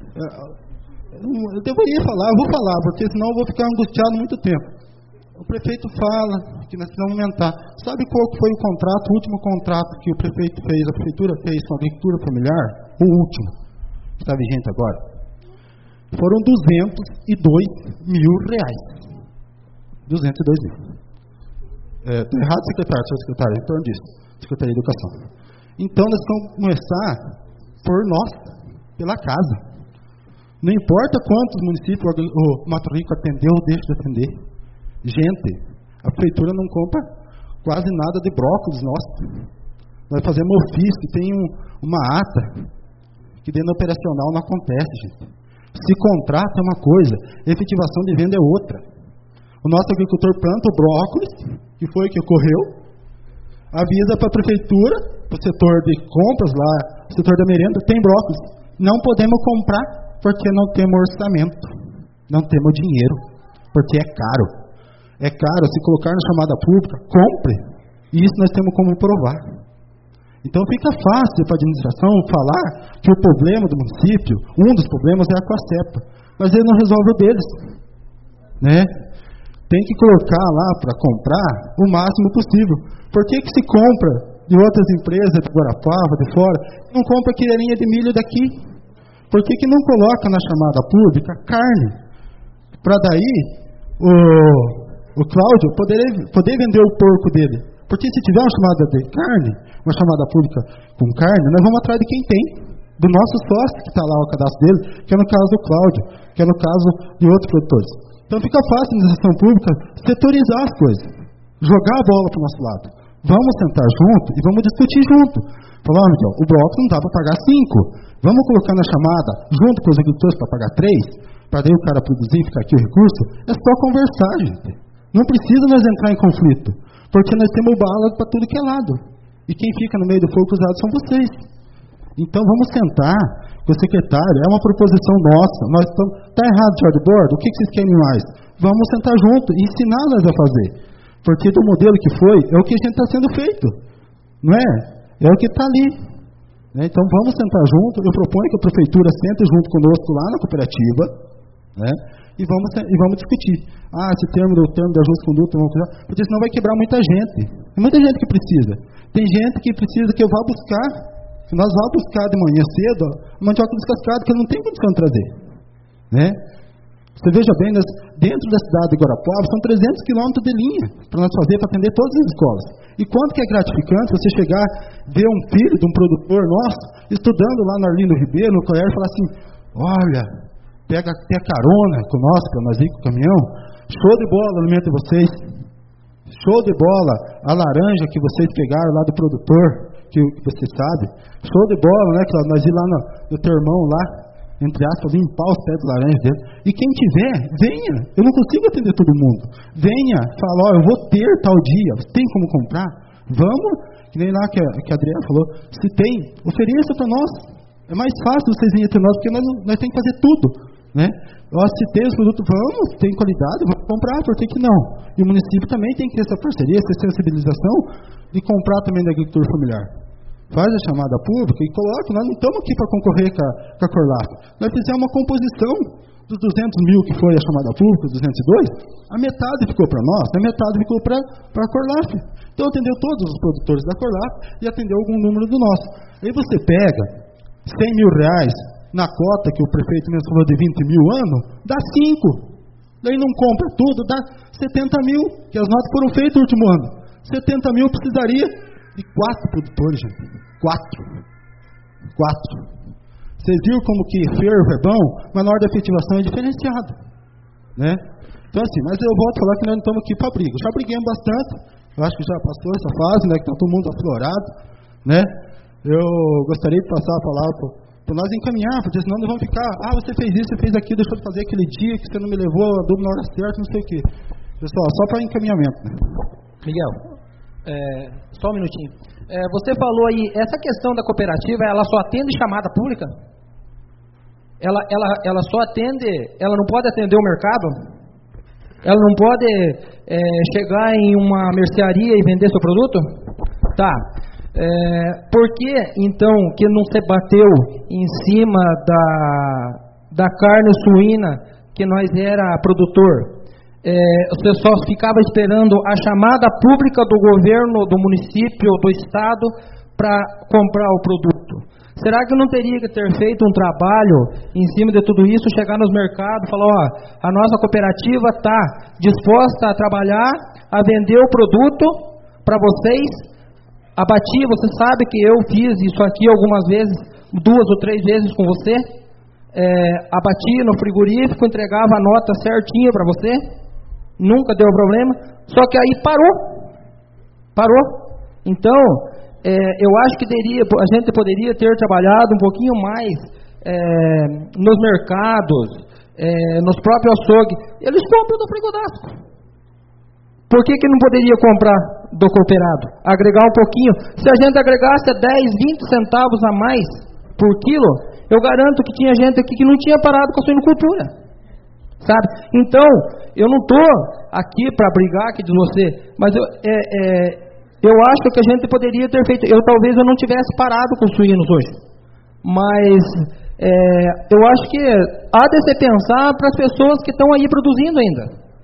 Eu deveria falar, eu vou falar, porque senão eu vou ficar angustiado muito tempo. O prefeito fala que nós precisamos aumentar. Sabe qual foi o contrato, o último contrato que o prefeito fez, a prefeitura fez com a agricultura familiar? O último, que está vigente agora. Foram duzentos e dois mil reais. duzentos e dois mil. Estou é, errado, secretário, senhor secretário, em torno disso. Secretaria de Educação. Então, nós vamos começar por nós, pela casa. Não importa quantos municípios o Mato Rico atendeu ou deixa de atender. Gente, a prefeitura não compra quase nada de brócolis nosso. Nós fazemos ofício, tem um, uma ata que dentro do operacional não acontece, gente. Se contrata é uma coisa, efetivação de venda é outra. O nosso agricultor planta o brócolis, que foi o que ocorreu, avisa para a prefeitura, para o setor de compras lá, o setor da merenda, tem brócolis. Não podemos comprar porque não temos orçamento, não temos dinheiro, porque é caro. É caro, se colocar na chamada pública, compre. E isso nós temos como provar. Então fica fácil para a administração falar que o problema do município, um dos problemas é a Coacepa, mas ele não resolve o deles. Né? Tem que colocar lá para comprar o máximo possível. Por que que se compra de outras empresas, de Guarapava, de fora, não compra aquela linha de milho daqui? Por que que não coloca na chamada pública carne? Para daí o, o Cláudio poder, poder vender o porco dele. Porque se tiver uma chamada de carne, uma chamada pública com carne, nós vamos atrás de quem tem. Do nosso sócio que está lá o cadastro dele, que é no caso do Cláudio, que é no caso de outros produtores. Então fica fácil na administração pública setorizar as coisas. Jogar a bola para o nosso lado. Vamos sentar junto e vamos discutir junto. Falar, oh, Miguel, o bloco não dá para pagar cinco. Vamos colocar na chamada, junto com os agricultores, para pagar três, para daí o cara produzir e ficar aqui o recurso. É só conversar, gente. Não precisa nós entrar em conflito, porque nós temos bala para tudo que é lado. E quem fica no meio do fogo cruzado são vocês. Então vamos sentar com o secretário, é uma proposição nossa. Nós estamos, está errado de board? O que vocês querem mais? Vamos sentar junto e ensinar nós a fazer. Porque do modelo que foi, é o que a gente está sendo feito. Não é? É o que está ali. Né? Então vamos sentar junto. Eu proponho que a prefeitura sente junto conosco lá na cooperativa, né? e, vamos, e vamos discutir. Ah, esse termo do termo da justa conduta, vamos usar, porque senão vai quebrar muita gente. Tem muita gente que precisa. Tem gente que precisa que eu vá buscar Se nós vamos buscar de manhã cedo, a mandioca descascada, que não tem condição de trazer. Né? Você veja bem, nós, dentro da cidade de Guarapuava, são trezentos quilômetros de linha para nós fazer, para atender todas as escolas. E quanto que é gratificante você chegar, ver um filho de um produtor nosso, estudando lá no Arlindo Ribeiro, no colégio, e falar assim, olha, pega até carona com nós, para nós ir com o caminhão, show de bola o alimento de vocês, show de bola a laranja que vocês pegaram lá do produtor, que, que você sabe, show de bola, né, que nós ir lá no, no teu irmão lá, entre aspas, limpar os pés de laranja dele. E quem tiver, venha. Eu não consigo atender todo mundo. Venha, fala, ó, eu vou ter tal dia, tem como comprar? Vamos, que nem lá que a, que a Adriana falou, se tem, ofereça para nós. É mais fácil vocês virem entre nós, porque nós, nós temos que fazer tudo. Né? Eu, se tem os produtos, vamos, tem qualidade, vamos comprar, por que que não? E o município também tem que ter essa parceria, essa sensibilização de comprar também da agricultura familiar. Faz a chamada pública e coloca, nós não estamos aqui para concorrer com a, com a Corlaf. Nós fizemos uma composição dos duzentos mil que foi a chamada pública, duzentos e dois, a metade ficou para nós, a metade ficou para a Corlaf. Então atendeu todos os produtores da Corlaf e atendeu algum número do nosso. Aí você pega cem mil reais na cota que o prefeito mesmo falou de vinte mil ano, dá cinco. Daí não compra tudo, dá setenta mil, que as notas foram feitas no último ano. setenta mil precisaria de quatro produtores, gente. Quatro. Quatro. Vocês viram como que fervo é bom, mas na hora da efetivação é diferenciado. Né? Então assim, mas eu volto a falar que nós não estamos aqui para briga. Já briguemos bastante, eu acho que já passou essa fase, né, que está todo mundo aflorado. Né? Eu gostaria de passar a palavra para nós encaminhar, porque senão nós vamos ficar, ah, você fez isso, você fez aquilo, deixou de fazer aquele dia que você não me levou a adubo na hora certa, não sei o quê. Pessoal, só para encaminhamento. Né? Miguel, é, só um minutinho. É, você falou aí, essa questão da cooperativa, ela só atende chamada pública? Ela, ela, ela só atende, ela não pode atender o mercado? Ela não pode é, chegar em uma mercearia e vender seu produto? Tá. É, por que, então, que não se bateu em cima da, da carne suína que nós era produtor? É, você só ficava esperando a chamada pública do governo, do município, do estado para comprar o produto. Será que não teria que ter feito um trabalho em cima de tudo isso, chegar nos mercados e falar, ó, a nossa cooperativa está disposta a trabalhar, a vender o produto para vocês, abati, você sabe que eu fiz isso aqui algumas vezes, duas ou três vezes com você, é, abati no frigorífico, entregava a nota certinha para você, nunca deu problema, só que aí parou, parou. Então, é, eu acho que teria, a gente poderia ter trabalhado um pouquinho mais é, nos mercados, é, nos próprios açougues. Eles compram do Frigodástico. Por que que não poderia comprar do cooperado? Agregar um pouquinho. Se a gente agregasse dez, vinte centavos a mais por quilo, eu garanto que tinha gente aqui que não tinha parado com a suinocultura. Sabe? Então, eu não estou aqui para brigar, que diz você, mas eu, é, é, eu acho que a gente poderia ter feito. Eu talvez eu não tivesse parado com os suínos hoje, mas é, eu acho que há de se pensar para as pessoas que estão aí produzindo ainda.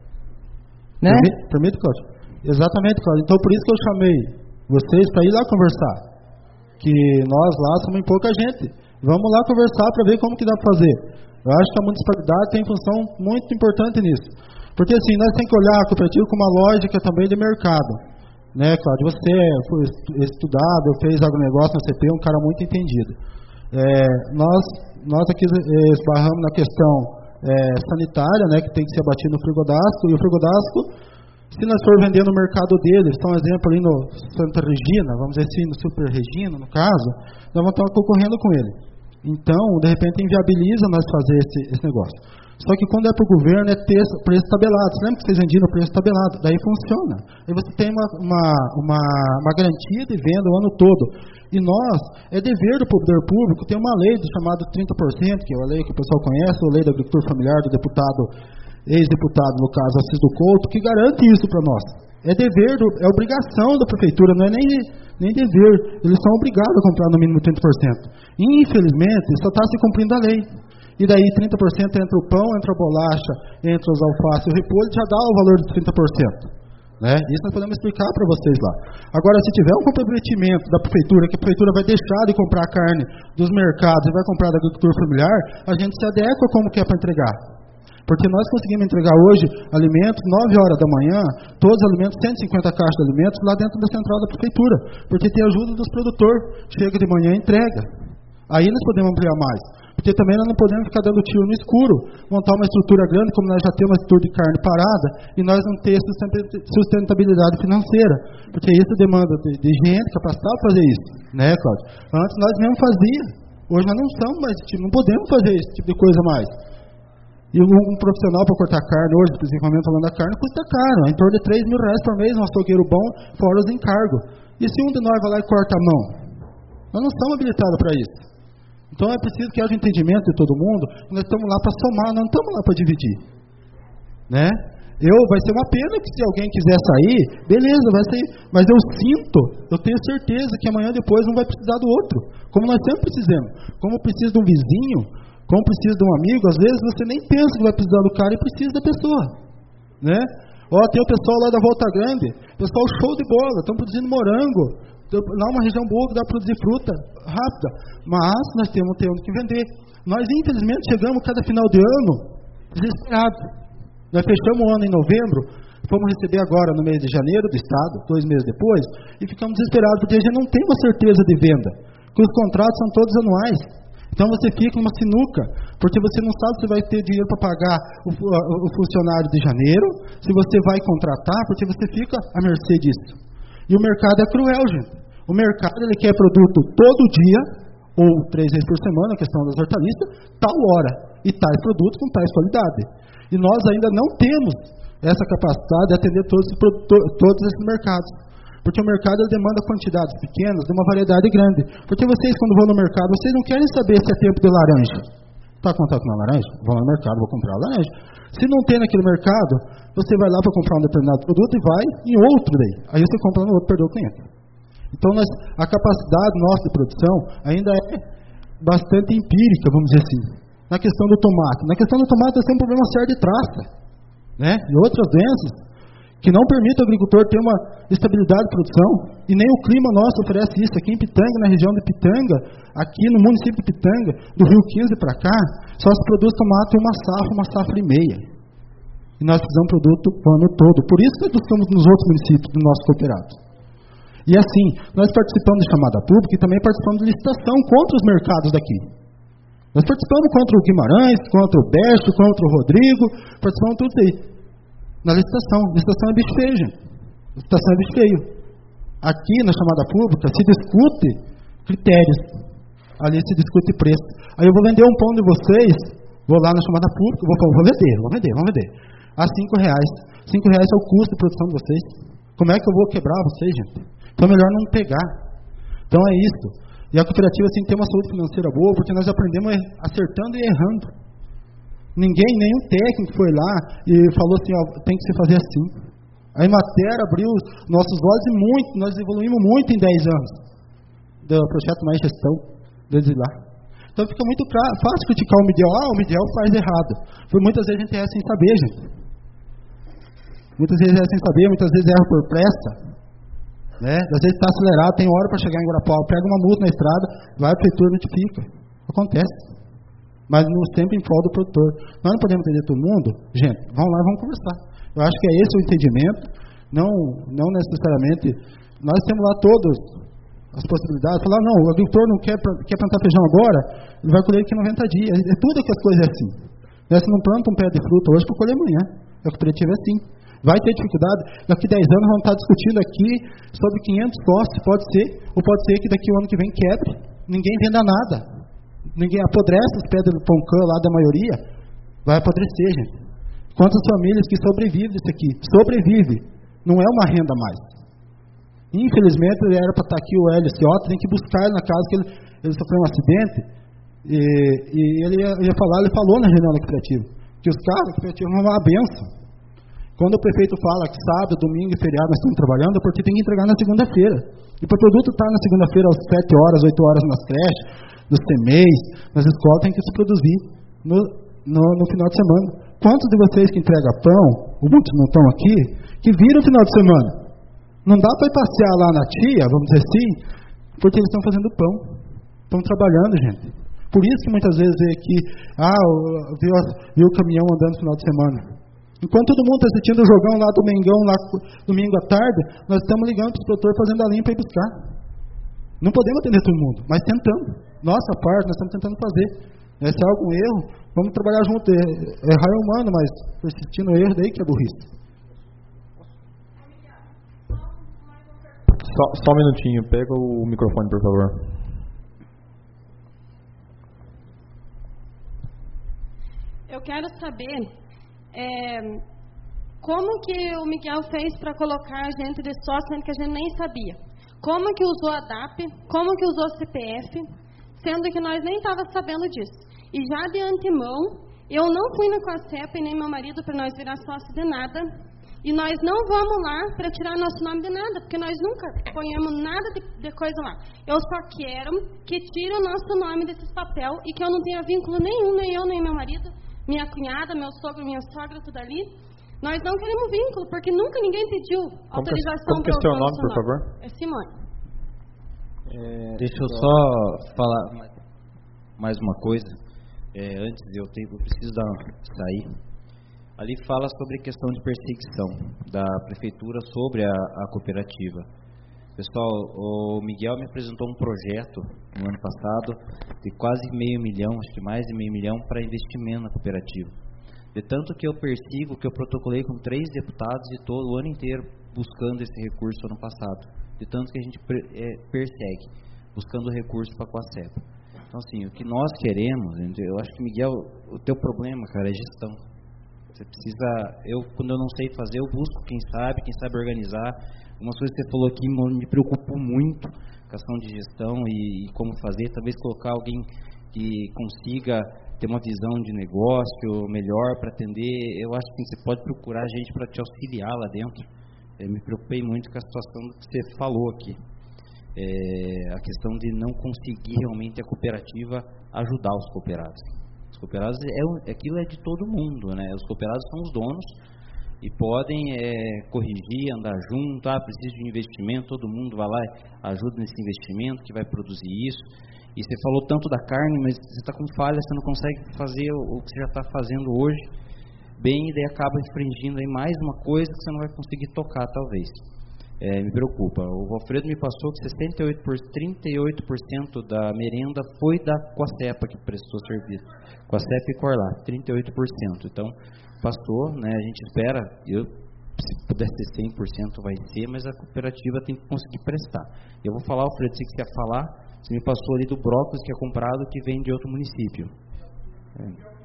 Né? Permite, permite, Cláudio? Exatamente, Cláudio. Então, por isso que eu chamei vocês para ir lá conversar. Que nós lá somos pouca gente. Vamos lá conversar para ver como que dá para fazer. Eu acho que a municipalidade tem função muito importante nisso. Porque assim, nós temos que olhar a cooperativa com uma lógica também de mercado. Né, Cláudio? Você foi estudado, fez agronegócio na C P, um cara muito entendido. É, nós, nós aqui esbarramos na questão é, sanitária, né, que tem que ser abatido no Frigodástico, e o Frigodástico, se nós for vender no mercado dele, está um exemplo ali no Santa Regina, vamos dizer assim, no Super Regina, no caso, nós vamos estar concorrendo com ele. Então, de repente, inviabiliza nós fazer esse, esse negócio. Só que quando é para o governo, é ter preço tabelado. Você lembra que vocês vendiam o preço tabelado? Daí funciona. Aí você tem uma, uma, uma, uma garantia de venda o ano todo. E nós, é dever do poder público, tem uma lei do chamado trinta por cento, que é a lei que o pessoal conhece, a lei da agricultura familiar do deputado, ex-deputado, no caso, Assis do Couto, que garante isso para nós. É dever, do, é obrigação da prefeitura, não é nem, nem dever. Eles são obrigados a comprar no mínimo trinta por cento. Infelizmente, só está se cumprindo a lei. E daí trinta por cento entra o pão, entra a bolacha, entra os alfaces e o repolho, já dá o valor de trinta por cento. Né? Isso nós podemos explicar para vocês lá. Agora, se tiver um comprometimento da prefeitura, que a prefeitura vai deixar de comprar carne dos mercados e vai comprar da agricultura familiar, a gente se adequa como que é para entregar. Porque nós conseguimos entregar hoje alimentos, nove horas da manhã, todos os alimentos, cento e cinquenta caixas de alimentos, lá dentro da central da prefeitura. Porque tem ajuda dos produtores. Chega de manhã e entrega. Aí nós podemos ampliar mais. Porque também nós não podemos ficar dando tiro no escuro, montar uma estrutura grande, como nós já temos uma estrutura de carne parada, e nós não ter sustentabilidade financeira. Porque isso demanda de, de gente capacitada para fazer isso. Né, Cláudio? Antes nós mesmo fazíamos. Hoje nós não somos mais esse tipo, não podemos fazer esse tipo de coisa mais. E um, um profissional para cortar carne, hoje, principalmente falando da carne, custa caro, é em torno de três mil reais por mês, um açougueiro bom, fora os encargos. E se um de nós vai lá e corta a mão? Nós não somos habilitados para isso. Então é preciso que haja entendimento de todo mundo, nós estamos lá para somar, nós não estamos lá para dividir. Né? Eu, vai ser uma pena que se alguém quiser sair, beleza, vai sair. Mas eu sinto, eu tenho certeza que amanhã depois não vai precisar do outro. Como nós sempre precisamos. Como precisa de um vizinho, como precisa de um amigo, às vezes você nem pensa que vai precisar do cara e precisa da pessoa. Né? Ó, tem o pessoal lá da Volta Grande, pessoal show de bola, estão produzindo morango. Lá uma região boa que dá para produzir fruta rápida. Mas nós temos, temos que vender. Nós, infelizmente, chegamos cada final de ano desesperados. Nós fechamos o ano em novembro, fomos receber agora no mês de janeiro do Estado, dois meses depois, e ficamos desesperados, porque a gente não tem uma certeza de venda, porque os contratos são todos anuais. Então você fica numa sinuca, porque você não sabe se vai ter dinheiro para pagar o, o funcionário de janeiro, se você vai contratar, porque você fica à mercê disso. E o mercado é cruel, gente. O mercado ele quer produto todo dia, ou três vezes por semana, a questão das hortaliças, tal hora, e tais produtos com tais qualidade. E nós ainda não temos essa capacidade de atender todos esses, todos esses mercados. Porque o mercado ele demanda quantidades pequenas, de uma variedade grande. Porque vocês, quando vão no mercado, vocês não querem saber se é tempo de laranja. Está contato na laranja? Vou no mercado, vou comprar a laranja. Se não tem naquele mercado, você vai lá para comprar um determinado produto e vai em outro daí. Aí você compra no outro, perdeu o cliente. Então, nós, a capacidade nossa de produção ainda é bastante empírica, vamos dizer assim. Na questão do tomate. Na questão do tomate, nós temos um problema sério de traça. Né? E outras doenças que não permitem ao agricultor ter uma estabilidade de produção. E nem o clima nosso oferece isso. Aqui em Pitanga, na região de Pitanga, aqui no município de Pitanga, do Rio quinze para cá, só se produz tomate uma safra, uma safra e meia. E nós precisamos de produto o ano todo. Por isso que nós estamos nos outros municípios do nosso cooperado. E assim, nós participamos de chamada pública e também participamos de licitação contra os mercados daqui. Nós participamos contra o Guimarães, contra o Besto, contra o Rodrigo, participamos tudo aí. Na licitação. Licitação é bicho feio, gente. Licitação é bicho feio. Aqui, na chamada pública, se discute critérios. Ali se discute preço. Aí eu vou vender um pão de vocês, vou lá na chamada pública, vou, vou vender, vou vender, vou vender. A cinco reais. Cinco reais é o custo de produção de vocês. Como é que eu vou quebrar vocês, gente? Então é melhor não pegar. Então é isso. E a cooperativa tem que ter uma saúde financeira boa, porque nós aprendemos acertando e errando. Ninguém, nenhum técnico foi lá e falou assim, ó, tem que se fazer assim. A Emater abriu nossos olhos e muito, nós evoluímos muito em dez anos do projeto Mais Gestão, desde lá. Então fica muito fácil criticar o Miguel. Ah, o Miguel faz errado. Por muitas vezes a gente erra sem saber, gente. Muitas vezes erra sem saber, muitas vezes erra por pressa. Né? Às vezes está acelerado, tem hora para chegar em Guarapau, pega uma multa na estrada, vai para a prefeitura e notifica. Acontece. Mas não sempre em prol do produtor. Nós não podemos entender todo mundo. Gente, vamos lá e vamos conversar. Eu acho que é esse o entendimento. Não, não necessariamente. Nós temos lá todas as possibilidades. Falar, não, o agricultor não quer, quer plantar feijão agora, ele vai colher daqui a noventa dias. É tudo que as coisas é assim. Você não planta um pé de fruta hoje para colher amanhã. A cooperativa é assim. Vai ter dificuldade. Daqui a dez anos vamos estar discutindo aqui sobre quinhentos sócios, pode ser, ou pode ser que daqui o ano que vem quebre. Ninguém venda nada. Ninguém apodrece as pedras do Poncã lá da maioria. Vai apodrecer, gente. Quantas famílias que sobrevivem disso aqui? Sobrevive. Não é uma renda mais. Infelizmente, ele era para estar aqui o Hélio Ciota, tem que buscar ele na casa, que ele, ele sofreu um acidente, e, e ele ia, ia falar, ele falou na reunião da cooperativa, que os caras da cooperativa vão uma benção. Quando o prefeito fala que sábado, domingo e feriado nós estamos trabalhando, é porque tem que entregar na segunda-feira. E para o produto estar na segunda-feira às sete horas, oito horas nas creches, nos C M E is, nas escolas, tem que se produzir no, no, no final de semana. Quantos de vocês que entregam pão, ou muitos não estão aqui, que viram o final de semana. Não dá para ir passear lá na tia, vamos dizer assim, porque eles estão fazendo pão. Estão trabalhando, gente. Por isso que muitas vezes é que, ah, viu, viu o caminhão andando no final de semana. Enquanto todo mundo está assistindo o jogão lá do Mengão, lá domingo à tarde, nós estamos ligando para os produtores fazendo a limpa e buscar. Não podemos atender todo mundo, mas tentamos. Nossa parte, nós estamos tentando fazer. Se há algum erro, vamos trabalhar junto. Errar é humano, mas persistir no erro, daí que é burrice. Só, só um minutinho, pega o microfone, por favor. Eu quero saber é, como que o Miguel fez para colocar a gente de sócio, sendo que a gente nem sabia. Como que usou a D A P, como que usou o C P F, sendo que nós nem estávamos sabendo disso. E já de antemão, eu não fui na Coacepa e nem meu marido para nós virar sócio de nada. E nós não vamos lá para tirar nosso nome de nada, porque nós nunca ponhamos nada de, de coisa lá. Eu só quero que tire o nosso nome desses papel e que eu não tenha vínculo nenhum, nem eu, nem meu marido, minha cunhada, meu sogro, minha sogra, tudo ali. Nós não queremos vínculo, porque nunca ninguém pediu autorização para o seu nome, por favor? É Simone. É, deixa eu só falar mais uma coisa. É, antes eu, tenho, eu preciso dar, sair. Ali fala sobre a questão de perseguição da prefeitura sobre a, a cooperativa. Pessoal, o Miguel me apresentou um projeto no ano passado de quase meio milhão, acho que mais de meio milhão, para investimento na cooperativa. De tanto que eu persigo, que eu protocolei com três deputados e todo o ano inteiro buscando esse recurso ano passado. De tanto que a gente é, persegue, buscando recurso para a Coacepa. Então, assim, o que nós queremos, eu acho que, Miguel, o teu problema, cara, é gestão. Você precisa, eu, quando eu não sei fazer, eu busco quem sabe, quem sabe organizar. Umas coisas que você falou aqui me preocupou muito, questão de gestão e, e como fazer, talvez colocar alguém que consiga ter uma visão de negócio melhor para atender. Eu acho que você pode procurar gente para te auxiliar lá dentro. Eu me preocupei muito com a situação que você falou aqui. É, a questão de não conseguir realmente a cooperativa ajudar os cooperados. Os cooperados, é, aquilo é de todo mundo, né? Os cooperados são os donos e podem é, corrigir, andar junto. Ah, precisa de um investimento, todo mundo vai lá e ajuda nesse investimento que vai produzir isso. E você falou tanto da carne, mas você está com falha, você não consegue fazer o, o que você já está fazendo hoje bem, e daí acaba infringindo aí mais uma coisa que você não vai conseguir tocar, talvez. É, me preocupa. O Alfredo me passou que sessenta e oito por cento, trinta e oito por cento da merenda foi da Coacepa que prestou serviço. Coacepa e Corlá, trinta e oito por cento. Então, passou, né? A gente espera, eu, se puder ser cem por cento vai ser, mas a cooperativa tem que conseguir prestar. Eu vou falar, Alfredo, se você quer falar, você me passou ali do brócolis que é comprado, que vem de outro município. É.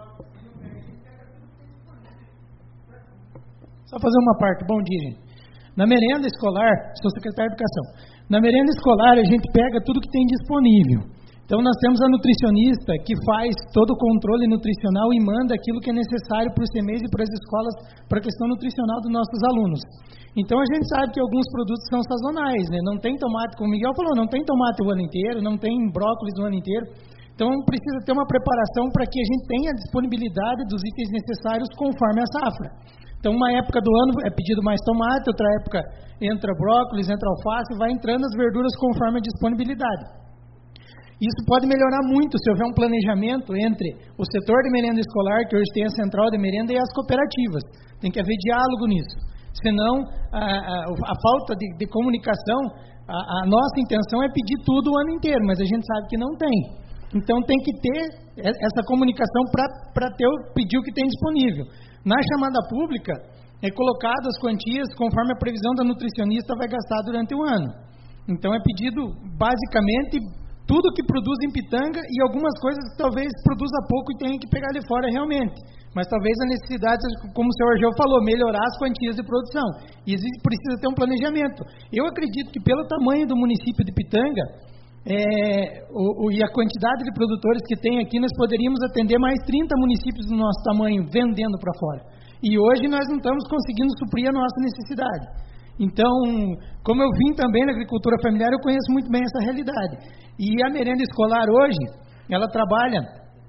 Só fazer uma parte. Bom dia, gente. Na merenda escolar, sou secretário de Educação. Na merenda escolar, a gente pega tudo que tem disponível. Então, nós temos a nutricionista que faz todo o controle nutricional e manda aquilo que é necessário para os C M E s e para as escolas, para a questão nutricional dos nossos alunos. Então, a gente sabe que alguns produtos são sazonais, né? Não tem tomate, como o Miguel falou, não tem tomate o ano inteiro, não tem brócolis o ano inteiro. Então, precisa ter uma preparação para que a gente tenha a disponibilidade dos itens necessários conforme a safra. Então, uma época do ano é pedido mais tomate, outra época entra brócolis, entra alface, vai entrando as verduras conforme a disponibilidade. Isso pode melhorar muito se houver um planejamento entre o setor de merenda escolar, que hoje tem a central de merenda, e as cooperativas. Tem que haver diálogo nisso. Senão, a, a, a falta de, de comunicação, a, a nossa intenção é pedir tudo o ano inteiro, mas a gente sabe que não tem. Então, tem que ter essa comunicação para pedir o que tem disponível. Na chamada pública, é colocado as quantias conforme a previsão da nutricionista vai gastar durante o ano. Então, é pedido, basicamente, tudo que produz em Pitanga e algumas coisas que talvez produza pouco e tenha que pegar de fora realmente. Mas talvez a necessidade, como o senhor Argel falou, melhorar as quantias de produção. E existe, precisa ter um planejamento. Eu acredito que pelo tamanho do município de Pitanga, É, o, o, e a quantidade de produtores que tem aqui, nós poderíamos atender mais trinta municípios do nosso tamanho, vendendo para fora. E hoje nós não estamos conseguindo suprir a nossa necessidade. Então, como eu vim também na agricultura familiar, eu conheço muito bem essa realidade. E a merenda escolar hoje, ela trabalha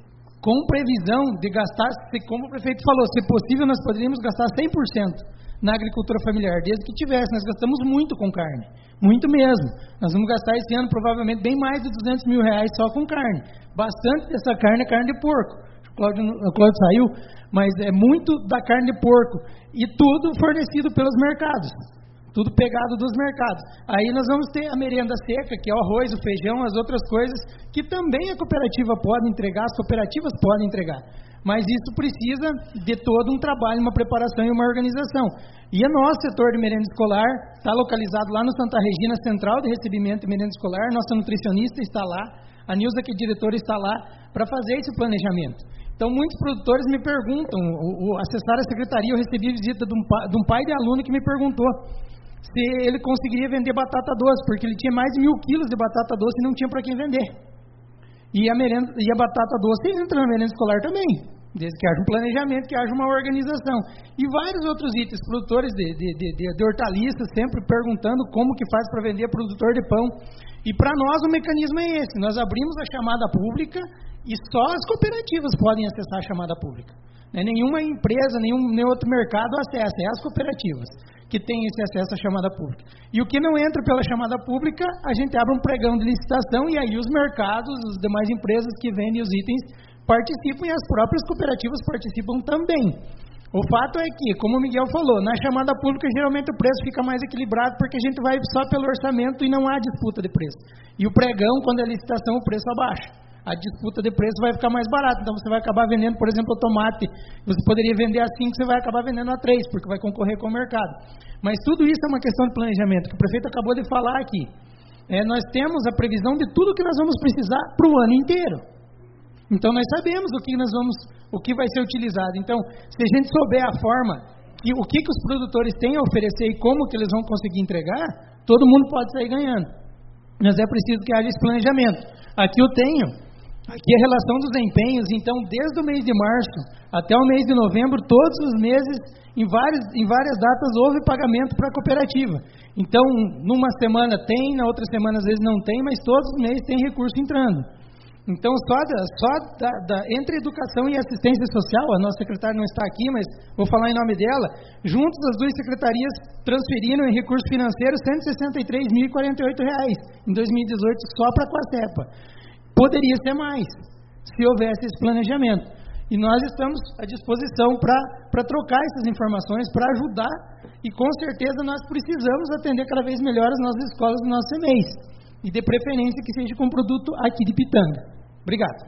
com previsão de gastar, como o prefeito falou, se possível nós poderíamos gastar cem por cento na agricultura familiar, desde que tivesse. Nós gastamos muito com carne, muito mesmo. Nós vamos gastar esse ano provavelmente bem mais de duzentos mil reais só com carne. Bastante dessa carne é carne de porco. O Cláudio, o Cláudio saiu, mas é muito da carne de porco. E tudo fornecido pelos mercados. Tudo pegado dos mercados. Aí nós vamos ter a merenda seca, que é o arroz, o feijão, as outras coisas, que também a cooperativa pode entregar, as cooperativas podem entregar. Mas isso precisa de todo um trabalho, uma preparação e uma organização. E o nosso setor de merenda escolar está localizado lá no Santa Regina, Central de Recebimento de Merenda Escolar. Nossa nutricionista está lá, a Nilza, que é diretora, está lá para fazer esse planejamento. Então, muitos produtores me perguntam, o, o acessar a secretaria, eu recebi visita de um, de um pai de aluno que me perguntou se ele conseguiria vender batata doce, porque ele tinha mais de mil quilos de batata doce e não tinha para quem vender. E a, merenda, e a batata doce entra na merenda escolar também, desde que haja um planejamento, que haja uma organização. E vários outros itens, produtores de, de, de, de, de hortaliças, sempre perguntando como que faz para vender produtor de pão. E para nós o mecanismo é esse, nós abrimos a chamada pública e só as cooperativas podem acessar a chamada pública. Né? Nenhuma empresa, nenhum, nenhum outro mercado acessa, é as cooperativas que têm esse acesso à chamada pública. E o que não entra pela chamada pública, a gente abre um pregão de licitação e aí os mercados, as demais empresas que vendem os itens participam e as próprias cooperativas participam também. O fato é que, como o Miguel falou, na chamada pública geralmente o preço fica mais equilibrado porque a gente vai só pelo orçamento e não há disputa de preço. E o pregão, quando é licitação, o preço abaixa. A disputa de preço vai ficar mais barato. Então você vai acabar vendendo, por exemplo, o tomate. Você poderia vender a cinco, você vai acabar vendendo a três, porque vai concorrer com o mercado. Mas tudo isso é uma questão de planejamento, que o prefeito acabou de falar aqui. É, nós temos a previsão de tudo que nós vamos precisar para o ano inteiro. Então nós sabemos o que nós vamos, o que vai ser utilizado. Então, se a gente souber a forma, que, o que, que os produtores têm a oferecer e como que eles vão conseguir entregar, todo mundo pode sair ganhando. Mas é preciso que haja esse planejamento. Aqui eu tenho aqui a relação dos empenhos. Então, desde o mês de março até o mês de novembro, todos os meses, em várias, em várias datas, houve pagamento para a cooperativa. Então, numa semana tem, na outra semana às vezes não tem, mas todos os meses tem recurso entrando. Então, só, da, só da, da, entre educação e assistência social, a nossa secretária não está aqui, mas vou falar em nome dela, juntos as duas secretarias transferiram em recursos financeiros cento e sessenta e três mil e quarenta e oito reais em dois mil e dezoito só para a Coacepa. Poderia ser mais, se houvesse esse planejamento. E nós estamos à disposição para trocar essas informações, para ajudar, e com certeza nós precisamos atender cada vez melhor as nossas escolas do nosso C M E I S, e de preferência que seja com produto aqui de Pitanga. Obrigado.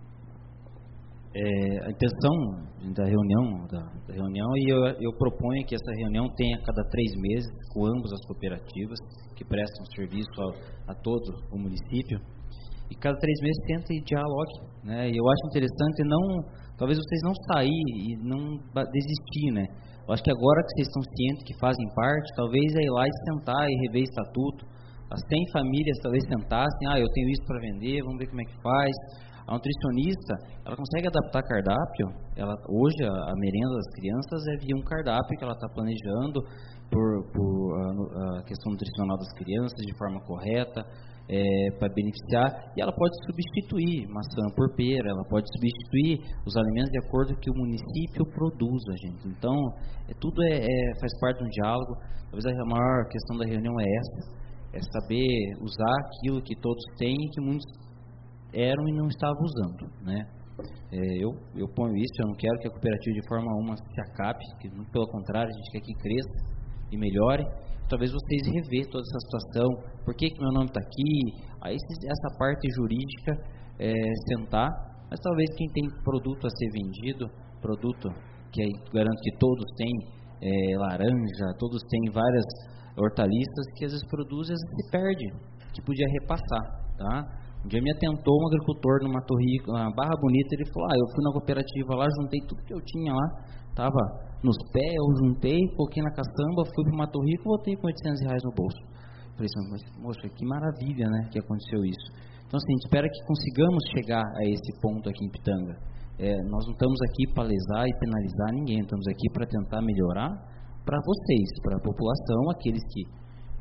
É, a intenção da reunião, da, da reunião e eu, eu proponho que essa reunião tenha a cada três meses com ambas as cooperativas que prestam serviço a, a todo o município. E cada três meses tenta e dialogue, né? E eu acho interessante não, talvez vocês não sair e não desistir, né? Eu acho que agora que vocês estão cientes que fazem parte, talvez é ir lá e sentar e rever estatuto. As cem famílias talvez sentassem, ah, eu tenho isso para vender, vamos ver como é que faz. A nutricionista, ela consegue adaptar cardápio. Ela, hoje a, a merenda das crianças é via um cardápio que ela está planejando por, por a, a questão nutricional das crianças de forma correta. É, para beneficiar, e ela pode substituir maçã por pera, ela pode substituir os alimentos de acordo com o que o município produz, gente. Então, é, tudo é, é, faz parte de um diálogo. Talvez a maior questão da reunião é essa, é saber usar aquilo que todos têm e que muitos eram e não estavam usando, né? É, eu, eu ponho isso, eu não quero que a cooperativa de forma alguma se acabe, que, pelo contrário, a gente quer que cresça e melhore. Talvez vocês rever toda essa situação, por que, que meu nome está aqui, aí essa parte jurídica, é, sentar, mas talvez quem tem produto a ser vendido, produto que aí garanto que todos têm, é, laranja, todos têm várias hortaliças que às vezes produzem, às vezes se perde, que podia repassar, tá? Um dia me atentou um agricultor numa torre, uma Barra Bonita, ele falou, ah, eu fui na cooperativa lá, juntei tudo que eu tinha lá, tava nos pés, eu juntei, coloquei na caçamba, fui para o Mato Rico e voltei com oitocentos reais no bolso. Falei assim, mas, moça, que maravilha, né, que aconteceu isso. Então, assim, a gente espera que consigamos chegar a esse ponto aqui em Pitanga. É, nós não estamos aqui para lesar e penalizar ninguém, estamos aqui para tentar melhorar para vocês, para a população, aqueles que,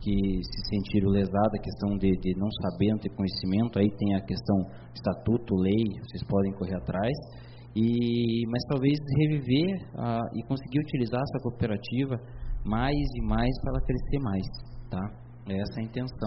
que se sentiram lesadas, a questão de, de não saber, não ter conhecimento, aí tem a questão estatuto, lei, vocês podem correr atrás, e, mas talvez reviver ah, e conseguir utilizar essa cooperativa mais e mais para ela crescer mais, tá? Essa é a intenção.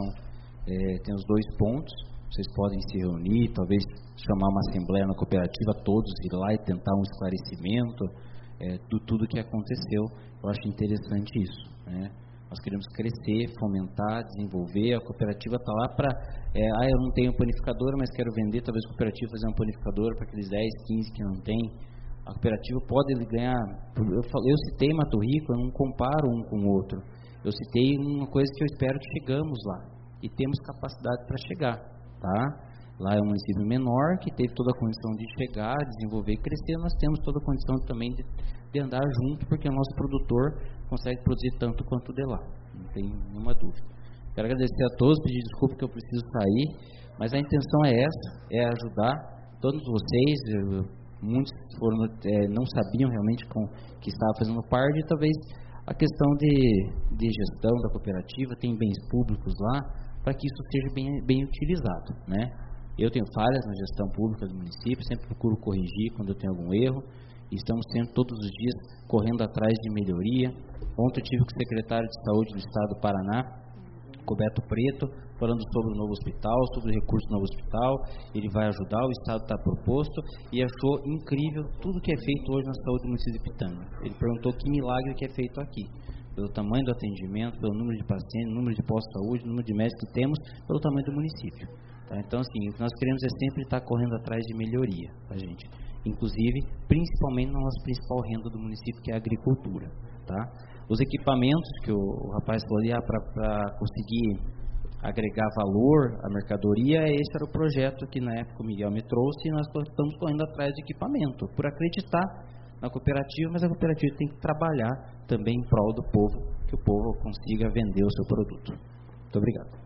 É, tem os dois pontos, vocês podem se reunir, talvez chamar uma assembleia na cooperativa, todos ir lá e tentar um esclarecimento é, de tudo que aconteceu. Eu acho interessante isso, né? Nós queremos crescer, fomentar, desenvolver. A cooperativa está lá para... É, ah, eu não tenho panificadora, mas quero vender. Talvez a cooperativa fazer uma panificadora para aqueles dez, quinze que não tem. A cooperativa pode ganhar... Eu, falei, eu citei Mato Rico, eu não comparo um com o outro. Eu citei uma coisa que eu espero que chegamos lá. E temos capacidade para chegar, tá? Lá é um município menor, que teve toda a condição de chegar, desenvolver e crescer. Nós temos toda a condição também de, de andar junto, porque o nosso produtor consegue produzir tanto quanto de lá. Não tem nenhuma dúvida. Quero agradecer a todos, pedir desculpa que eu preciso sair, mas a intenção é essa, é ajudar todos vocês. Eu, muitos foram, é, não sabiam realmente com, que estava fazendo parte, e talvez a questão de, de gestão da cooperativa, tem bens públicos lá, para que isso seja bem, bem utilizado, né? Eu tenho falhas na gestão pública do município, sempre procuro corrigir quando eu tenho algum erro, e estamos sempre todos os dias correndo atrás de melhoria. Ontem eu tive com o secretário de Saúde do Estado do Paraná, Roberto Preto, falando sobre o novo hospital, sobre o recurso do novo hospital. Ele vai ajudar, o Estado está proposto, e achou incrível tudo que é feito hoje na saúde do município de Pitanga. Ele perguntou que milagre que é feito aqui, pelo tamanho do atendimento, pelo número de pacientes, número de postos de saúde, número de médicos que temos, pelo tamanho do município. Tá? Então, assim, o que nós queremos é sempre estar correndo atrás de melhoria, tá, gente? Inclusive, principalmente na nossa principal renda do município, que é a agricultura, tá? Os equipamentos que o, o rapaz falou ali, ah, para conseguir agregar valor à mercadoria, esse era o projeto que na época o Miguel me trouxe, e nós estamos correndo atrás de equipamento, por acreditar na cooperativa, mas a cooperativa tem que trabalhar também em prol do povo, que o povo consiga vender o seu produto. Muito obrigado.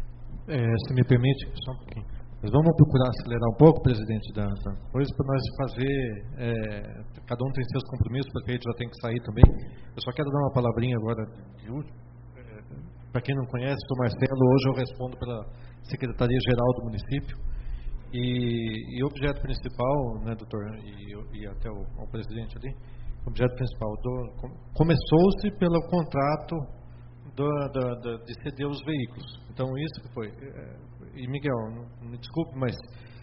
É, se me permite, só um pouquinho. Mas vamos procurar acelerar um pouco, presidente, da, da coisa, para nós fazer, é, cada um tem seus compromissos, o prefeito já tem que sair também. Eu só quero dar uma palavrinha agora de último. É, para quem não conhece, sou Marcelo, hoje eu respondo pela Secretaria-Geral do município. E, e o objeto principal, né, doutor, e, e até o, o presidente ali, o objeto principal, do, começou-se pelo contrato do, do, do, de ceder os veículos. Então, isso que foi. E, Miguel, me desculpe, mas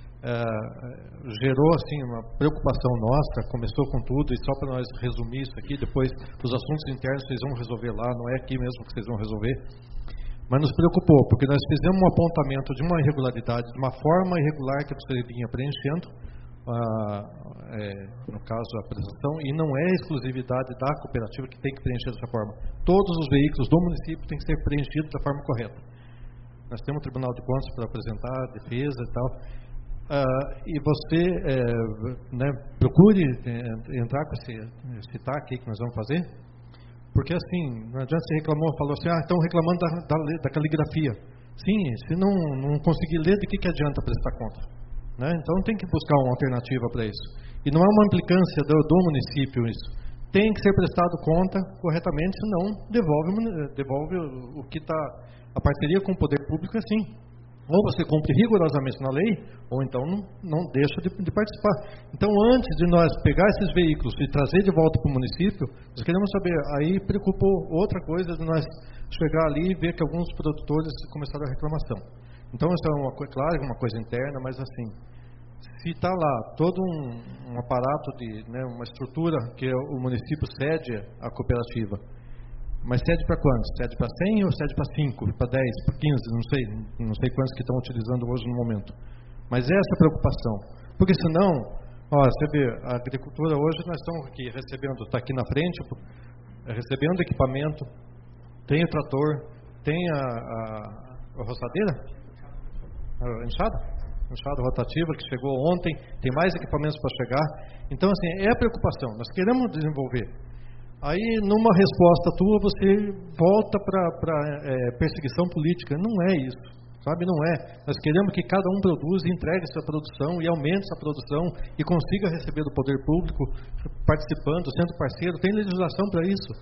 uh, gerou assim uma preocupação nossa, começou com tudo, e só para nós resumir isso aqui, depois os assuntos internos vocês vão resolver lá, não é aqui mesmo que vocês vão resolver. Mas nos preocupou, porque nós fizemos um apontamento de uma irregularidade, de uma forma irregular que você vinha preenchendo, ah, é, no caso a prestação, e não é exclusividade da cooperativa que tem que preencher dessa forma. Todos os veículos do município têm que ser preenchidos da forma correta. Nós temos o Tribunal de Contas para apresentar, defesa e tal, ah, e você é, né, procure é, entrar com esse, esse T A C que nós vamos fazer. Porque assim, não adianta você reclamou, falou assim, ah, estão reclamando da, da, da caligrafia. Sim, se não, não conseguir ler, de que, que adianta prestar conta? Né? Então tem que buscar uma alternativa para isso. E não é uma implicância do, do município isso. Tem que ser prestado conta corretamente, senão devolve, devolve o, o que está... A parceria com o poder público é assim. Ou você cumpre rigorosamente na lei, ou então não, não deixa de, de participar. Então, antes de nós pegar esses veículos e trazer de volta para o município, nós queremos saber, aí preocupou outra coisa de nós chegar ali e ver que alguns produtores começaram a reclamação. Então, isso é uma coisa, claro, uma coisa interna, mas assim, se está lá todo um, um aparato, de, né, uma estrutura que o município cede à cooperativa, mas cede para quantos? Cede para cem ou cede para cinco, para dez, para quinze, não sei, não sei quantos que estão utilizando hoje no momento. Mas essa é a preocupação. Porque senão, ó, você vê, a agricultura hoje nós estamos aqui recebendo, está aqui na frente, recebendo equipamento, tem o trator, tem a, a, a roçadeira, a enxada, a enxada rotativa que chegou ontem, tem mais equipamentos para chegar. Então, assim, é a preocupação, nós queremos desenvolver. Aí, numa resposta tua, você volta para é, perseguição política. Não é isso, sabe? Não é. Nós queremos que cada um produza e entregue sua produção e aumente essa produção e consiga receber do poder público, participando, sendo parceiro. Tem legislação para isso.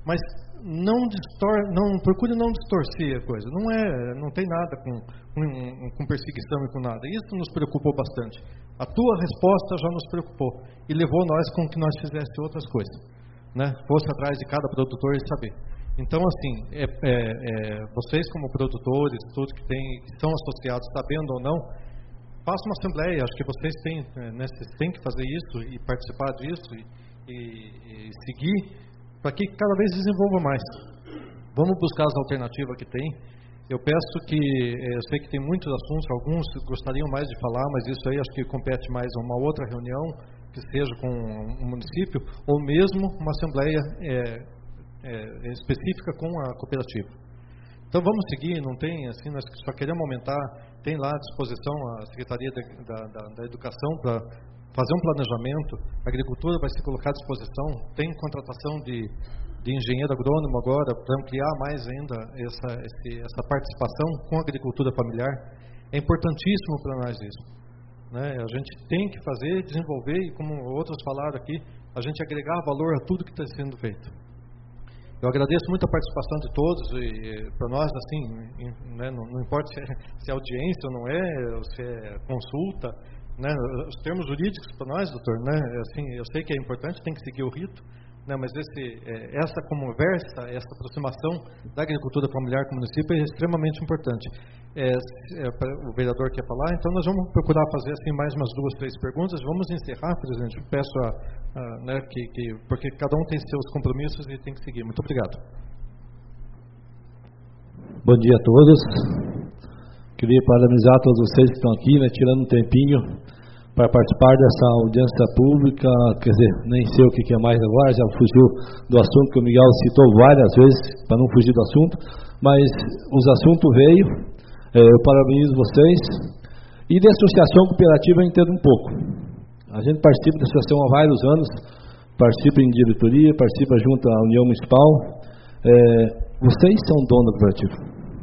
mas não, distor, não procure não distorcer a coisa. Não é, não tem nada com, com, com perseguição e com nada. Isso nos preocupou bastante. A tua resposta já nos preocupou e levou nós com que nós fizéssemos outras coisas, né? Fosse atrás de cada produtor e saber. Então, assim, é, é, é, vocês como produtores, todos que, tem, que são associados, sabendo ou não, façam uma assembleia. Acho que vocês têm, né, vocês têm que fazer isso e participar disso e, e, e seguir para que cada vez desenvolva mais. Vamos buscar as alternativas que tem. Eu peço que, eu sei que tem muitos assuntos, alguns gostariam mais de falar, mas isso aí acho que compete mais a uma outra reunião, que seja com o município, ou mesmo uma assembleia é, é, específica com a cooperativa. Então vamos seguir, não tem, assim, nós só queremos aumentar, tem lá à disposição a Secretaria da, da, da Educação para fazer um planejamento, a agricultura vai se colocar à disposição, tem contratação de, de engenheiro agrônomo agora, para ampliar mais ainda essa, esse, essa participação com a agricultura familiar. É importantíssimo para nós isso, né? A gente tem que fazer, desenvolver, e como outros falaram aqui, a gente agregar valor a tudo que está sendo feito. Eu agradeço muito a participação de todos, e para nós, assim, né, não, não importa se é, se é audiência ou não é, ou se é consulta, né, os termos jurídicos para nós, doutor, né, assim, eu sei que é importante, tem que seguir o rito, né, mas esse, é, essa conversa, essa aproximação da agricultura familiar com o município é extremamente importante. É, é, o vereador quer falar, então nós vamos procurar fazer assim mais umas duas, três perguntas. Vamos encerrar, presidente. Eu peço a, a, né, que, que, porque cada um tem seus compromissos e tem que seguir. Muito obrigado. Bom dia a todos. Queria parabenizar todos vocês que estão aqui, né, tirando um tempinho para participar dessa audiência pública. Quer dizer, nem sei o que é mais agora, já fugiu do assunto que o Miguel citou várias vezes, para não fugir do assunto, mas os assuntos veio. Eu parabenizo vocês. E de associação cooperativa eu entendo um pouco. A gente participa da associação há vários anos, participa em diretoria, participa junto à União Municipal. É, vocês são dono da cooperativa.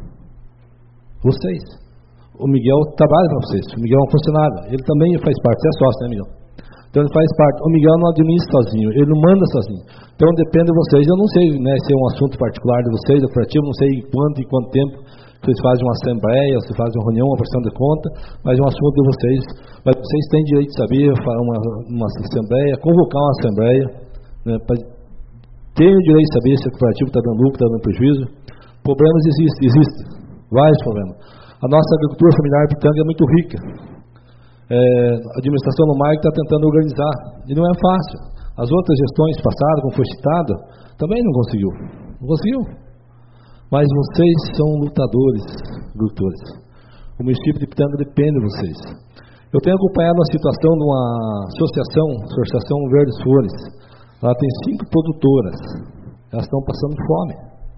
Vocês. O Miguel trabalha para vocês. O Miguel é um funcionário. Ele também faz parte. Você é sócio, né, Miguel? Então ele faz parte. O Miguel não administra sozinho. Ele não manda sozinho. Então depende de vocês. Eu não sei, né, se é um assunto particular de vocês, da cooperativa, não sei quanto e quanto tempo vocês fazem uma assembleia, vocês fazem uma reunião, uma prestação de conta, mas é um assunto de vocês. Mas vocês têm direito de saber, uma, uma assembleia, convocar uma assembleia, né, para ter o direito de saber se a cooperativa está dando lucro, está dando prejuízo. Problemas existem, existem, vários problemas. A nossa agricultura familiar Pitanga é muito rica. É, a administração no mar está tentando organizar, e não é fácil. As outras gestões passadas, como foi citado, também não conseguiu. Não conseguiu. Mas vocês são lutadores, agricultores. O município de Pitanga depende de vocês. Eu tenho acompanhado a situação de uma associação, Associação Verdes Flores. Ela tem cinco produtoras. Elas estão passando fome.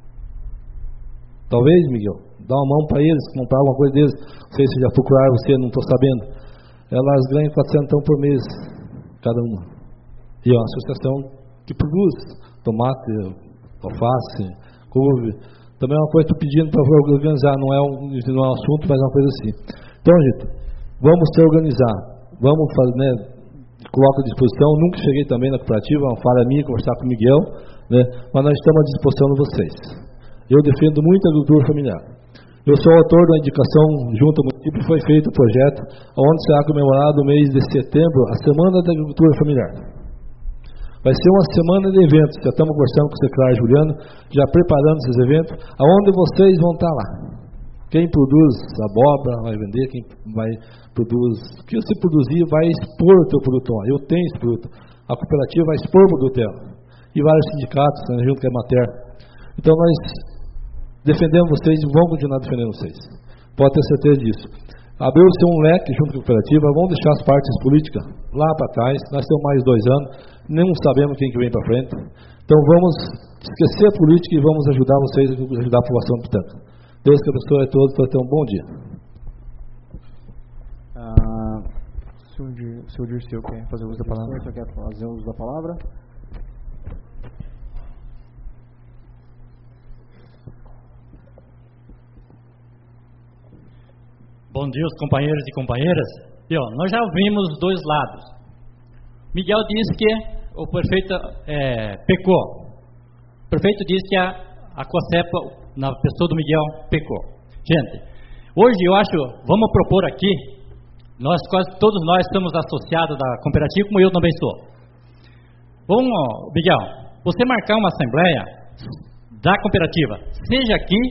Talvez, Miguel, dá uma mão para eles, comprar alguma coisa deles. Não sei se já procuraram você, não estou sabendo. Elas ganham quatrocentos por mês, cada uma. E é uma associação que produz tomate, alface, couve. Também é uma coisa que estou pedindo para organizar, não é, um, não é um assunto, mas é uma coisa assim. Então, gente, vamos se organizar, vamos fazer, né, coloco à disposição. Nunca cheguei também na cooperativa, uma falha minha, conversar com o Miguel, né, mas nós estamos à disposição de vocês. Eu defendo muito a agricultura familiar. Eu sou autor da indicação junto ao município, foi feito o projeto, onde será comemorado no mês de setembro a Semana da Agricultura Familiar. Vai ser uma semana de eventos, já estamos conversando com o secretário Juliano, já preparando esses eventos, aonde vocês vão estar lá. Quem produz abóbora vai vender, quem vai produz, o que você produzir vai expor o teu produto. Eu tenho esse produto, a cooperativa vai expor o produto dela. E vários sindicatos, né, junto com a Emater. Então nós defendemos vocês e vamos continuar defendendo vocês. Pode ter certeza disso. Abriu-se um leque junto com a cooperativa, vamos deixar as partes políticas lá para trás, nós temos mais dois anos, nem sabemos quem que vem para frente. Então vamos esquecer a política e vamos ajudar vocês a ajudar a população do Pitanga. Deus que abençoe a todos, para ter um bom dia. Ah, o senhor Dirceu quer fazer uso da palavra? O senhor quer fazer uso da palavra? Bom dia, os companheiros e companheiras. E, ó, nós já vimos os dois lados. Miguel disse que o prefeito é, pecou. O prefeito disse que a, a COSEPA, na pessoa do Miguel, pecou. Gente, hoje eu acho, vamos propor aqui, nós quase todos nós estamos associados da cooperativa, como eu também sou. Vamos, Miguel, você marcar uma assembleia da cooperativa, seja aqui,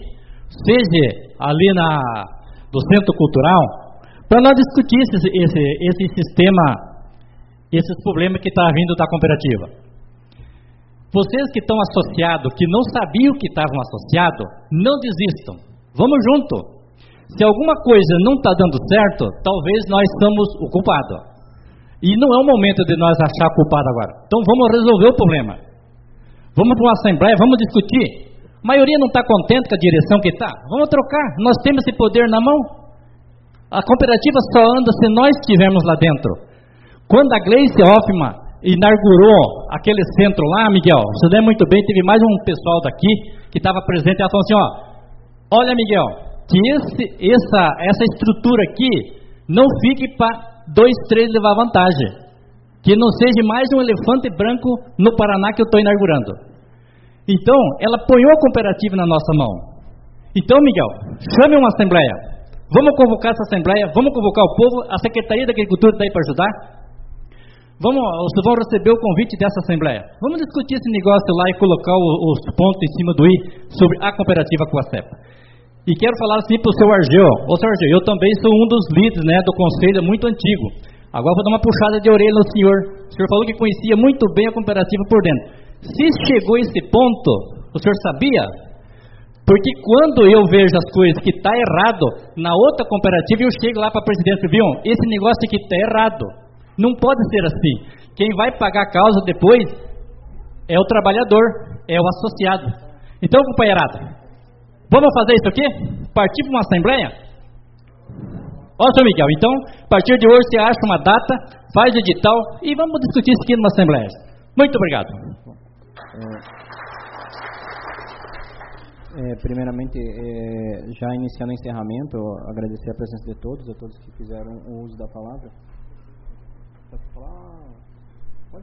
seja ali na, do Centro Cultural, para nós discutir esse, esse, esse sistema, esses problemas que está vindo da cooperativa. Vocês que estão associados, que não sabiam que estavam associados, não desistam. Vamos junto. Se alguma coisa não está dando certo, talvez nós somos o culpado. E não é o momento de nós achar culpado agora. Então vamos resolver o problema. Vamos para uma assembleia, vamos discutir. A maioria não está contente com a direção que está. Vamos trocar. Nós temos esse poder na mão. A cooperativa só anda se nós estivermos lá dentro. Quando a Gleice Hoffmann inaugurou aquele centro lá, Miguel, você lembra muito bem, teve mais um pessoal daqui que estava presente, ela falou assim, ó, olha Miguel, que esse, essa, essa estrutura aqui não fique para dois, três levar vantagem, que não seja mais um elefante branco no Paraná que eu estou inaugurando. Então, ela apoiou a cooperativa na nossa mão. Então, Miguel, chame uma assembleia, vamos convocar essa assembleia, vamos convocar o povo, a Secretaria da Agricultura está aí para ajudar. Vamos, vocês vão receber o convite dessa assembleia. Vamos discutir esse negócio lá e colocar o, os pontos em cima do i sobre a cooperativa COSEPA. E quero falar assim para o seu Argeu. Ô, seu Argeu, eu também sou um dos líderes, né, do conselho muito antigo. Agora vou dar uma puxada de orelha no senhor. O senhor falou que conhecia muito bem a cooperativa por dentro. Se chegou a esse ponto, o senhor sabia? Porque quando eu vejo as coisas que está errado na outra cooperativa, eu chego lá para a presidência, viu? Esse negócio aqui está errado. Não pode ser assim. Quem vai pagar a causa depois é o trabalhador, é o associado. Então, companheirada, vamos fazer isso aqui? Partir para uma assembleia? Ó, seu Miguel, então, a partir de hoje você acha uma data, faz o edital e vamos discutir isso aqui numa assembleia. Muito obrigado. É, primeiramente, é, já iniciando o encerramento, agradecer a presença de todos, a todos que fizeram o uso da palavra. Pode falar? Pode.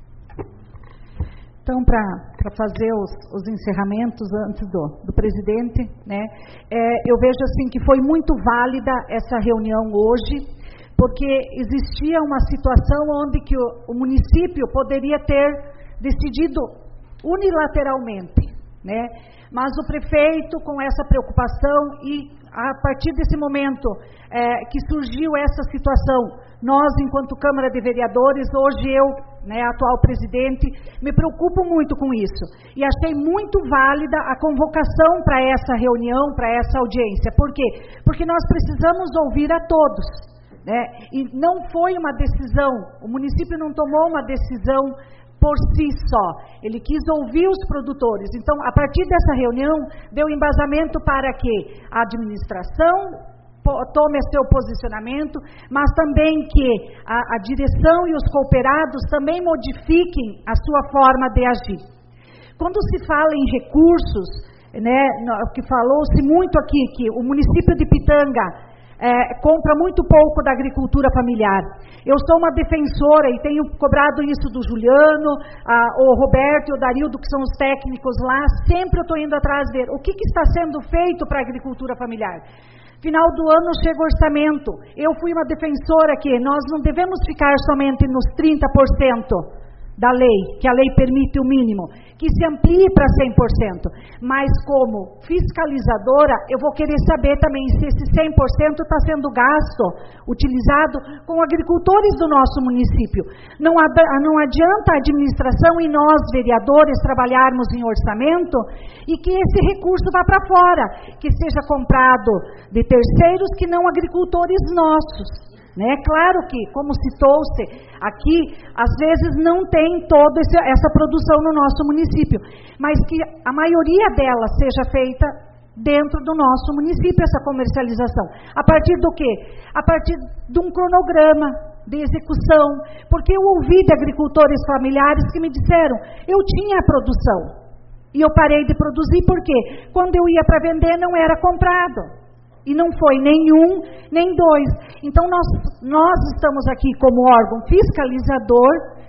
Então, para fazer os, os encerramentos antes do, do presidente, né, é, eu vejo assim que foi muito válida essa reunião hoje, porque existia uma situação onde que o, o município poderia ter decidido unilateralmente, né, mas o prefeito, com essa preocupação e a partir desse momento é, que surgiu essa situação, nós, enquanto Câmara de Vereadores, hoje eu, né, atual presidente, me preocupo muito com isso. E achei muito válida a convocação para essa reunião, para essa audiência. Por quê? Porque nós precisamos ouvir a todos, né? E não foi uma decisão, o município não tomou uma decisão por si só. Ele quis ouvir os produtores. Então, a partir dessa reunião, deu embasamento para que a administração tome seu posicionamento, mas também que a, a direção e os cooperados também modifiquem a sua forma de agir. Quando se fala em recursos, né, que falou-se muito aqui, que o município de Pitanga é, compra muito pouco da agricultura familiar. Eu sou uma defensora e tenho cobrado isso do Juliano, a, o Roberto e o Darildo, que são os técnicos lá, sempre eu estou indo atrás de ver o que, que está sendo feito para a agricultura familiar. Final do ano chega o orçamento. Eu fui uma defensora que nós não devemos ficar somente nos trinta por cento da lei, que a lei permite o mínimo, que se amplie para cem por cento. Mas como fiscalizadora, eu vou querer saber também se esse cem por cento está sendo gasto, utilizado com agricultores do nosso município. Não, não adianta a administração e nós, vereadores, trabalharmos em orçamento e que esse recurso vá para fora, que seja comprado de terceiros que não agricultores nossos. Né? Claro que, como citou-se aqui, às vezes não tem toda essa produção no nosso município, mas que a maioria dela seja feita dentro do nosso município, essa comercialização. A partir do quê? A partir de um cronograma de execução, porque eu ouvi de agricultores familiares que me disseram, eu tinha a produção, e eu parei de produzir porque quando eu ia para vender não era comprado. E não foi nem um, nem dois. Então, nós, nós estamos aqui como órgão fiscalizador,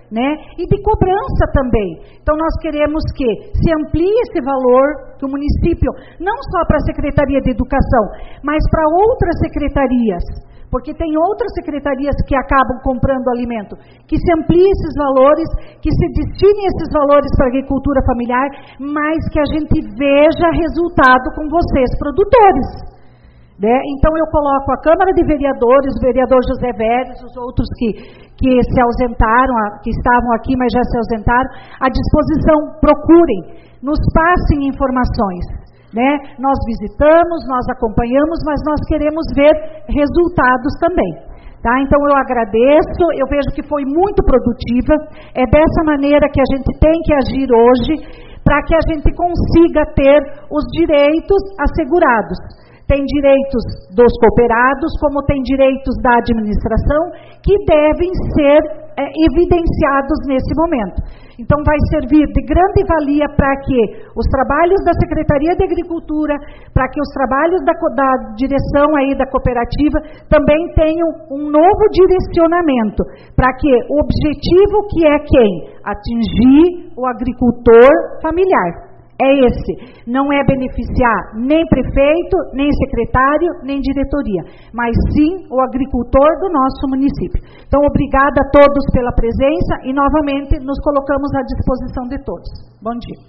né? E de cobrança também. Então, nós queremos que se amplie esse valor que o município, não só para a Secretaria de Educação, mas para outras secretarias, porque tem outras secretarias que acabam comprando alimento, que se amplie esses valores, que se destine esses valores para a agricultura familiar, mas que a gente veja resultado com vocês, produtores. Né? Então, eu coloco a Câmara de Vereadores, o vereador José Vélez, os outros que, que se ausentaram, que estavam aqui, mas já se ausentaram, à disposição, procurem, nos passem informações. Né? Nós visitamos, nós acompanhamos, mas nós queremos ver resultados também. Tá? Então, eu agradeço, eu vejo que foi muito produtiva, é dessa maneira que a gente tem que agir hoje, para que a gente consiga ter os direitos assegurados. Tem direitos dos cooperados, como tem direitos da administração, que devem ser é, evidenciados nesse momento. Então, vai servir de grande valia para que os trabalhos da Secretaria de Agricultura, para que os trabalhos da, da direção aí da cooperativa também tenham um novo direcionamento, para que o objetivo que é quem? Atingir o agricultor familiar. É esse, não é beneficiar nem prefeito, nem secretário, nem diretoria, mas sim o agricultor do nosso município. Então, obrigada a todos pela presença e, novamente, nos colocamos à disposição de todos. Bom dia.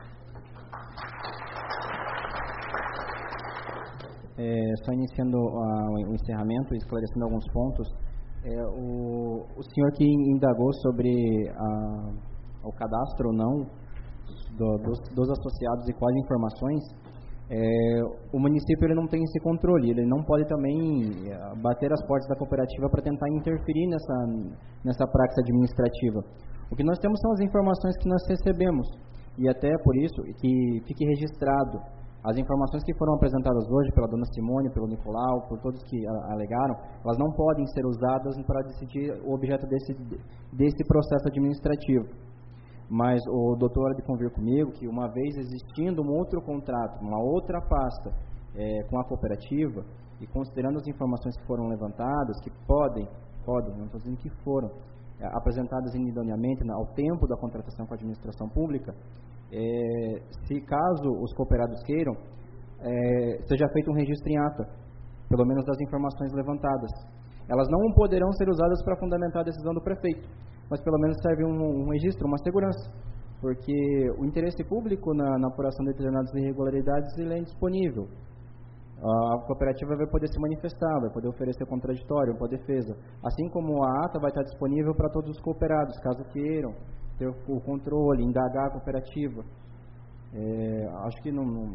É, só iniciando uh, o encerramento, esclarecendo alguns pontos, é, o, o senhor que indagou sobre uh, o cadastro ou não, Do, dos, dos associados e quais informações, é, o município ele não tem esse controle, ele não pode também bater as portas da cooperativa para tentar interferir nessa, nessa prática administrativa. O que nós temos são as informações que nós recebemos, e até por isso que fique registrado, as informações que foram apresentadas hoje pela dona Simone, pelo Nicolau, por todos que alegaram, elas não podem ser usadas para decidir o objeto desse, desse processo administrativo. Mas o doutor há de convir comigo que, uma vez existindo um outro contrato, uma outra pasta é, com a cooperativa, e considerando as informações que foram levantadas, que podem, podem, não estou dizendo que foram, é, apresentadas inidoneamente ao tempo da contratação com a administração pública, é, se caso os cooperados queiram, é, seja feito um registro em ata, pelo menos das informações levantadas. Elas não poderão ser usadas para fundamentar a decisão do prefeito, mas pelo menos serve um, um registro, uma segurança, porque o interesse público na, na apuração de determinadas irregularidades ele é indisponível. A cooperativa vai poder se manifestar, vai poder oferecer contraditório para defesa, assim como a ata vai estar disponível para todos os cooperados, caso queiram ter o controle, indagar a cooperativa. É, acho que não, não...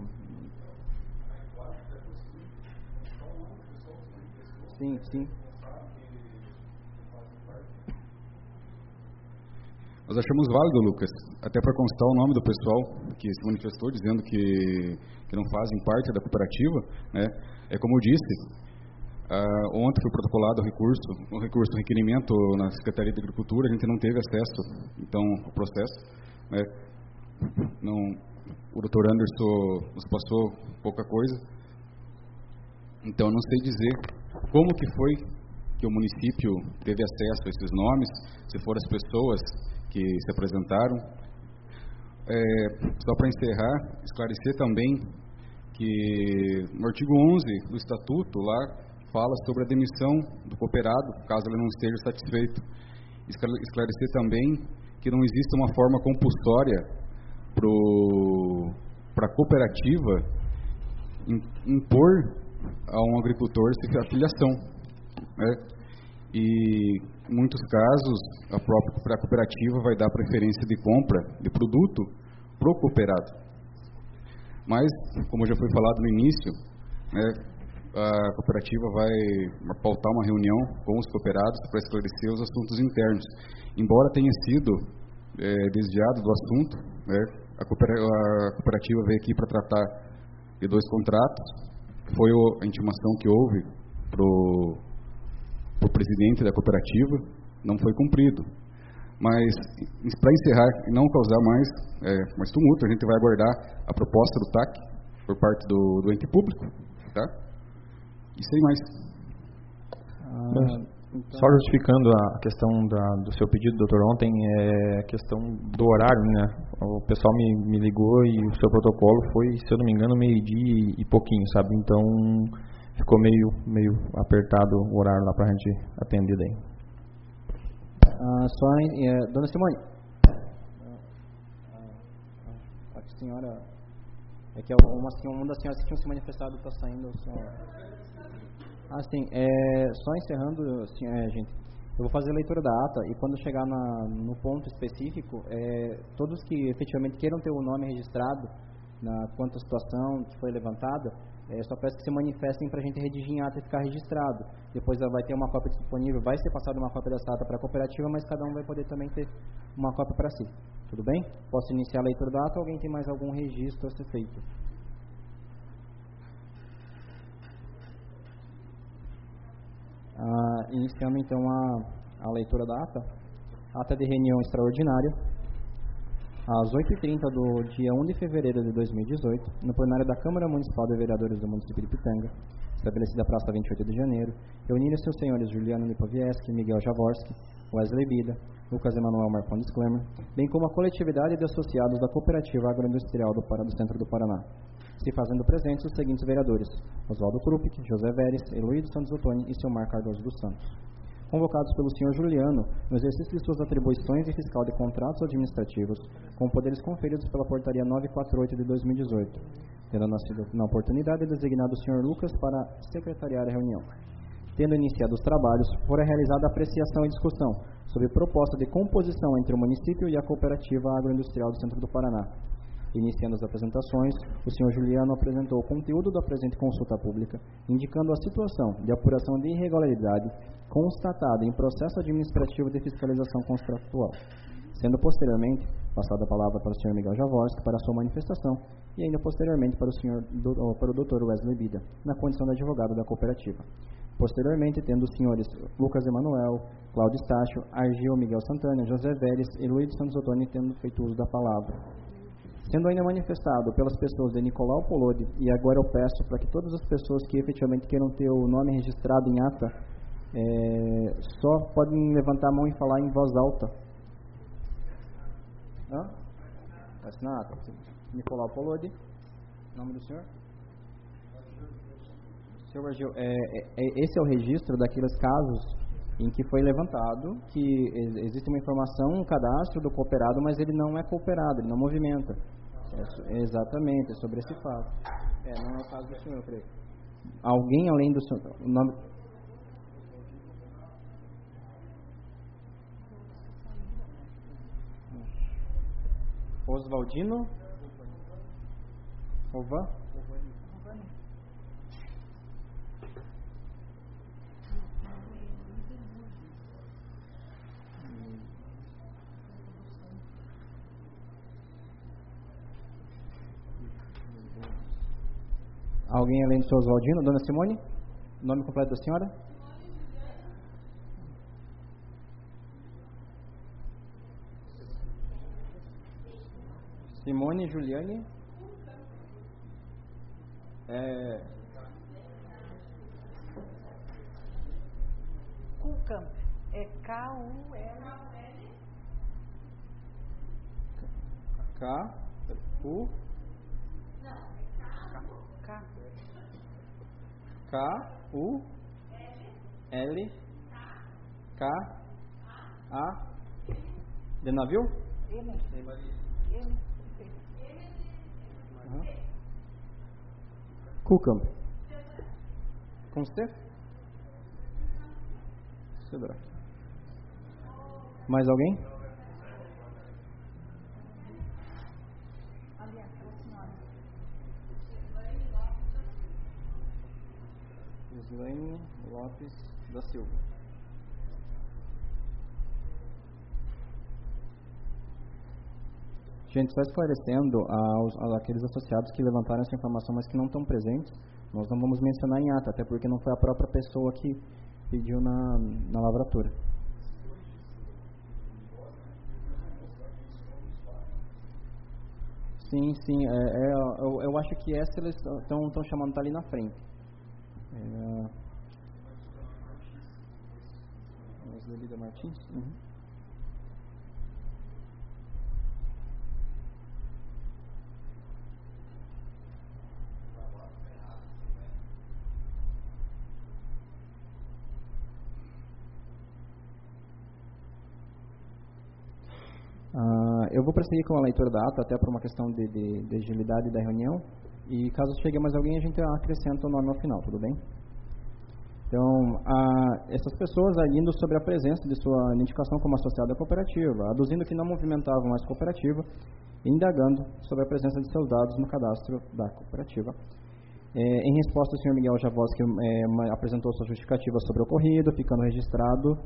Sim, sim. Nós achamos válido, Lucas, até para constar o nome do pessoal que se manifestou dizendo que, que não fazem parte da cooperativa, né? É como eu disse, uh, ontem foi protocolado o recurso, o recurso, o requerimento na Secretaria de Agricultura, a gente não teve acesso, então, ao processo, né? Não, o doutor Anderson nos passou pouca coisa, então não sei dizer como que foi que o município teve acesso a esses nomes, se foram as pessoas que se apresentaram. É, só para encerrar, esclarecer também que no artigo onze do Estatuto lá fala sobre a demissão do cooperado, caso ele não esteja satisfeito. Esclarecer também que não existe uma forma compulsória para a cooperativa impor a um agricultor a filiação, né? E em muitos casos a própria a cooperativa vai dar preferência de compra de produto para o cooperado. Mas, como já foi falado no início, né, a cooperativa vai pautar uma reunião com os cooperados para esclarecer os assuntos internos. Embora tenha sido é, desviado do assunto, né, a cooperativa veio aqui para tratar de dois contratos. Foi a intimação que houve para o presidente da cooperativa, não foi cumprido. Mas, para encerrar e não causar mais, é, mais tumulto, a gente vai aguardar a proposta do T A C por parte do, do ente público, tá? E sem mais. Ah, Só justificando a questão da, do seu pedido, doutor, ontem, é a questão do horário, né? O pessoal me, me ligou e o seu protocolo foi, se eu não me engano, meio-dia e, e pouquinho, sabe? Então, ficou meio, meio apertado o horário lá pra gente atender daí. Ah, só, é, dona Simone. A senhora... É que uma, uma das senhoras que tinham se manifestado está saindo. Só... Ah, sim. É, só encerrando, assim, é, gente, eu vou fazer a leitura da ata e quando chegar na, no ponto específico, é, todos que efetivamente queiram ter o nome registrado na quanto à situação que foi levantada, é, só peço que se manifestem para a gente redigir em ata e ficar registrado. Depois vai ter uma cópia disponível, vai ser passada uma cópia dessa ata para a cooperativa, mas cada um vai poder também ter uma cópia para si. Tudo bem? Posso iniciar a leitura da ata ou alguém tem mais algum registro a ser feito? Ah, iniciando então a, a leitura da ata. Ata de reunião extraordinária, às oito e trinta do dia um de fevereiro de dois mil e dezoito, no plenário da Câmara Municipal de Vereadores do município de Pitanga, estabelecida a praça vinte e oito de janeiro, reuniram-se os senhores Juliano Lipovieski, Miguel Javorski, Wesley Bida, Lucas Emanuel Marcon Disclaimer, bem como a coletividade de associados da Cooperativa Agroindustrial do, Pará, do Centro do Paraná, se fazendo presentes os seguintes vereadores: Oswaldo Krupik, José Veres, Heloído Santos Ottoni e Silmar Cardoso dos Santos. Convocados pelo senhor Juliano, no exercício de suas atribuições de fiscal de contratos administrativos, com poderes conferidos pela Portaria novecentos e quarenta e oito de dois mil e dezoito, tendo nascido na oportunidade designado o senhor Lucas para secretariar a reunião. Tendo iniciado os trabalhos, fora realizada a apreciação e discussão sobre proposta de composição entre o município e a Cooperativa Agroindustrial do Centro do Paraná. Iniciando as apresentações, o senhor Juliano apresentou o conteúdo da presente consulta pública, indicando a situação de apuração de irregularidade constatada em processo administrativo de fiscalização contratual, sendo posteriormente passada a palavra para o senhor Miguel Javorski para a sua manifestação e ainda posteriormente para o senhor para o doutor Wesley Bida, na condição de advogado da cooperativa. Posteriormente, tendo os senhores Lucas Emanuel, Cláudio Estácio, Argil Miguel Santana, José Veres e Luiz Santos Ottoni tendo feito uso da palavra. Sendo ainda manifestado pelas pessoas de Nicolau Polodi, e agora eu peço para que todas as pessoas que efetivamente queiram ter o nome registrado em ata, é, só podem levantar a mão e falar em voz alta. Hã? Assinar a ata. Nicolau Polodi. Nome do senhor? Senhor Argil, é, é, esse é o registro daqueles casos em que foi levantado que existe uma informação, um cadastro do cooperado, mas ele não é cooperado, ele não movimenta. É, exatamente, é sobre esse fato. É, não é o caso do senhor, eu creio. Alguém além do senhor... O nome... Oswaldino? Ovan? Alguém além do seu Oswaldino? Dona Simone? Nome completo da senhora? Simone Juliane? É... Kukamp. É K U L. K U K K U L K A de navio? M. M. Uhum. Kukamp. Com C? Cedra. Mais alguém? Gislaine Lopes da Silva. Gente, só esclarecendo aos, àqueles associados que levantaram essa informação, mas que não estão presentes, nós não vamos mencionar em ata, até porque não foi a própria pessoa que pediu na, na lavratura. Sim, sim, é, é, eu, eu acho que essa eles estão chamando, tá ali na frente. É... Zelida Martins. Uhum. Uh, eu vou prosseguir com a leitura da ata, até por uma questão de, de, de agilidade da reunião, e caso chegue mais alguém, a gente acrescenta o nome ao final, tudo bem? Então, uh, essas pessoas agindo sobre a presença de sua identificação como associada à cooperativa, aduzindo que não movimentavam mais cooperativa, e indagando sobre a presença de seus dados no cadastro da cooperativa. É, em resposta, o senhor Miguel Javoski é, apresentou sua justificativa sobre o ocorrido, ficando registrado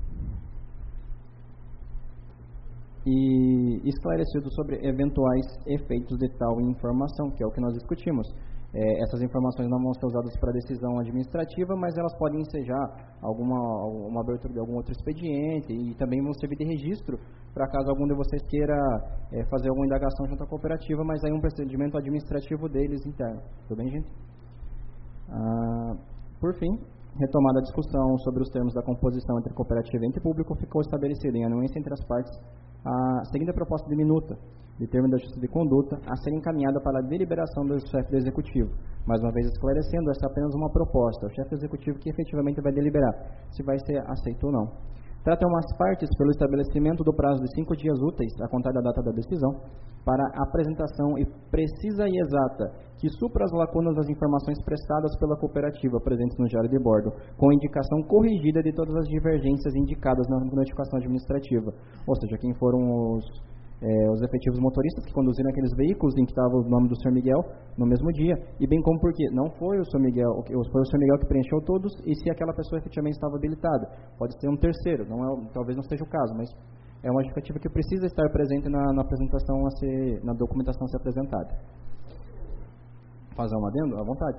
e esclarecido sobre eventuais efeitos de tal informação, que é o que nós discutimos. É, essas informações não vão ser usadas para decisão administrativa, mas elas podem ensejar alguma uma abertura de algum outro expediente e também vão servir de registro para caso algum de vocês queira é, fazer alguma indagação junto à cooperativa, mas aí um procedimento administrativo deles interno. Tudo bem, gente? Ah, por fim, retomada a discussão sobre os termos da composição entre cooperativa e ente público, ficou estabelecida em anuência entre as partes a seguinte proposta de minuta de termo da justiça de conduta a ser encaminhada para a deliberação do chefe do executivo, mais uma vez esclarecendo, essa é apenas uma proposta, o chefe do executivo que efetivamente vai deliberar se vai ser aceito ou não. Trata umas partes pelo estabelecimento do prazo de cinco dias úteis, a contar da data da decisão, para apresentação e precisa e exata que supra as lacunas das informações prestadas pela cooperativa presentes no diário de bordo, com indicação corrigida de todas as divergências indicadas na notificação administrativa. Ou seja, quem foram os, é, os efetivos motoristas que conduziram aqueles veículos em que estava o nome do senhor Miguel no mesmo dia, e bem como porque não foi o senhor Miguel, foi o senhor Miguel que preencheu todos, e se aquela pessoa efetivamente estava habilitada. Pode ser um terceiro, não é, talvez não seja o caso, mas é uma justificativa que precisa estar presente na, na apresentação a ser, na documentação a ser apresentada. Fazer um adendo? À vontade.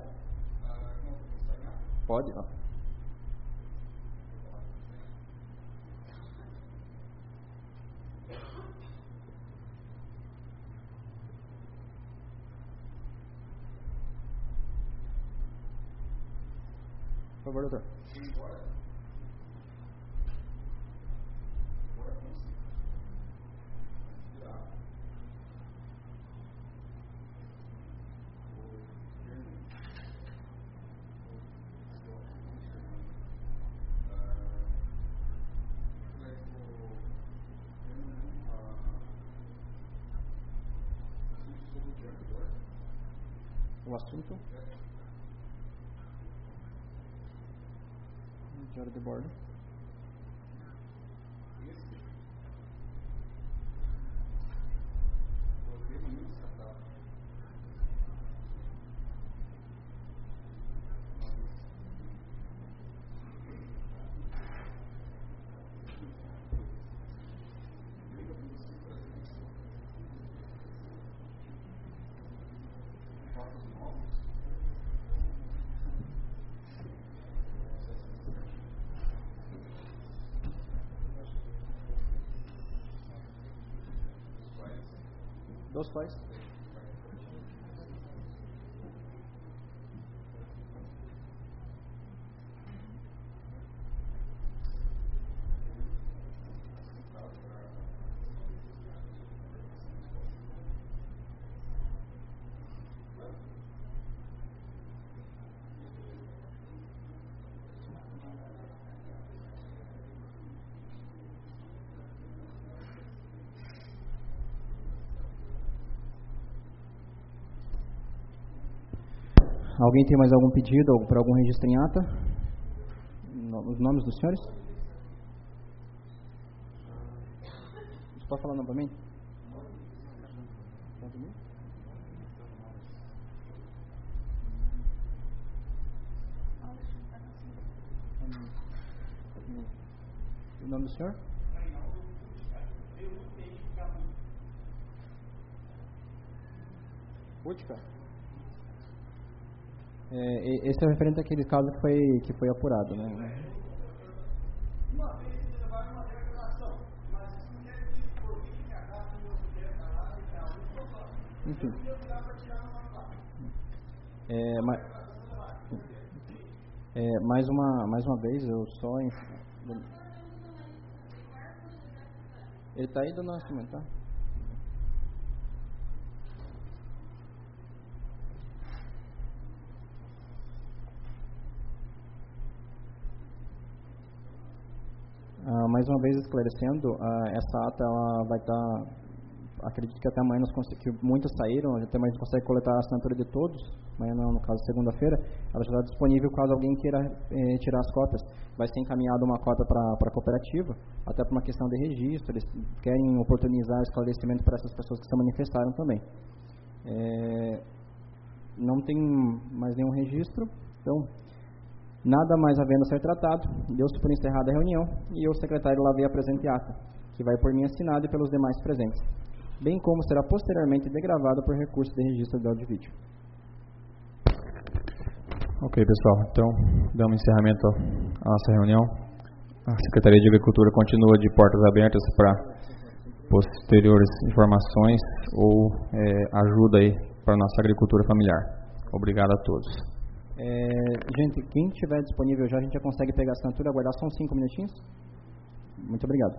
Pode? Ó. Por favor, doutor. O assunto? Diário de bordo. Dos quais? Alguém tem mais algum pedido para algum registro em ata? Os nomes dos senhores? Você pode falar novamente? O nome do senhor? Útica? É, esse é referente àquele caso que foi, que foi apurado, né? Uma vez eles levaram uma declaração, mas isso não quer dizer que por vídeo que a gata não quer falar e tal. Enfim. É, mas, é, mais, uma, mais uma vez, eu só. Ele está aí do Nascimento, tá? Ah, mais uma vez esclarecendo, ah, essa ata ela vai estar, acredito que até amanhã nós conseguimos, muitas saíram, até amanhã a gente consegue coletar a assinatura de todos, amanhã não, no caso segunda-feira, ela já está disponível caso alguém queira eh, tirar as cópias. Vai ser encaminhada uma cópia para a cooperativa, até por uma questão de registro, eles querem oportunizar esclarecimento para essas pessoas que se manifestaram também. É, não tem mais nenhum registro, então nada mais havendo a ser tratado, deu-se por encerrada a reunião e o secretário lá veio a presente ata, que vai por mim assinado e pelos demais presentes, bem como será posteriormente degravado por recurso de registro de áudio e vídeo. Ok, pessoal, então damos encerramento à nossa reunião. A Secretaria de Agricultura continua de portas abertas para posteriores informações ou é, ajuda aí para a nossa agricultura familiar. Obrigado a todos. É, gente, quem estiver disponível já, a gente já consegue pegar a assinatura, aguardar só uns cinco minutinhos? Muito obrigado.